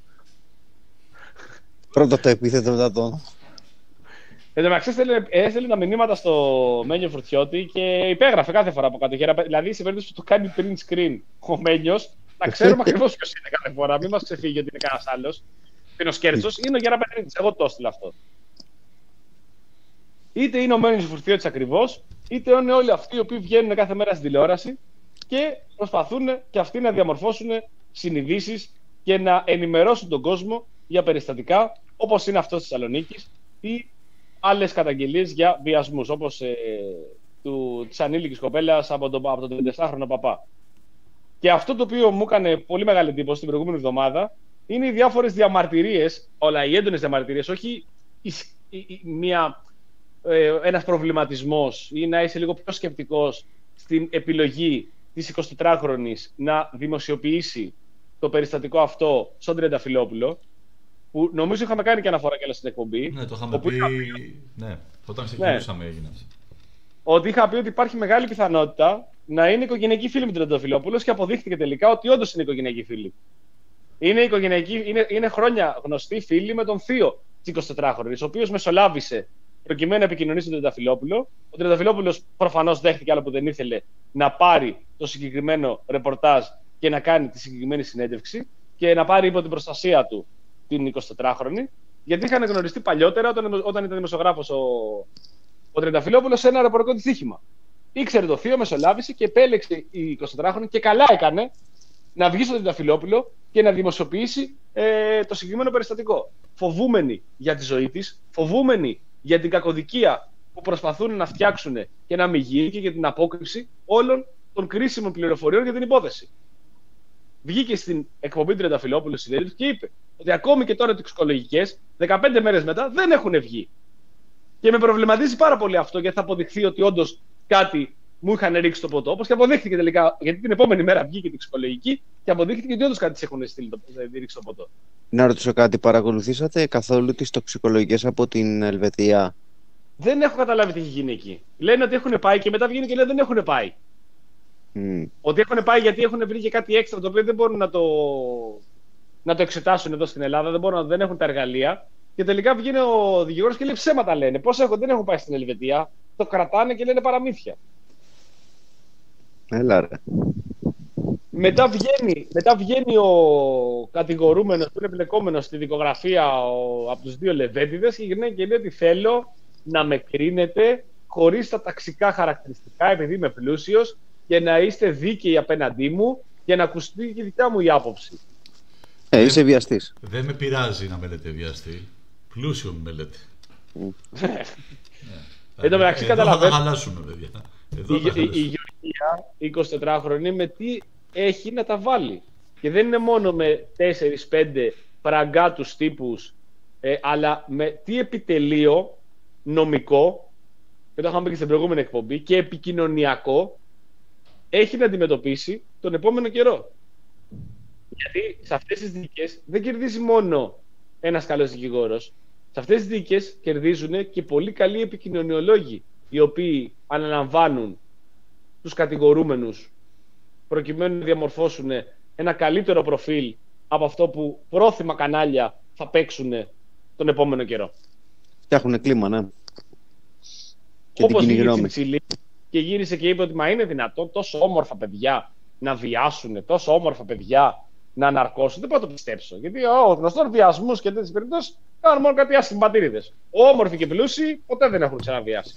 Πρώτο το επίθετο, μετά το... Εν τω μεταξύ έστελνε τα μηνύματα στο Μένιο Φουρτιώτη και υπέγραφε κάθε φορά από κάτω. Δηλαδή, σε περίπτωση που το κάνει print screen ο Μένιος, να ξέρουμε ακριβώς ποιος είναι κάθε φορά. Μην μας ξεφύγει ότι είναι κανένας άλλος. Είναι ο Σκέρτσος, είναι ο Γεραπετρίτης. Εγώ το έστειλα αυτό. Είτε είναι ο Μένιος Φουρτιώτης ακριβώς, είτε είναι όλοι αυτοί οι οποίοι βγαίνουν κάθε μέρα στην τηλεόραση και προσπαθούν και αυτοί να διαμορφώσουν συνειδήσεις και να ενημερώσουν τον κόσμο για περιστατικά όπως είναι αυτό της Θεσσαλονίκης ή άλλες καταγγελίες για βιασμούς, όπως ε, του, της ανήλικης κοπέλας από τον, από τον τρινταεπτάχρονο παπά. Και αυτό το οποίο μου έκανε πολύ μεγάλη εντύπωση την προηγούμενη εβδομάδα είναι οι διάφορες διαμαρτυρίες, όλα οι έντονες διαμαρτυρίες, όχι η, η, η, μια, ε, ένας προβληματισμός ή να είσαι λίγο πιο σκεπτικός στην επιλογή της εικοσιτετράχρονης να δημοσιοποιήσει το περιστατικό αυτό στον Τριανταφυλόπουλο, που νομίζω είχαμε κάνει και αναφορά και στην εκπομπή. Ναι, το είχαμε πει. πει... Ναι, όταν ξεκινούσαμε ναι. έγινε αυτό. Ότι είχα πει ότι υπάρχει μεγάλη πιθανότητα να είναι οικογενειακή φίλη με τον Τριανταφυλόπουλο και αποδείχθηκε τελικά ότι όντως είναι οικογενειακή φίλη. Είναι, οικογενειακή, είναι, είναι χρόνια γνωστή φίλη με τον θείο τη εικοσιτετράχρονης, ο οποίος μεσολάβησε προκειμένου να επικοινωνήσει τον Τριανταφυλόπουλο. Ο Τριανταφυλόπουλος προφανώς δέχτηκε, άλλο που δεν ήθελε, να πάρει το συγκεκριμένο ρεπορτάζ και να κάνει τη συγκεκριμένη συνέντευξη και να πάρει υπό την προστασία του την εικοσιτετράχρονη, γιατί είχαν γνωριστεί παλιότερα όταν, όταν ήταν δημοσιογράφος ο, ο Τριανταφυλόπουλος σε ένα αεροπορικό δυστύχημα. Ήξερε το θείο, μεσολάβησε και επέλεξε η εικοσιτετράχρονη και καλά έκανε να βγει στον Τριανταφυλόπουλο και να δημοσιοποιήσει ε, το συγκεκριμένο περιστατικό. Φοβούμενη για τη ζωή της, φοβούμενη για την κακοδικία που προσπαθούν να φτιάξουν και να μην γίνει και για την απόκρυψη όλων των κρίσιμων πληροφοριών για την υπόθεση. Βγήκε στην εκπομπή Τριανταφυλόπουλου συνέντευξη και είπε ότι ακόμη και τώρα οι τοξικολογικές, δεκαπέντε μέρες μετά, δεν έχουν βγει. Και με προβληματίζει πάρα πολύ αυτό, γιατί θα αποδειχθεί ότι όντως κάτι μου είχαν ρίξει το ποτό. Όπως και αποδείχθηκε τελικά, γιατί την επόμενη μέρα βγήκε η τοξικολογική και αποδείχθηκε ότι όντως κάτι της έχουν στείλει το, ρίξει το ποτό. Να ρωτήσω κάτι, παρακολουθήσατε καθόλου τις τοξικολογικές από την Ελβετία? Δεν έχω καταλάβει τι έχει γίνει εκεί. Λένε ότι έχουν πάει και μετά βγαίνει και λένε δεν έχουν πάει. Mm. Ότι έχουν πάει γιατί έχουν βρει και κάτι έξτρα το οποίο δεν μπορούν να το, να το εξετάσουν εδώ στην Ελλάδα, δεν, μπορούν, δεν έχουν τα εργαλεία. Και τελικά βγαίνει ο δικηγόρος και λέει ψέματα λένε. Πώς έχουν, δεν έχουν πάει στην Ελβετία, το κρατάνε και λένε παραμύθια. Έλα ρε. Μετά βγαίνει, μετά βγαίνει ο κατηγορούμενος που είναι εμπλεκόμενος στη δικογραφία ο, από τους δύο Λεβέντιδες και γυρνάει και λέει ότι θέλω να με κρίνετε χωρίς τα ταξικά χαρακτηριστικά επειδή είμαι πλούσιος και να είστε δίκαιοι απέναντί μου και να ακουστεί και η δικιά μου η άποψη. Ε, είσαι βιαστής. Δεν με πειράζει να με λέτε βιαστή. Πλούσιο με λέτε. Εν τω μεταξύ καταλαβαίνω. Θα χαλάσουμε, παιδιά. Εδώ η, η, η Γεωργία, η εικοσιτετράχρονη, με τι έχει να τα βάλει. Και δεν είναι μόνο με τέσσερα πέντε φραγκάτους τύπους, ε, αλλά με τι επιτελείο νομικό, και το είχαμε πει και στην προηγούμενη εκπομπή, και επικοινωνιακό έχει να αντιμετωπίσει τον επόμενο καιρό. Γιατί σε αυτές τις δίκες δεν κερδίζει μόνο ένας καλός δικηγόρος. Σε αυτές τις δίκες κερδίζουν και πολύ καλοί επικοινωνιολόγοι, οι οποίοι αναλαμβάνουν τους κατηγορούμενους προκειμένου να διαμορφώσουν ένα καλύτερο προφίλ από αυτό που πρόθυμα κανάλια θα παίξουν τον επόμενο καιρό. Φτιάχνουν κλίμα, ναι. Και όπως την κοινή γνώμη. Και γύρισε και είπε ότι μα είναι δυνατόν τόσο όμορφα παιδιά να βιάσουν, τόσο όμορφα παιδιά να αναρκώσουν. Δεν μπορώ να το πιστέψω. Γιατί ο γνωστός βιασμούς και τέτοιες περιπτώσεις κάνουν μόνο κάτι άσχημοι πατήριδες. Όμορφοι και πλούσιοι ποτέ δεν έχουν ξαναβιάσει.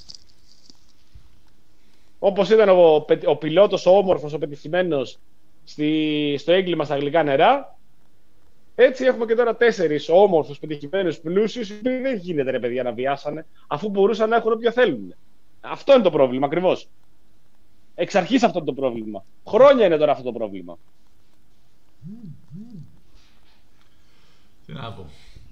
Όπως ήταν ο, ο πιλότος, ο όμορφος, ο πετυχημένος στη, στο έγκλημα στα γλυκά νερά, έτσι έχουμε και τώρα τέσσερις όμορφους, πετυχημένους, πλούσιους, οι οποίοι δεν γίνεται ρε παιδιά να βιάσανε, αφού μπορούσαν να έχουν όποιο θέλουν. Αυτό είναι το πρόβλημα ακριβώς. Εξ αρχής αυτό είναι το πρόβλημα. Χρόνια είναι τώρα αυτό το πρόβλημα. Τι να πω.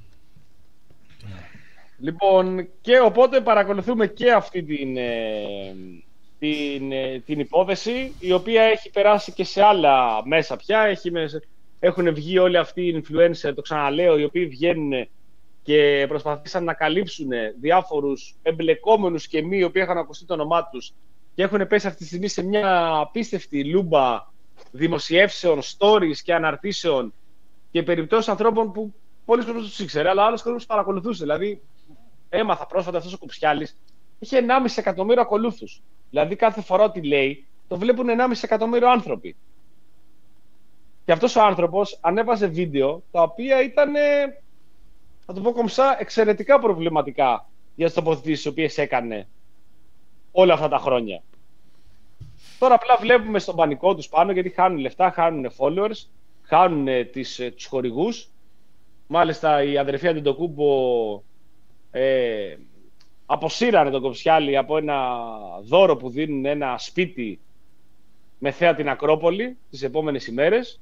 Λοιπόν, και οπότε παρακολουθούμε και αυτή την, ε, την, ε, την υπόθεση, η οποία έχει περάσει και σε άλλα μέσα πια. Έχει, έχουν βγει όλοι αυτοί οι influencer, το ξαναλέω, οι οποίοι βγαίνουν και προσπαθήσαν να καλύψουν διάφορους εμπλεκόμενους και μη, οι οποίοι είχαν ακουστεί το όνομά τους και έχουν πέσει αυτή τη στιγμή σε μια απίστευτη λούμπα δημοσιεύσεων, stories και αναρτήσεων και περιπτώσεις ανθρώπων που πολλοί κόσμος τους ήξερε, αλλά άλλος κόσμος παρακολουθούσε. Δηλαδή, έμαθα πρόσφατα αυτός ο Κουψιάλης είχε ενάμιση εκατομμύριο ακολούθους. Δηλαδή, κάθε φορά ότι λέει, το βλέπουν ενάμιση εκατομμύριο άνθρωποι. Και αυτός ο άνθρωπος ανέβαζε βίντεο τα οποία ήταν, θα το πω κομψά, εξαιρετικά προβληματικά για τις τοποθετήσεις τις οποίες έκανε όλα αυτά τα χρόνια. Τώρα απλά βλέπουμε στον πανικό τους πάνω, γιατί χάνουν λεφτά, χάνουν followers, χάνουν τις, τους χορηγούς. Μάλιστα η αδερφή Αντετοκούμπο ε, αποσύρανε τον Κοψιάλη από ένα δώρο που δίνουν, ένα σπίτι με θέα την Ακρόπολη τις επόμενες ημέρες.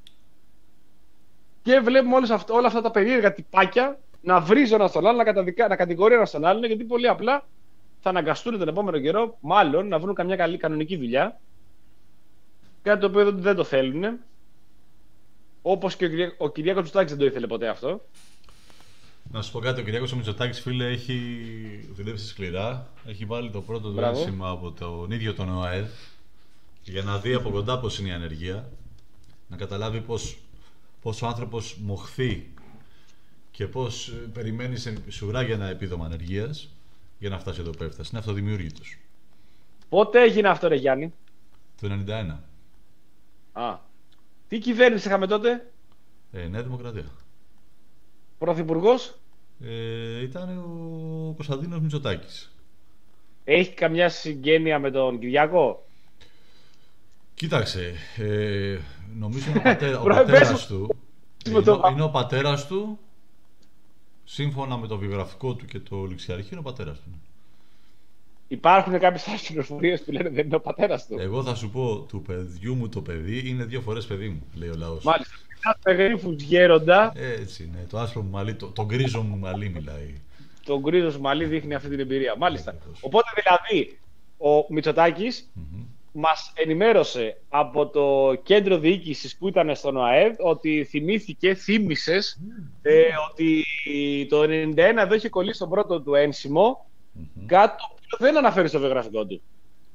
Και βλέπουμε όλες αυτά, όλα αυτά τα περίεργα τυπάκια να βρίζουν ένα στον άλλο, να, καταδικά, να κατηγορεί ένα στον άλλο, γιατί πολύ απλά θα αναγκαστούν τον επόμενο καιρό, μάλλον, να βρουν καμιά καλή κανονική δουλειά. Κάτι το οποίο δεν το θέλουν. Όπως και ο, Κυριά... ο Κυριάκος Μητσοτάκης δεν το ήθελε ποτέ αυτό. Να σου πω κάτι, ο Κυριάκος Μητσοτάκης, φίλε, έχει δουλέψει σκληρά. Έχει βάλει το πρώτο του ένσημα από τον ίδιο τον ΟΑΕΔ για να δει από κοντά πώς είναι η ανεργία. Να καταλάβει πώς, πώς ο άνθρωπος μοχθεί και πώς περιμένει σε σουράγια ένα επίδομα ανεργίας για να φτάσει εδώ που έφτασε. Είναι αυτοδημιούργητος. Πότε έγινε αυτό, ρε Γιάννη? Το ενενήντα ένα. Α. Τι κυβέρνηση είχαμε τότε? Ε, Νέα Δημοκρατία. Πρωθυπουργός? Ε, ήταν ο Κωνσταντίνος Μητσοτάκης. Έχει καμιά συγγένεια με τον Κυριάκο? Κοίταξε, ε, νομίζω είναι ο, πατέρα, ο πατέρας του. Είναι, είναι ο πατέρας του. Σύμφωνα με το βιογραφικό του και το ληξιαρχείο, είναι ο πατέρας του. Υπάρχουν κάποιες άλλες πληροφορίες που λένε δεν είναι ο πατέρας του. Εγώ θα σου πω, του παιδιού μου το παιδί είναι δύο φορές παιδί μου, λέει ο λαός. Μάλιστα. Κάθε γρίφους γέροντα. Έτσι είναι. Το άσπρο μου μαλλί, το, το γκρίζο μου μαλλί μιλάει. Το γκρίζο σου μαλλί δείχνει αυτή την εμπειρία. Μάλιστα. Οπότε δηλαδή ο Μητσοτάκης mm-hmm. μας ενημέρωσε από το κέντρο διοίκησης που ήταν στον ΟΑΕΔ ότι θυμήθηκε, θύμισες mm-hmm. ε, ότι το ενενήντα ένα εδώ είχε κολλήσει τον πρώτο του ένσημο, mm-hmm. κάτι που δεν αναφέρει στο βιογραφικό του.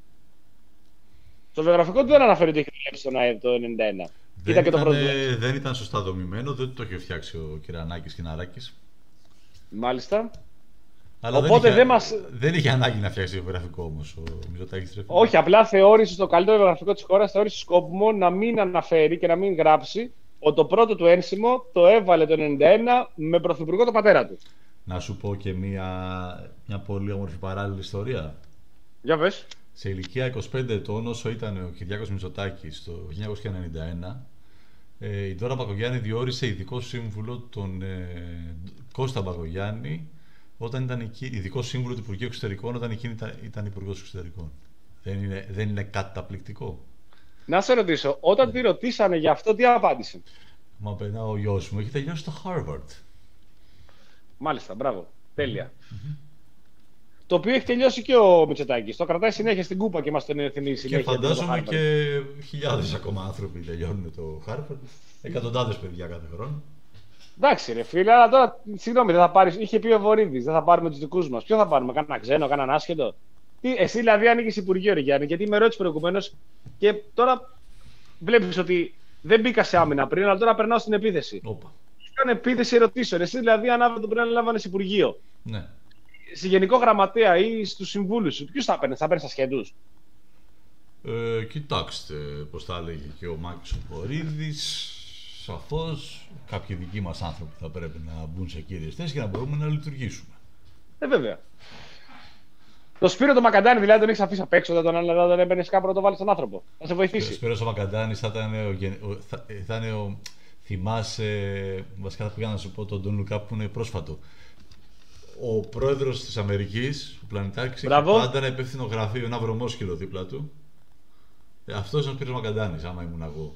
Στο βιογραφικό του δεν αναφέρει ότι είχε δουλέψει στον ΟΑΕΔ το ενενήντα ένα. Δεν ήταν, και το πρώτο δεν ήταν σωστά δομημένο, δεν το είχε φτιάξει ο Κυρανάκης Κιναράκης. Μάλιστα. Αλλά Οπότε δεν είχε, δεν, μας... δεν είχε ανάγκη να φτιάξει βιογραφικό όμως ο Μητσοτάκης. Όχι, απλά θεώρησε το καλύτερο βιογραφικό της χώρας, θεώρησε σκόπιμο να μην αναφέρει και να μην γράψει ότι το πρώτο του ένσημο το έβαλε το ενενήντα ένα με πρωθυπουργό το πατέρα του. Να σου πω και μια, μια πολύ όμορφη παράλληλη ιστορία. Για πες. Σε ηλικία είκοσι πέντε ετών, όσο ήταν ο Κυριάκος Μητσοτάκης το χίλια εννιακόσια ενενήντα ένα, ε, η Ντόρα Μπακογιάννη διόρισε ειδικό σύμβουλο τον ε, Κώστα Μπακογιάννη όταν ήταν εκεί, ειδικό σύμβουλο του Υπουργείου Εξωτερικών όταν εκείνη ήταν, ήταν υπουργός Εξωτερικών. Δεν είναι, δεν είναι καταπληκτικό? Να σε ρωτήσω, όταν yeah. τη ρωτήσανε γι' αυτό, τι απάντησε? Μα περνά ο γιος μου, έχει τελειώσει στο Harvard. Μάλιστα, μπράβο, τέλεια. Mm-hmm. Το οποίο έχει τελειώσει και ο Μητσοτάκης. Το κρατάει συνέχεια στην κούπα και μας τον θυμίζει συνέχεια. Και φαντάζομαι και χιλιάδες ακόμα άνθρωποι τελειώνουν το Harvard. Εκατοντάδες παιδιά κάθε χρόνο. Εντάξει, ρε φίλε, αλλά τώρα συγγνώμη, δεν θα πάρεις. Είχε πει ο Βορύδης, δεν θα πάρουμε τους δικούς μας. Ποιο θα πάρουμε, κανένα ξένο, κανέναν άσχετο? Τι, εσύ δηλαδή άνοιγες Υπουργείο, ρε Γιάννη, γιατί με ρώτησες προηγουμένως και τώρα βλέπεις ότι δεν μπήκα σε άμυνα πριν, αλλά τώρα περνάω στην επίθεση. Όπα. Κάνω επίθεση ερωτήσεων. Εσύ δηλαδή ανάβει τον πριν να λάβανε Υπουργείο. Ναι. Σε γενικό γραμματέα ή στους συμβούλους σου, ποιους θα παίρνεις, θα παίρνεις ασχέτους? Ε, κοιτάξτε, πώς θα έλεγε και ο Μάκης ο Βορύδης, σαφώς κάποιοι δικοί μας άνθρωποι θα πρέπει να μπουν σε κύριες θέσεις και να μπορούμε να λειτουργήσουμε. Ε, βέβαια. Το Σπύρο το Μακαντάνη δηλαδή τον έχεις αφήσει απ' έξω, όταν τον έμπαινες κάπου να το βάλεις στον άνθρωπο, να σε βοηθήσει. Ο Σπύρος ο Μακαντάνης θα ήταν ο, ο, θα, θα είναι ο, θυμάσαι, βασικά θα πήγα να σου πω τον Τον Λουκά που είναι πρόσφατο. Ο πρόεδρος της Αμερικής, ο Πλανητάκης, έχει πάντα ένα υπεύθυνο γραφείο, ένα βρωμόσκυλο δίπλα του. Ε, αυτός είναι ο Σπύρος Μακαντάνης, άμα ήμουν εγώ.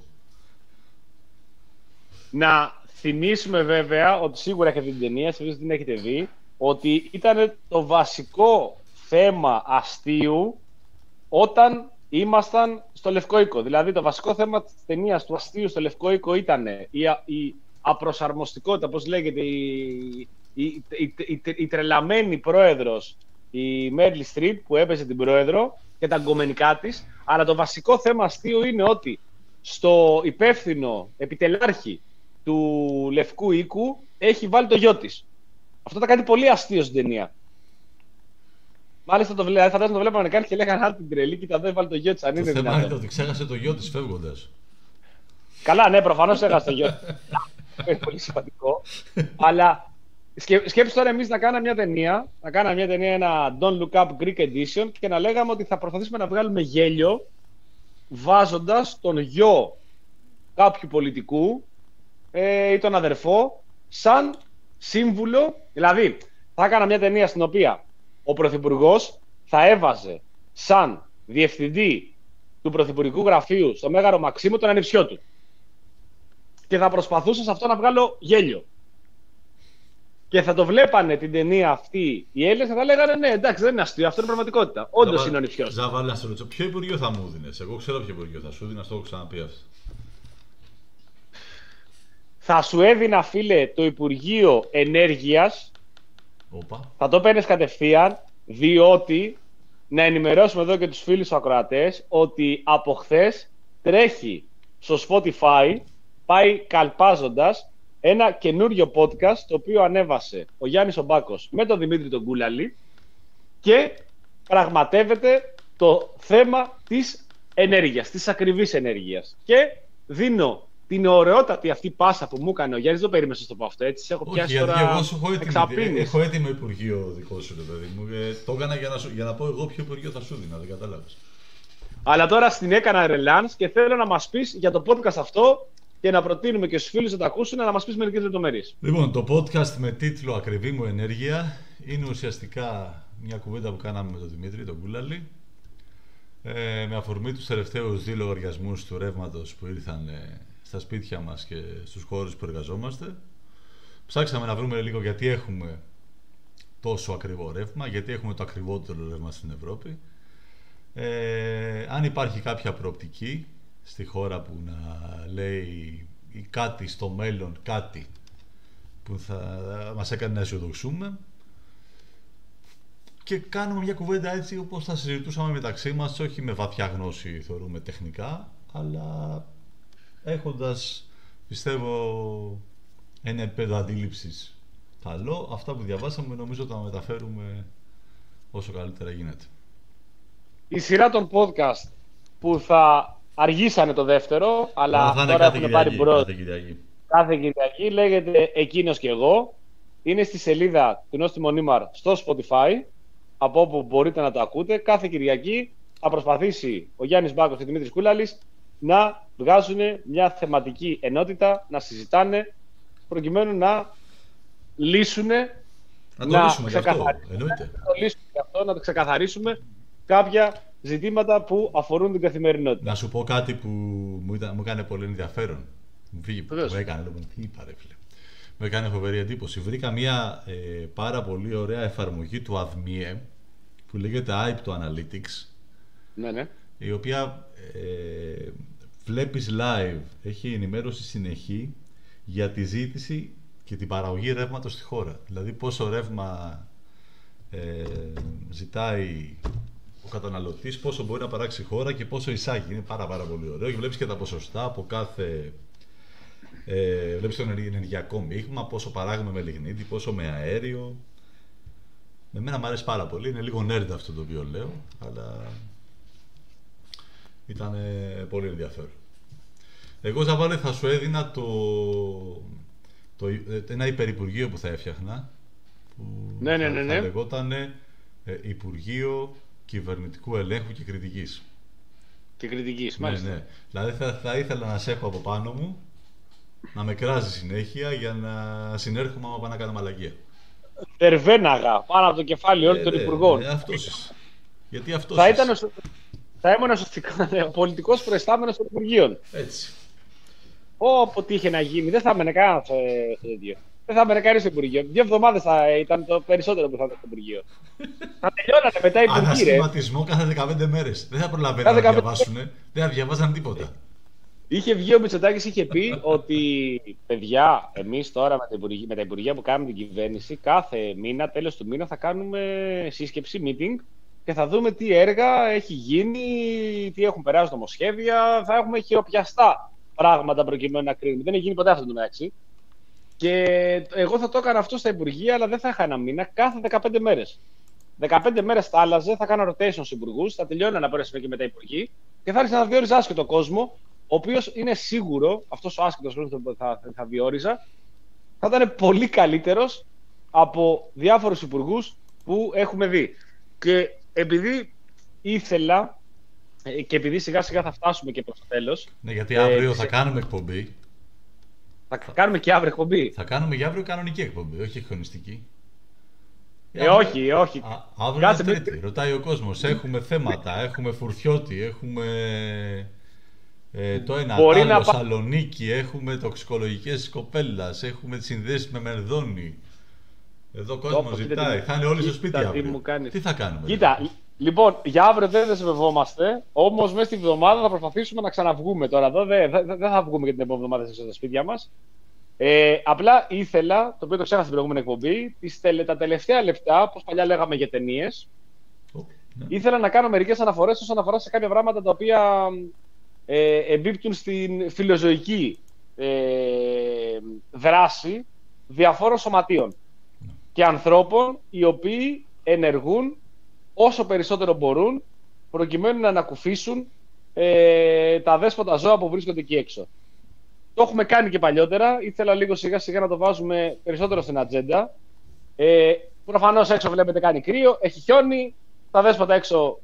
Να θυμίσουμε βέβαια ότι σίγουρα έχετε την ταινία, σίγουρα την έχετε δει, ότι ήταν το βασικό θέμα αστείου όταν ήμασταν στο Λευκό Οίκο. Δηλαδή το βασικό θέμα της ταινίας του αστείου στο Λευκό Οίκο ήταν η, η απροσαρμοστικότητα, πώς λέγεται, η, η, η, η, η, η τρελαμένη πρόεδρος, η Μέρλι Στριπ, που έπαιζε την πρόεδρο και τα γκομενικά της. Αλλά το βασικό θέμα αστείο είναι ότι στο υπεύθυνο επιτελάρχη του Λευκού Οίκου έχει βάλει το γιο της. Αυτό ήταν κάτι πολύ αστείο στην ταινία. Μάλιστα το βλέπω, φαντάζομαι το βλέπανε κάνει και λέγανε «Α, την τρελή, κοίτα εδώ έβαλε το γιο της, αν είναι δυνατόν». Το θέμα είναι ότι ξέχασε το γιο της φεύγοντας. Καλά, ναι, προφανώς έχασε το γιο της. Είναι πολύ σημαντικό. Αλλά σκέ, σκέψου τώρα εμείς να κάναμε μια ταινία, να κάναμε μια ταινία, ένα Don't Look Up Greek Edition, και να λέγαμε ότι θα προσπαθήσουμε να βγάλουμε γέλιο βάζοντας τον γιο κάποιου πολιτικού ε, ή τον αδερφό σαν σύμβουλο. Δηλαδή, θα έκανα μια ταινία στην οποία ο Πρωθυπουργός θα έβαζε σαν διευθυντή του Πρωθυπουργικού Γραφείου στο Μέγαρο Μαξίμου τον ανιψιό του. Και θα προσπαθούσα σε αυτό να βγάλω γέλιο. Και θα το βλέπανε την ταινία αυτή οι Έλληνες και θα λέγανε «Ναι, εντάξει, δεν είναι αστείο, αυτό είναι πραγματικότητα». Όντως είναι ο ανιψιός. Ζαβάλα, να σε ρωτήσω, ποιο υπουργείο θα μου δίνεις? Εγώ ξέρω ποιο υπουργείο θα σου δίνεις, το έχω ξαναπεί αυτό. Θα σου έδινα, φίλε, το Υπουργείο Ενέργειας. Οπα. Θα το παίρνεις κατευθείαν, διότι να ενημερώσουμε εδώ και τους φίλους ακροατές ότι από χθες τρέχει στο Spotify, πάει καλπάζοντας, ένα καινούριο podcast το οποίο ανέβασε ο Γιάννης ο Μπάκος με τον Δημήτρη τον Κούλαλη και πραγματεύεται το θέμα της ενέργειας, της ακριβής ενέργειας. Και δίνω την ωραιότατη αυτή πάσα που μου έκανε ο Γιάννης, δεν το περίμεσα να το πω αυτό, έτσι, σε έχω πιάσει τώρα εξαπίνεις. Έχω έτοιμο υπουργείο δικό σου, ρε παιδί μου, και το έκανα για να, σου, για να πω εγώ ποιο υπουργείο θα σου δίνα, δεν κατάλαβες. Αλλά τώρα στην έκανα ρελάνς και θέλω να μας πεις για το podcast αυτό και να προτείνουμε και στους φίλους να το ακούσουν, να μας πεις μερικές λεπτομέρειες. Λοιπόν, το podcast με τίτλο «Ακριβή μου ενέργεια» είναι ουσιαστικά μια κουβέντα που κάναμε με τον Δημήτρη, τον Κούλαλη, ε, με αφορμή τους τελευταίους δύο λογαριασμούς του ρεύματος που ήρθαν ε, στα σπίτια μας και στους χώρους που εργαζόμαστε. Ψάξαμε να βρούμε λίγο γιατί έχουμε τόσο ακριβό ρεύμα, γιατί έχουμε το ακριβότερο ρεύμα στην Ευρώπη. Ε, αν υπάρχει κάποια προοπτική στη χώρα που να λέει κάτι στο μέλλον, κάτι που θα μας έκανε να αισιοδοξούμε, και κάνουμε μια κουβέντα έτσι όπως θα συζητούσαμε μεταξύ μας, όχι με βαθιά γνώση θεωρούμε τεχνικά, αλλά έχοντας, πιστεύω, ένα επίπεδο αντίληψης καλό. Αυτά που διαβάσαμε νομίζω τα μεταφέρουμε όσο καλύτερα γίνεται. Η σειρά των podcast που θα αργήσανε το δεύτερο, αλλά θα τώρα έχουν πάρει μπρος κάθε Κυριακή. Κάθε Κυριακή, λέγεται «Εκείνος και εγώ». Είναι στη σελίδα του Νόστιμο Νίμαρ στο Spotify, από όπου μπορείτε να το ακούτε. Κάθε Κυριακή θα προσπαθήσει ο Γιάννης Μπάκος και ο Δημήτρης Κούλαλης να βγάζουν μια θεματική ενότητα, να συζητάνε, προκειμένου να λύσουν, να το λύσουμε γι' αυτό, εννοείται. Να το λύσουμε γι' αυτό, να το ξεκαθαρίσουμε κάποια ζητήματα που αφορούν την καθημερινότητα. Να σου πω κάτι που μου, ήταν, μου έκανε πολύ ενδιαφέρον. Μου, φύγει, μου έκανε, λοιπόν, τι είπα ρε φίλε. Μου έκανε φοβερή εντύπωση. Βρήκα μια ε, πάρα πολύ ωραία εφαρμογή του ΑΔΜΙΕ που λέγεται Aipto Analytics. Ναι, ναι. Η οποία ε, βλέπεις live, έχει ενημέρωση συνεχή για τη ζήτηση και την παραγωγή ρεύματος στη χώρα. Δηλαδή πόσο ρεύμα ε, ζητάει ο καταναλωτής, πόσο μπορεί να παράξει η χώρα και πόσο εισάγει. Είναι πάρα, πάρα πολύ ωραίο. Και βλέπεις και τα ποσοστά από κάθε... Ε, βλέπεις το ενεργειακό μείγμα, πόσο παράγουμε με λιγνίτη, πόσο με αέριο. Με μένα μου αρέσει πάρα πολύ. Είναι λίγο nerd αυτό το οποίο λέω, αλλά ήταν πολύ ενδιαφέρον. Εγώ, Ζαβάλε, θα σου έδινα το, το, ένα υπερυπουργείο που θα έφτιαχνα, που ναι, ναι, ναι, ναι. θα λεγόταν ε, Υπουργείο Κυβερνητικού Ελέγχου και Κριτικής. Και Κριτικής, ναι, μάλιστα. Ναι. Δηλαδή θα, θα ήθελα να σε έχω από πάνω μου, να με κράζει συνέχεια για να συνέρχομαι άμα πάμε να κάνω μαλακία. Τερβέναγα πάνω από το κεφάλι όλων ε, των ναι, υπουργών. Ναι, αυτός. Γιατί αυτός θα, ήταν ο, θα ήμουν ο πολιτικός προϊστάμενος των υπουργείων. Έτσι. Ό,τι είχε να γίνει, δεν θα έμενε κανένα στο ίδιο. Δεν θα έμενε κανένα στο Υπουργείο. Δύο εβδομάδες θα ήταν το περισσότερο που θα ήταν στο Υπουργείο. Θα τελειώνανε μετά οι υπουργοί. Ανασχηματισμό κάθε δεκαπέντε μέρες. Δεν θα προλαβαίνουν να διαβάσουν. Δεν θα διαβάζαν τίποτα. Είχε βγει ο Μητσοτάκης, είχε πει ότι παιδιά, εμείς τώρα με τα, υπουργεία, με τα υπουργεία που κάνουμε την κυβέρνηση, κάθε μήνα, τέλος του μήνα, θα κάνουμε σύσκεψη, meeting και θα δούμε τι έργα έχει γίνει, τι έχουν περάσει νομοσχέδια, θα έχουμε χειροπιαστά πράγματα προκειμένου να κρίνουμε. Δεν έχει γίνει ποτέ αυτό το μεταξύ. Και εγώ θα το έκανα αυτό στα υπουργεία, αλλά δεν θα είχα ένα μήνα, κάθε δεκαπέντε μέρες. δεκαπέντε μέρες θα άλλαζε, θα κάνω rotation στους υπουργούς, θα τελειώνω ένα πέρασμα και μετά υπουργοί και θα άρχισα να διόριζα άσχετο κόσμο, ο οποίος είναι σίγουρο, αυτός ο άσχετος κόσμος που θα, θα, θα διόριζα, θα ήταν πολύ καλύτερος από διάφορους υπουργούς που έχουμε δει. Και επειδή ήθελα, και επειδή σιγά σιγά θα φτάσουμε και προς το τέλος. Ναι, γιατί αύριο ε, θα κάνουμε εκπομπή. Θα, θα κάνουμε και αύριο εκπομπή. Θα κάνουμε για αύριο κανονική εκπομπή, όχι εκχωνιστική. Ε, όχι, όχι. Α, αύριο είναι Τρίτη. Μη... Ρωτάει ο κόσμος. Έχουμε θέματα, έχουμε Φουρτιώτη, έχουμε ε, το ένα το άλλο, να... Σαλονίκη, έχουμε τοξικολογικές της Κοπέλας, έχουμε τις συνδέσεις με Μερδόνη. Εδώ ο κόσμος ζητάει. Τι... Θα είναι όλοι στο σπίτι αύριο. Τι, τι θα κάνουμε. Κοίτα, δηλαδή. Λοιπόν, για αύριο δεν δεσμευόμαστε, όμως μέσα στη βδομάδα θα προσπαθήσουμε να ξαναβγούμε τώρα εδώ. Δεν δε, δε θα βγούμε για την επόμενη εβδομάδα στα σπίτια μας. Ε, απλά ήθελα, το οποίο το ξέχασα στην προηγούμενη εκπομπή, τις, τα τελευταία λεπτά, όπως παλιά λέγαμε για ταινίες, oh, ναι. ήθελα να κάνω μερικές αναφορές όσον αφορά σε κάποια πράγματα τα οποία ε, εμπίπτουν στην φιλοζωική ε, δράση διαφόρων σωματείων mm. και ανθρώπων οι οποίοι ενεργούν όσο περισσότερο μπορούν προκειμένου να ανακουφίσουν ε, τα αδέσποτα ζώα που βρίσκονται εκεί έξω. Το έχουμε κάνει και παλιότερα. Ήθελα λίγο σιγά σιγά να το βάζουμε περισσότερο στην ατζέντα. Ε, προφανώς έξω βλέπετε κάνει κρύο, έχει χιόνι. Τα δέσποτα έξω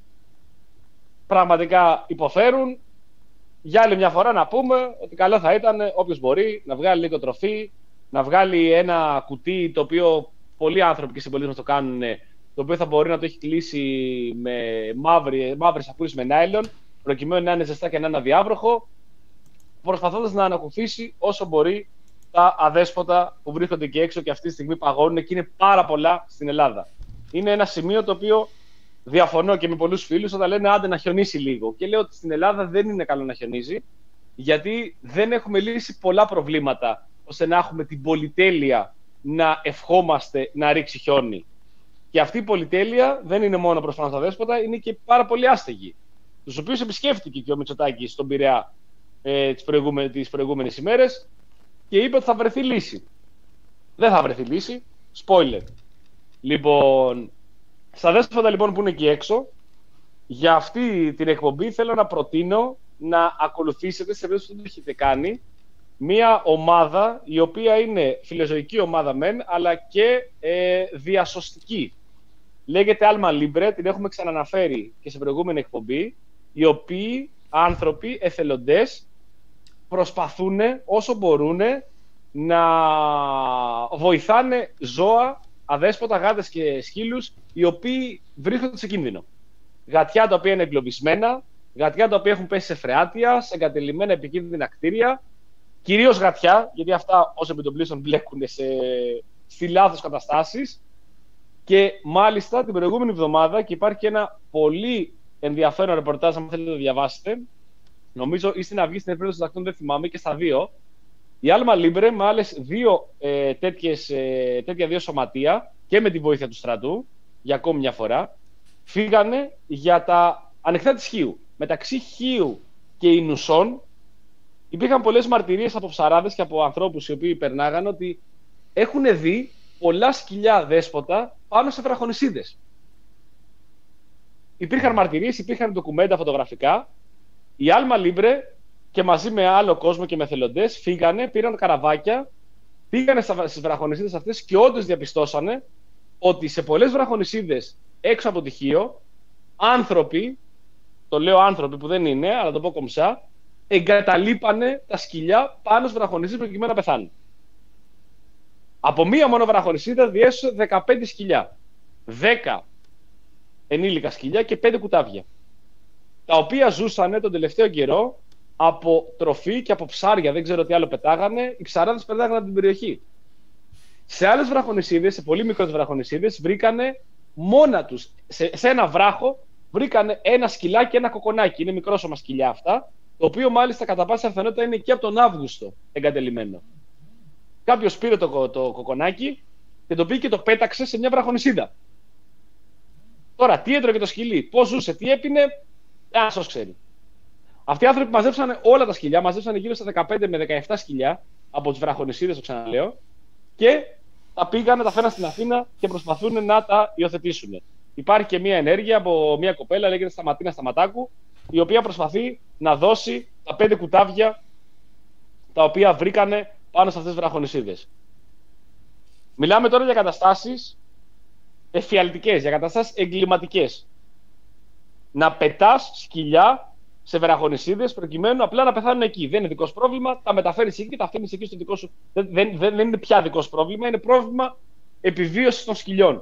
πραγματικά υποφέρουν. Για άλλη μια φορά να πούμε ότι καλό θα ήταν όποιος μπορεί να βγάλει λίγο τροφή, να βγάλει ένα κουτί το οποίο πολλοί άνθρωποι και συμπολίτες μας το κάνουν, το οποίο θα μπορεί να το έχει κλείσει με μαύρες σακούλες με νάιλον, προκειμένου να είναι ζεστά και να είναι αδιάβροχο, προσπαθώντας να ανακουφίσει όσο μπορεί τα αδέσποτα που βρίσκονται εκεί έξω και αυτή τη στιγμή παγώνουν και είναι πάρα πολλά στην Ελλάδα. Είναι ένα σημείο το οποίο διαφωνώ και με πολλούς φίλους όταν λένε άντε να χιονίσει λίγο. Και λέω ότι στην Ελλάδα δεν είναι καλό να χιονίζει, γιατί δεν έχουμε λύσει πολλά προβλήματα ώστε να έχουμε την πολυτέλεια να ευχόμαστε να ρίξει χιόνι. Και αυτή η πολυτέλεια δεν είναι μόνο προς πάνω στα δέσποτα, είναι και πάρα πολύ άστεγοι. Τους οποίους επισκέφτηκε και ο Μητσοτάκης στον Πειραιά ε, τις, προηγούμε, τις προηγούμενες ημέρες και είπε ότι θα βρεθεί λύση. Δεν θα βρεθεί λύση. Spoiler. Λοιπόν, στα δέσποτα λοιπόν που είναι εκεί έξω, για αυτή την εκπομπή θέλω να προτείνω να ακολουθήσετε, σε περίπτωση που δεν το έχετε κάνει, μία ομάδα η οποία είναι φιλοζωική ομάδα μεν, αλλά και ε, διασωστική. Λέγεται Alma Libre, την έχουμε ξαναναφέρει και σε προηγούμενη εκπομπή, οι οποίοι άνθρωποι, εθελοντές, προσπαθούν όσο μπορούν να βοηθάνε ζώα, αδέσποτα, γάτες και σκύλους, οι οποίοι βρίσκονται σε κίνδυνο. Γατιά τα οποία είναι εγκλωβισμένα, γατιά τα οποία έχουν πέσει σε φρεάτια, σε εγκατελειμμένα επικίνδυνα κτίρια, κυρίως γατιά, γιατί αυτά ως επιτοπλίστων μπλέκουν σε, στη λάθος καταστάσεις. Και μάλιστα την προηγούμενη εβδομάδα, και υπάρχει και ένα πολύ ενδιαφέρον ρεπορτάζ, αν θέλετε να το διαβάσετε, νομίζω ή στην Αυγή, στην Εφημερίδα των Συντακτών, δεν θυμάμαι, και στα δύο, η Alma Libre με άλλες δύο ε, τέτοιες, ε, τέτοια δύο σωματεία και με τη βοήθεια του στρατού, για ακόμη μια φορά, φύγανε για τα ανοιχτά της Χίου. Μεταξύ Χίου και Ινουσών υπήρχαν πολλές μαρτυρίες από ψαράδες και από ανθρώπους οι οποίοι περνάγανε ότι έχουν δει πολλά σκυλιά δέσποτα πάνω σε βραχονισίδες. Υπήρχαν μαρτυρίες, υπήρχαν ντοκουμέντα φωτογραφικά. Η Alma Libre και μαζί με άλλο κόσμο και με εθελοντές φύγανε, πήραν καραβάκια, πήγανε στις βραχονισίδες αυτές και όντως διαπιστώσανε ότι σε πολλές βραχονισίδες έξω από τη Χίο, άνθρωποι, το λέω άνθρωποι που δεν είναι, αλλά το πω κομψά, εγκαταλείπανε τα σκυλιά πάνω στις βραχονισίδες προκειμένου να πεθάνουν. Από μία μόνο βραχονισίδα διέσωσε δεκαπέντε σκυλιά. δέκα ενήλικα σκυλιά και πέντε κουτάβια. Τα οποία ζούσαν τον τελευταίο καιρό από τροφή και από ψάρια. Δεν ξέρω τι άλλο πετάγανε. Οι ψαράδες πετάγανε από την περιοχή. Σε άλλες βραχονισίδες, σε πολύ μικρές βραχονισίδες, βρήκανε μόνα τους. Σε, σε ένα βράχο βρήκανε ένα σκυλάκι και ένα κοκονάκι. Είναι μικρόσωμα σκυλιά αυτά. το οποίο μάλιστα κατά πάσα πιθανότητα είναι και από τον Αύγουστο εγκατελειμμένο. Κάποιος πήρε το, το κοκονάκι και το πήγε και το πέταξε σε μια βραχονισίδα. Τώρα, τι έτρωγε το σκυλί, πώς ζούσε, τι έπινε, ένας ως ξέρει. Αυτοί οι άνθρωποι μαζέψανε όλα τα σκυλιά, μαζέψανε γύρω στα δεκαπέντε με δεκαεπτά σκυλιά από τις βραχονισίδες, το ξαναλέω, και τα πήγανε, τα φέραν στην Αθήνα και προσπαθούν να τα υιοθετήσουν. Υπάρχει και μια ενέργεια από μια κοπέλα, λέγεται Σταματίνα Σταματάκου, η οποία προσπαθεί να δώσει τα πέντε κουτάβια τα οποία βρήκανε πάνω σε αυτές τις βραχονισίδες. Μιλάμε τώρα για καταστάσεις εφιαλτικές, για καταστάσεις εγκληματικές. Να πετάς σκυλιά σε βραχονισίδες προκειμένου απλά να πεθάνουν εκεί. Δεν είναι δικό σου πρόβλημα, τα μεταφέρεις εκεί και τα αφήνεις εκεί στο δικό σου. Δεν, δεν, δεν είναι πια δικό σου πρόβλημα, είναι πρόβλημα επιβίωσης των σκυλιών.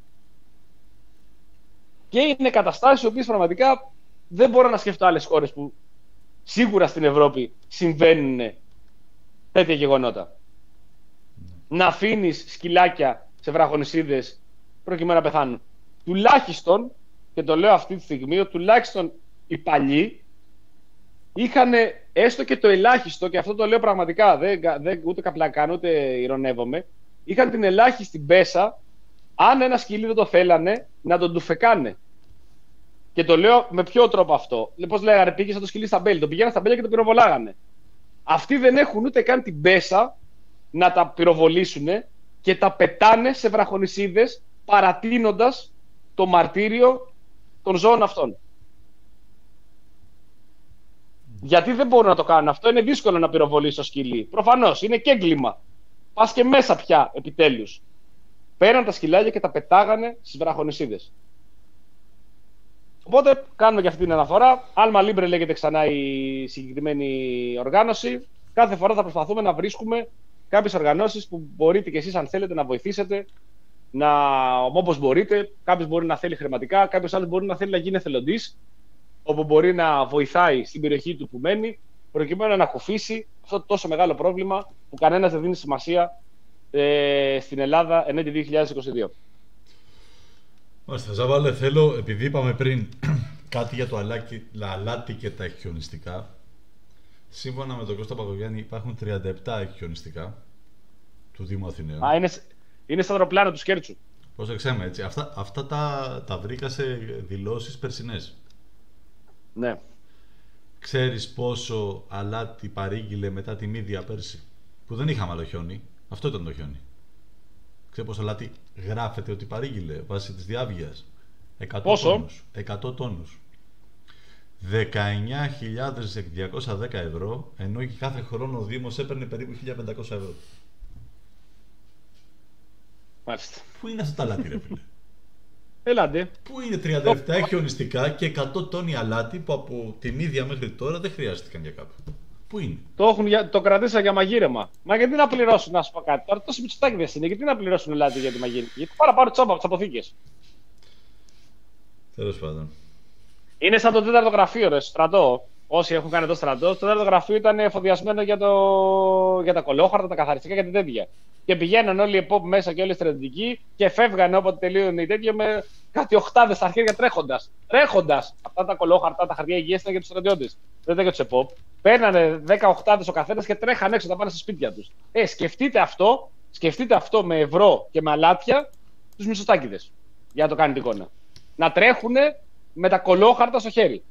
Και είναι καταστάσεις οι οποίες πραγματικά δεν μπορώ να σκεφτώ άλλες χώρες που σίγουρα στην Ευρώπη συμβαίνουν τέτοια γεγονότα. Να αφήνεις σκυλάκια σε βραχονισίδες προκειμένου να πεθάνουν. Τουλάχιστον, και το λέω αυτή τη στιγμή, τουλάχιστον οι παλιοί είχαν έστω και το ελάχιστο, και αυτό το λέω πραγματικά, δεν, δεν, ούτε καπλακάνω ούτε ηρωνεύομαι, είχαν την ελάχιστη μπέσα, αν ένα σκυλί δεν το θέλανε, να τον τουφεκάνε. Και το λέω με ποιο τρόπο αυτό. Πώς λέγανε, πήγε σαν το σκυλί στα μπέλη, τον πηγαίνανε στα μπέλια και τον πυροβολάγανε. Αυτοί δεν έχουν ούτε καν την μπέσα να τα πυροβολήσουν και τα πετάνε σε βραχονισίδες, παρατείνοντας το μαρτύριο των ζώων αυτών. Γιατί δεν μπορούν να το κάνουν αυτό, είναι δύσκολο να πυροβολήσει το σκυλί. Προφανώς, είναι και έγκλημα. Πας και μέσα πια, επιτέλους. Πέραν τα σκυλάκια και τα πετάγανε στις βραχονισίδες. Οπότε κάνουμε και αυτή την αναφορά. Alma Libre λέγεται ξανά η συγκεκριμένη οργάνωση. Κάθε φορά θα προσπαθούμε να βρίσκουμε κάποιες οργανώσεις που μπορείτε κι εσείς, αν θέλετε, να βοηθήσετε, να, όπως μπορείτε. Κάποιος μπορεί να θέλει χρηματικά, κάποιος άλλος μπορεί να θέλει να γίνει εθελοντής, όπου μπορεί να βοηθάει στην περιοχή του που μένει, προκειμένου να ανακουφίσει αυτό το τόσο μεγάλο πρόβλημα που κανένας δεν δίνει σημασία ε, στην Ελλάδα εν έτη δύο χιλιάδες είκοσι δύο. Μάλιστα, Ζαβάλε, θέλω, επειδή είπαμε πριν κάτι για το αλάτι, αλάτι και τα εκχιονιστικά, σύμφωνα με τον Κώστα Παγκογιάννη υπάρχουν τριάντα επτά εκχιονιστικά του Δήμου Αθηναίων. Α, είναι, είναι στο αεροπλάνο του Σκέρτσου. Πρόσεξέ με, έτσι. Αυτά, αυτά τα, τα βρήκα σε δηλώσεις περσινές. Ναι. Ξέρεις πόσο αλάτι παρήγγειλε μετά τη Μύδια πέρσι, που δεν είχαμε άλλο χιόνι. Αυτό ήταν το χιόνι. Ξέρεις πόσο αλάτι γράφεται ότι παρήγγειλε βάσει της διάβγειας? εκατό πόσο? τόνους. εκατό τόνους. δεκαεννιά χιλιάδες διακόσια δέκα ευρώ, ενώ και κάθε χρόνο ο Δήμος έπαιρνε περίπου χίλια πεντακόσια ευρώ. Μάλιστα. Πού είναι αυτό το αλάτι, ρε φίλε? Ελάτε. Πού είναι τριάντα επτά χιονιστικά και εκατό τόνοι αλάτι που από την ίδια μέχρι τώρα δεν χρειάστηκαν για κάποιο? Πού είναι? Το, έχουν, το κρατήσαν για μαγείρεμα. Μα γιατί να πληρώσουν, να σου πω κάτι. Τώρα τόσο Μητσοτάκηδες είναι, γιατί να πληρώσουν ελάτι για τη μαγείρεμα? Γιατί πάρα πάρω τσόμπα από τις αποθήκες. Τέλος πάντων. Είναι σαν το τέταρτο γραφείο, ρε, στρατό. Όσοι έχουν κάνει το στρατό, το τέταρτο γραφείο ήταν εφοδιασμένο για, το... για τα κολόχαρτα, τα καθαριστικά και τα τέτοια. Και πηγαίναν όλοι οι επόπ μέσα και όλοι οι στρατιωτικοί και φεύγανε όποτε τελείωνε η τέτοια με κάτι οχτάδες στα χέρια τρέχοντας. Τρέχοντας! Αυτά τα κολόχαρτα, τα χαρτιά υγείας ήταν για τους στρατιώτες. Δεν ήταν για τους επόπ. Παίρνανε δέκα οχτάδες ο καθένας και τρέχανε έξω, τα πάνε στα σπίτια τους. Ε, σκεφτείτε αυτό, σκεφτείτε αυτό με ευρώ και με αλάτια τους Μητσοτάκηδες. Για να το κάνετε εικόνα. Να τρέχουνε με τα κολόχαρτα στο χέρι.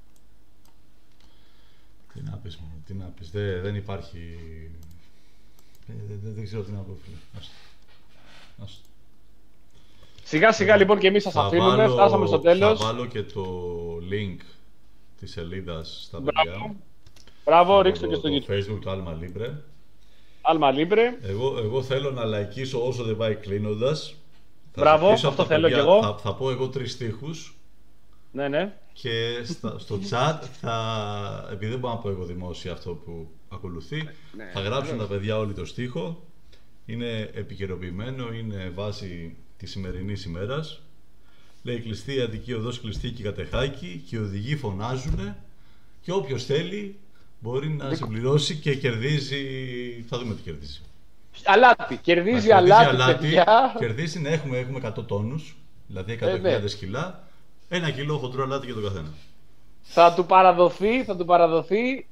Τι να πεις μόνο, τι να πεις, δεν, δεν υπάρχει... Δεν, δεν, δεν ξέρω τι να πω, φίλε. Άστο. Άστο. Σιγά σιγά λοιπόν και εμείς σας αφήνουμε, βάλω, φτάσαμε στο τέλος. Θα βάλω και το link της σελίδας στα παιδιά. Μπράβο, ρίξτε το, και στο το YouTube. Facebook του Alma Libre. Alma Libre. Εγώ, εγώ θέλω να λαϊκίσω όσο δεν πάει κλείνοντας. Μπράβο, αυτό θέλω παιδιά, κι εγώ. Θα, θα πω εγώ τρεις στίχους. Ναι, ναι. Και στα, στο chat θα, επειδή δεν μπορώ να πω εγώ δημόσια αυτό που ακολουθεί, ναι, θα γράψουν ναι. τα παιδιά όλοι το στίχο. Είναι επικαιροποιημένο, είναι βάση της σημερινής ημέρας. Λέει κλειστή η Αττική οδός, κλειστή και η Κατεχάκη, και οι οδηγοί φωνάζουν και όποιος θέλει μπορεί να συμπληρώσει και κερδίζει. Θα δούμε τι κερδίζει. Αλάτι, κερδίζει να, αλάτι, αλάτι παιδιά. Κερδίζει, ναι, έχουμε, έχουμε εκατό τόνους, δηλαδή εκατό χιλιάδες ε, ναι. κιλά. Ένα κιλό χοντρό αλάτι για τον καθένα. Θα του παραδοθεί, θα του παραδοθεί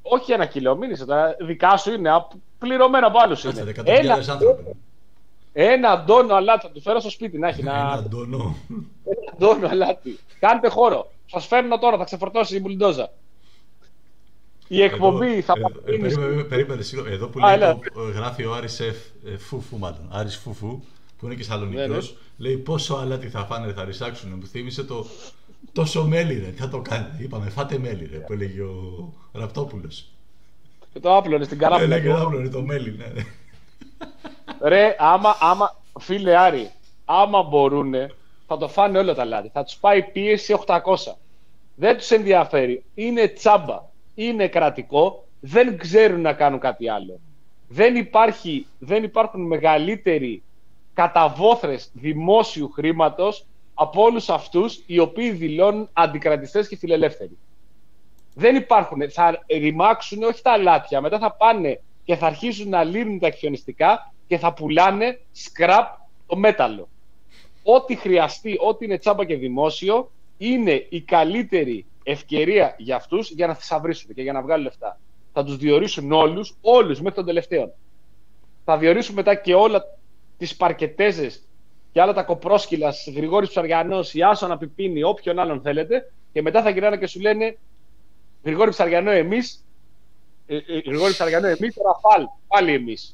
Όχι ένα κιλό, μην είσαι τώρα. Δικά σου είναι, πληρωμένο από άλλους είναι. Ένα, ένα ντόνο αλάτι, θα του φέρω στο σπίτι να έχει. Ένα ντόνο. Ένα ντόνο αλάτι. Κάντε χώρο. Σας φέρνω τώρα, θα ξεφορτώσει η μπουλντόζα. Η εκπομπή εδώ, θα εδώ, πάει. Περίμενε, περίμενε, εδώ που λέει, το, γράφει ο Άρης Εφ, ε, Φούφου μάλλον, Άρης Φούφου, που είναι και Σαλονικός, ναι, ναι. Λέει πόσο αλάτι θα φάνε, θα ρισάξουν. Μου θύμισε το τόσο μέλι ρε, τι θα το κάνει. Είπαμε φάτε μέλι ρε, που έλεγε ο Ραπτόπουλος. Και το άπλωνε στην καράβια. Ναι, ναι, και το άπλωνε το μέλι, ναι, ναι. Ρε, άμα, άμα, φίλε Άρη, άμα μπορούνε, θα το φάνε όλο τα αλάτι. Θα τους πάει πίεση οκτακόσια. Δεν τους ενδιαφέρει. Είναι τσάμπα. Είναι κρατικό. Δεν ξέρουν να κάνουν κάτι άλλο. Δεν, υπάρχει, δεν υπάρχουν μεγαλύτεροι καταβόθρες δημόσιου χρήματος από όλους αυτούς οι οποίοι δηλώνουν αντικρατιστές και φιλελεύθεροι. Δεν υπάρχουν. Θα ρημάξουν όχι τα αλάτια. Μετά θα πάνε και θα αρχίσουν να λύνουν τα χιονιστικά και θα πουλάνε σκραπ το μέταλλο. Ό,τι χρειαστεί, ό,τι είναι τσάμπα και δημόσιο, είναι η καλύτερη ευκαιρία για αυτούς για να θησαυρίσουν και για να βγάλουν λεφτά. Θα τους διορίσουν όλους, όλους μέχρι τον τελευταίο. Θα διορίσουν μετά και όλα τις παρκετέζες και άλλα τα κοπρόσκυλα, Γρηγόρης Ψαριανός, Ιάσονα Πιπίνη, όποιον άλλον θέλετε, και μετά θα γυρνάνε και σου λένε Γρηγόρη Ψαριανό εμείς, ε, ε, Γρηγόρη Ψαριανό εμείς, Ραφάλ, πάλι εμείς.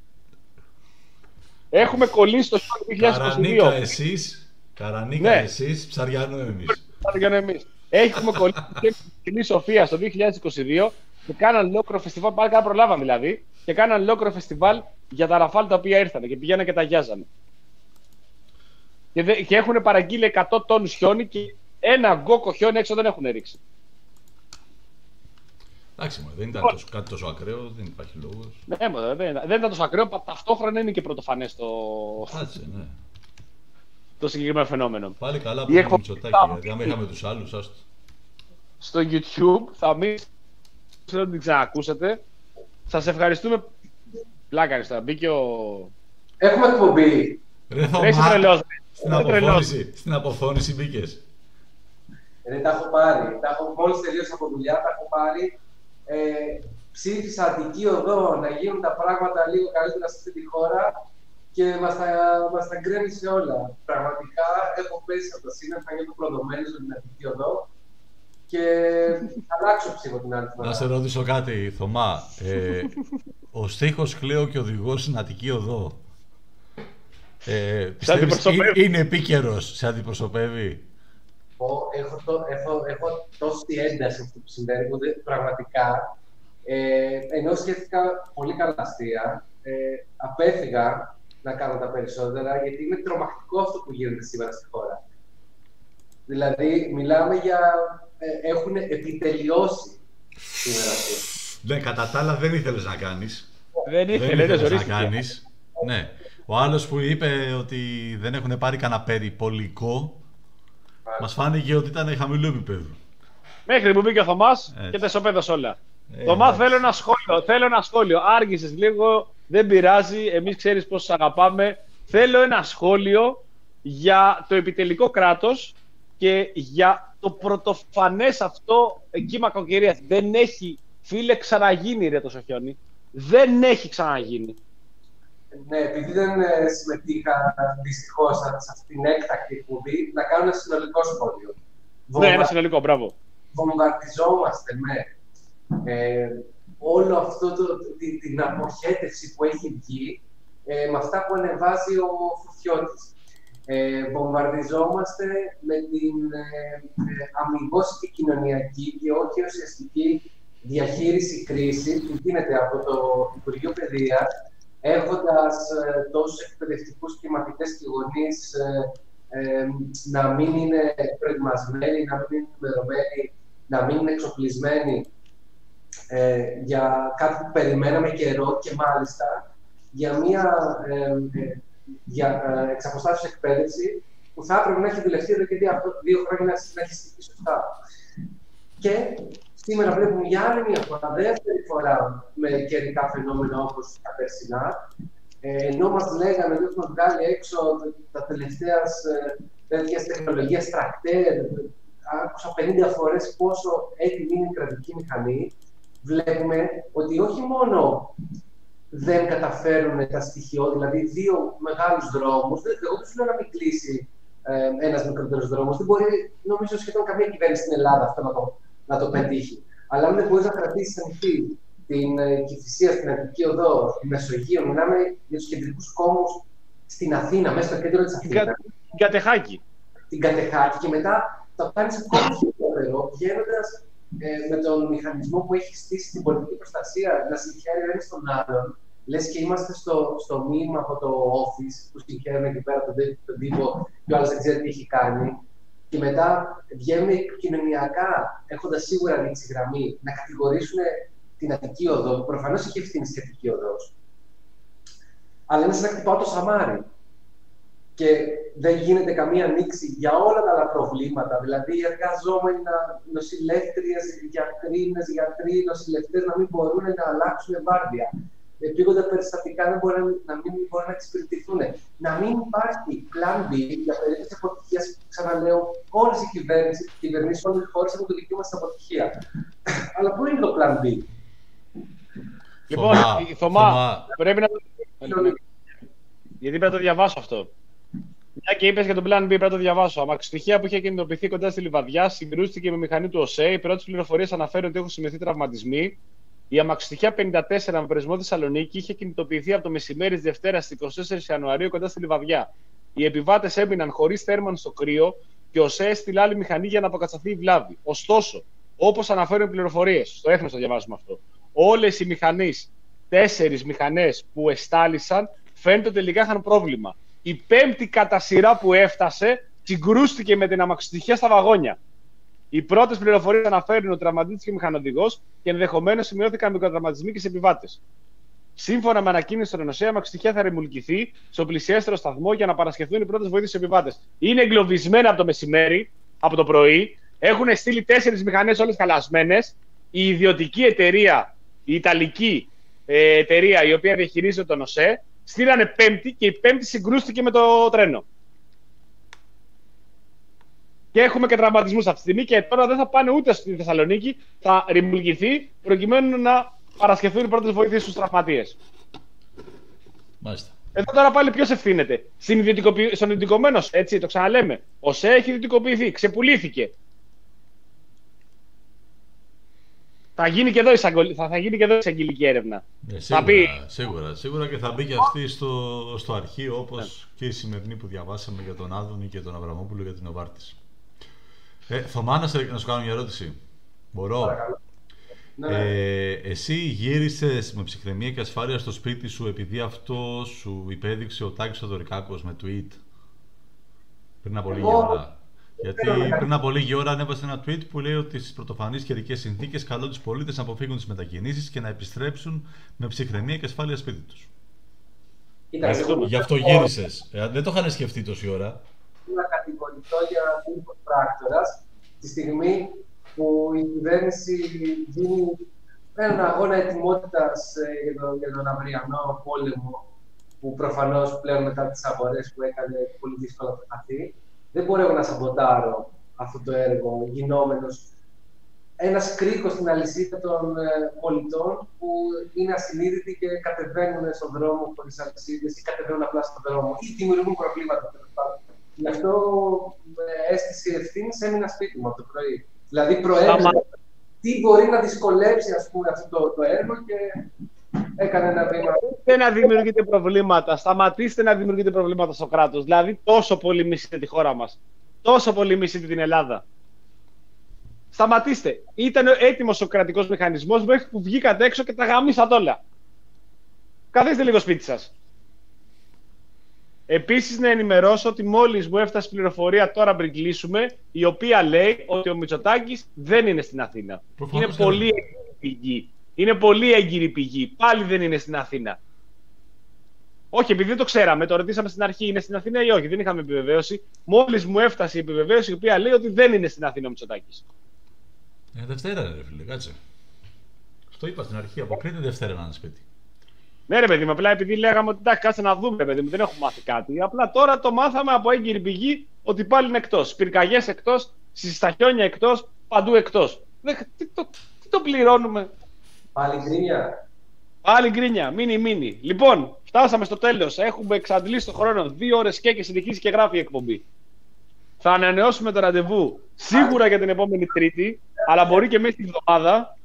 Έχουμε κολλήσει το δύο χιλιάδες είκοσι δύο. Καρανίκα εσείς, Καρανίκα ναι. εσείς, Ψαριανό εμείς. Ψαριανό εμείς. Έχουμε κολλήσει και κοινή σοφία στο δύο χιλιάδες είκοσι δύο και κάναν ολόκληρο φεστιβάλ, πάλι καλά προλάβαμε δηλαδή, και κάναν ολόκληρο φεστιβάλ για τα Ραφάλ τα οποία ήρθαν και πηγαίναν και τα γιάζανε. Και, δε, και έχουν παραγγείλει εκατό τόνους χιόνι και ένα γκόκο χιόνι έξω δεν έχουν ρίξει. Εντάξει, δεν ήταν τόσο, κάτι τόσο ακραίο, δεν υπάρχει λόγος. Ναι, μω, δεν, δεν ήταν τόσο ακραίο, ταυτόχρονα είναι και πρωτοφανές το, Άτσε, ναι. το συγκεκριμένο φαινόμενο. Πάλι καλά που είναι Μητσοτάκη, γιατί άμα είχαμε τους άλλους, άστο. Στο YouTube θα μην ξέρω ότι την ξανακούσετε. Σας ευχαριστούμε. Πλάκα είναι, μπήκε ο... Έχουμε εκπομπή. Ρε Θωμά, στην αποφώνηση, στην αποφώνηση μπήκες. Δεν τα έχω πάρει. Τα έχω, μόλις τελείωσα από δουλειά, τα έχω πάρει. Ε, ψήφισα Αττική Οδό να γίνουν τα πράγματα λίγο καλύτερα σε αυτή τη χώρα και μας τα, μας τα γκρέμισε όλα. Πραγματικά έχω πέσει από τα σύννεφα, νιώθω προδομένος με την Αττική Οδό και θα αλλάξω ψήφο την άλλη φορά. Να σε ρωτήσω κάτι, Θωμά. Ε, ο στίχος «Κλαίω και οδηγώ στην Αττική Οδό» ε, πιστεύεις είναι επίκαιρος, σε αντιπροσωπεύει? Έχω, το, έχω, έχω τόση ένταση αυτό που συμβαίνει που πραγματικά ε, ενώ σκέφτηκα πολύ καλά αστεία, ε, απέφυγα να κάνω τα περισσότερα γιατί είναι τρομακτικό αυτό που γίνεται σήμερα στη χώρα. Δηλαδή, μιλάμε για... Ε, έχουν επιτελειώσει σήμερα αυτό. Ναι, κατά τα άλλα δεν ήθελες να κάνεις. Δεν ήθελες, δεν ήθελες να κάνεις. Ναι. Ο άλλος που είπε ότι δεν έχουν πάρει κανένα περιπολικό, μας φάνηκε ότι ήταν χαμηλού επίπεδου. Μέχρι που μπήκε ο Θωμάς και τα ισοπαίδωσε όλα. Ε, Θωμά, θέλω ένα σχόλιο. Θέλω ένα σχόλιο. Άργησες λίγο, δεν πειράζει. Εμείς ξέρεις πώς σας αγαπάμε. Θέλω ένα σχόλιο για το επιτελικό κράτος και για το πρωτοφανές αυτό κύμα κακοκαιρίας. Δεν έχει, φίλε, ξαναγίνει ρε τόσο χιόνι. Δεν έχει ξαναγίνει. Ναι, επειδή δεν ε, συμμετείχα δυστυχώς σε αυτήν την έκτακτη εκπομπή, να κάνω ένα συνολικό σχόλιο. Ναι, ένα συνολικό, μπράβο. Βομβαρδιζόμαστε με ε, όλο αυτό το, τη, την αποχέτευση που έχει βγει ε, με αυτά που ανεβάζει ο Φουφιώτης. Ε, βομβαρδιζόμαστε με την ε, ε, αμιγώς επικοινωνιακή και όχι ουσιαστική διαχείριση κρίση που γίνεται από το Υπουργείο Παιδείας, έχοντας ε, τόσους εκπαιδευτικούς και μαθητές και γονείς ε, ε, να μην είναι προετοιμασμένοι, να μην είναι ενημερωμένοι, να μην είναι εξοπλισμένοι ε, για κάτι που περιμέναμε καιρό και μάλιστα για μια ε, ε, για, ε, εξαποστάσεως εκπαίδευση που θα έπρεπε να έχει δουλευτεί εδώ και δύο χρόνια να έχει στηθεί σωστά. Και σήμερα βλέπουμε για άλλη μια φορά, δεύτερη φορά με καιρικά φαινόμενα όπως τα περσινά, ε, ενώ μας λέγανε ότι έχουμε βγάλει έξω τα τελευταία τέτοιες τεχνολογίες τρακτέρ, άκουσα πενήντα φορές πόσο έτοιμη είναι η κρατική μηχανή, βλέπουμε ότι όχι μόνο δεν καταφέρουν τα στοιχειώδη, δηλαδή δύο μεγάλους δρόμους, εγώ δεν σου λέω να μην κλείσει ε, ένας μικρότερος δρόμος, δεν μπορεί, νομίζω, σχεδόν καμία κυβέρνηση στην Ελλάδα αυτό να το, να το πετύχει. Αλλά αν δεν μπορείς να κρατήσεις ανοιχτή την ε, Κηφισία στην Αττική Οδό, τη Μεσογείο, μιλάμε για τους κεντρικούς κόμβους στην Αθήνα, μέσα στο κέντρο της Αθήνας. Την Κατεχάκη. Την Κατεχάκη και μετά το κάνεις ακόμα χειρότερο, βγαίνοντας ε, με τον μηχανισμό που έχει στήσει την πολιτική προστασία να συγχαίρει ο ένας τον άλλον. Λες και είμαστε στο, στο μήνυμα από το office που συγχαίρουν εκεί πέρα τον, τον τύπο και ο άλλος δεν ξέρει τι έχει κάνει. Και μετά βγαίνουν επικοινωνιακά, έχοντας σίγουρα ανοίξει γραμμή, να κατηγορήσουν την Αττική Οδό, που προφανώς έχει ευθύνη στην Αττική Οδός. Αλλά είναι σαν να χτυπάω το σαμάρι. Και δεν γίνεται καμία ανοίξη για όλα τα άλλα προβλήματα. Δηλαδή, οι εργαζόμενοι, νοσηλεύτριες, γιατρίνες, γιατροί, νοσηλευτές να μην μπορούν να αλλάξουν βάρδια. Επίγοντα περιστατικά να, μπορεί, να μην μπορούν να εξυπηρετηθούν. Να μην υπάρχει plan B για περίπτωση αποτυχίας. Ξαναλέω, όλες οι κυβερνήσεις, όλες οι χώρες έχουν το δική μας αποτυχία. Αλλά πού είναι το plan B? Λοιπόν, Θωμά, πρέπει να το. Γιατί πρέπει να το διαβάσω αυτό. Μια και είπε για τον Plan B, πρέπει να το διαβάσω. Αμαξοστοιχεία που είχε κινητοποιηθεί κοντά στη Λιβαδιά συγκρούστηκε με μηχανή του ΟΣΕ. Οι πρώτες πληροφορίες αναφέρουν ότι έχουν σημειωθεί τραυματισμοί. Η αμαξοστοιχεία πενήντα τέσσερα με προορισμό Θεσσαλονίκη είχε κινητοποιηθεί από το μεσημέρι της Δευτέρας στις είκοσι τέσσερις Ιανουαρίου κοντά στη Λιβαδιά. Οι επιβάτες έμειναν χωρίς θέρμανση στο κρύο και ο ΟΣΕ έστειλε άλλη μηχανή για να αποκατασταθεί η βλάβη. Ωστόσο, όπως αναφέρουν οι πληροφορίες, στο Έθνος το διαβάζουμε αυτό, όλες οι μηχανές, τέσσερις μηχανές που εστάλησαν, φαίνεται τελικά είχαν πρόβλημα. Η πέμπτη κατά σειρά που έφτασε συγκρούστηκε με την αμαξοστοιχεία στα βαγόνια. Οι πρώτες πληροφορίες αναφέρουν ότι τραυματίστηκε ο μηχανοδηγός και ενδεχομένως σημειώθηκαν μικροτραυματισμοί και σε επιβάτες. Σύμφωνα με ανακοίνωση στον ΟΣΕ, η αμαξοστοιχεία θα ρημουλκηθεί στο πλησιέστερο σταθμό για να παρασχεθούν οι πρώτες βοήθειες στους επιβάτες. Είναι εγκλωβισμένα από το μεσημέρι, από το πρωί. Έχουν στείλει τέσσερις μηχανές όλες χαλασμένες. Η ιδιωτική εταιρεία, η ιταλική ε, εταιρεία η οποία διαχειρίζεται τον ΟΣΕ, στείλανε πέμπτη και η πέμπτη συγκρούστηκε με το τρένο. Και έχουμε και τραυματισμούς αυτή τη στιγμή και τώρα δεν θα πάνε ούτε στη Θεσσαλονίκη, θα ρημουλκηθεί προκειμένου να παρασχεθούν οι πρώτες βοήθειες στους τραυματίες. Μάλιστα. Εδώ τώρα πάλι ποιος ευθύνεται? Στον ιδιωτικομένος, έτσι, το ξαναλέμε. Ο ΣΕ έχει ιδιωτικοποιηθεί, ξεπουλήθηκε. Θα γίνει και εδώ η θα, θα γίνει και εδώ η εισαγγελική έρευνα. Ε, σίγουρα, θα πει... σίγουρα, σίγουρα και θα μπει και αυτή στο, στο αρχείο, όπως και η σημερινή που διαβάσαμε για τον Άδωνη και τον Αβραμόπουλο για την Νοβάρτης. Ε, Θωμά, να, να σου κάνω μια ερώτηση. Μπορώ? Ναι. Ε, εσύ γύρισες με ψυχραιμία και ασφάλεια στο σπίτι σου επειδή αυτό σου υπέδειξε ο Τάκης Θοδωρικάκος με tweet πριν από λίγη ώρα? Γιατί πριν από λίγη ώρα ανέβασε ένα tweet που λέει ότι στις πρωτοφανείς καιρικές συνθήκες καλούν τους πολίτες να αποφύγουν τις μετακινήσεις και να επιστρέψουν με ψυχραιμία και ασφάλεια σπίτι τους. Γι' αυτό γύρισες. Ε, δεν το είχαν σκεφτεί τόση ώρα. Να κατηγορηθώ για δίχως πράκτορας τη στιγμή που η κυβέρνηση δίνει έναν αγώνα ετοιμότητας για τον, για τον αυριανό πόλεμο που προφανώς πλέον μετά τις αγορές που έκανε πολύ δύσκολα να χαθεί. Δεν μπορώ εγώ να σαμποτάρω αυτό το έργο, γινόμενος ένας κρίκος στην αλυσίδα των ε, πολιτών που είναι ασυνείδητοι και κατεβαίνουν στον δρόμο χωρίς αλυσίδες ή κατεβαίνουν απλά στον δρόμο ή δημιουργούν προβλήματα. Γι' αυτό με αίσθηση ευθύνης έμεινα σπίτι μου από το πρωί. Δηλαδή προέβλεψα τι μπορεί να δυσκολέψει ας πούμε, αυτό το, το έργο και έκανε ένα βήμα. Σταματήστε να δημιουργείτε προβλήματα. Σταματήστε να δημιουργείτε προβλήματα στο κράτος. Δηλαδή, τόσο πολύ μισείτε τη χώρα μας. Τόσο πολύ μισείτε την Ελλάδα. Σταματήστε. Ήταν έτοιμος ο κρατικός μηχανισμός μέχρι που βγήκατε έξω και τα γαμίσατε όλα. Καθίστε λίγο σπίτι σας. Επίσης, να ενημερώσω ότι μόλις μου έφτασε πληροφορία τώρα πριν κλείσουμε, η οποία λέει ότι ο Μητσοτάκης δεν είναι στην Αθήνα. Είναι πολύ έγκυρη πηγή. Είναι πολύ έγκυρη πηγή. Πάλι δεν είναι στην Αθήνα. Όχι, επειδή δεν το ξέραμε, το ρωτήσαμε στην αρχή, είναι στην Αθήνα ή όχι. Δεν είχαμε επιβεβαίωση. Μόλις μου έφτασε η επιβεβαίωση, η οποία λέει ότι δεν είναι στην Αθήνα ο Μητσοτάκης. Ε, Δευτέρα, ρε φίλε, κάτσε. Αυτό είπα στην αρχή. Αποκρίνεται Δευτέρα να είναι σπίτι. Ναι, ρε παιδί μου, απλά επειδή λέγαμε ότι εντάξει, κάτσε να δούμε, ρε παιδί μου, δεν έχουμε μάθει κάτι. Απλά τώρα το μάθαμε από έγκυρη πηγή ότι πάλι είναι εκτός. Πυρκαγιές εκτός, στα χιόνια εκτός, παντού εκτός. Δεν, τι, το, τι το πληρώνουμε. Πάλι γκρίνια. Πάλι γκρίνια. Μίνι, μίνι. Λοιπόν, φτάσαμε στο τέλος. Έχουμε εξαντλήσει το χρόνο. Δύο ώρες και, και συνεχίζει και γράφει η εκπομπή. Θα ανανεώσουμε το ραντεβού σίγουρα για την επόμενη Τρίτη, αλλά μπορεί και μέσα στην εβδομάδα.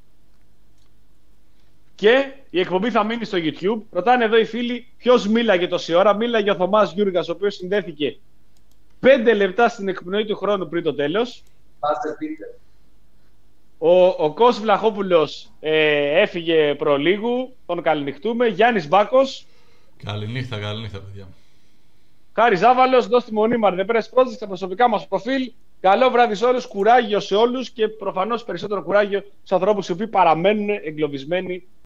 Και η εκπομπή θα μείνει στο YouTube. Ρωτάνε εδώ οι φίλοι ποιος μίλαγε τόση ώρα. Μίλαγε ο Θωμάς Γιούργας, ο οποίος συνδέθηκε πέντε λεπτά στην εκπνοή του χρόνου πριν το τέλος. Πάστε πείτε. Ο, ο Κος Βλαχόπουλος ε, έφυγε προλίγου. Τον καληνυχτούμε. Γιάννης Μπάκος. Καληνύχτα, καληνύχτα, παιδιά. Χάρη Ζάβαλος, δώσ' μονίμαρ, The Press Project στα προσωπικά μας προφίλ. Καλό βράδυ σε όλους, κουράγιο σε όλους και προφανώς περισσότερο κουράγιο στους ανθρώπους οι οποίοι παραμένουν εγκλωβισμένοι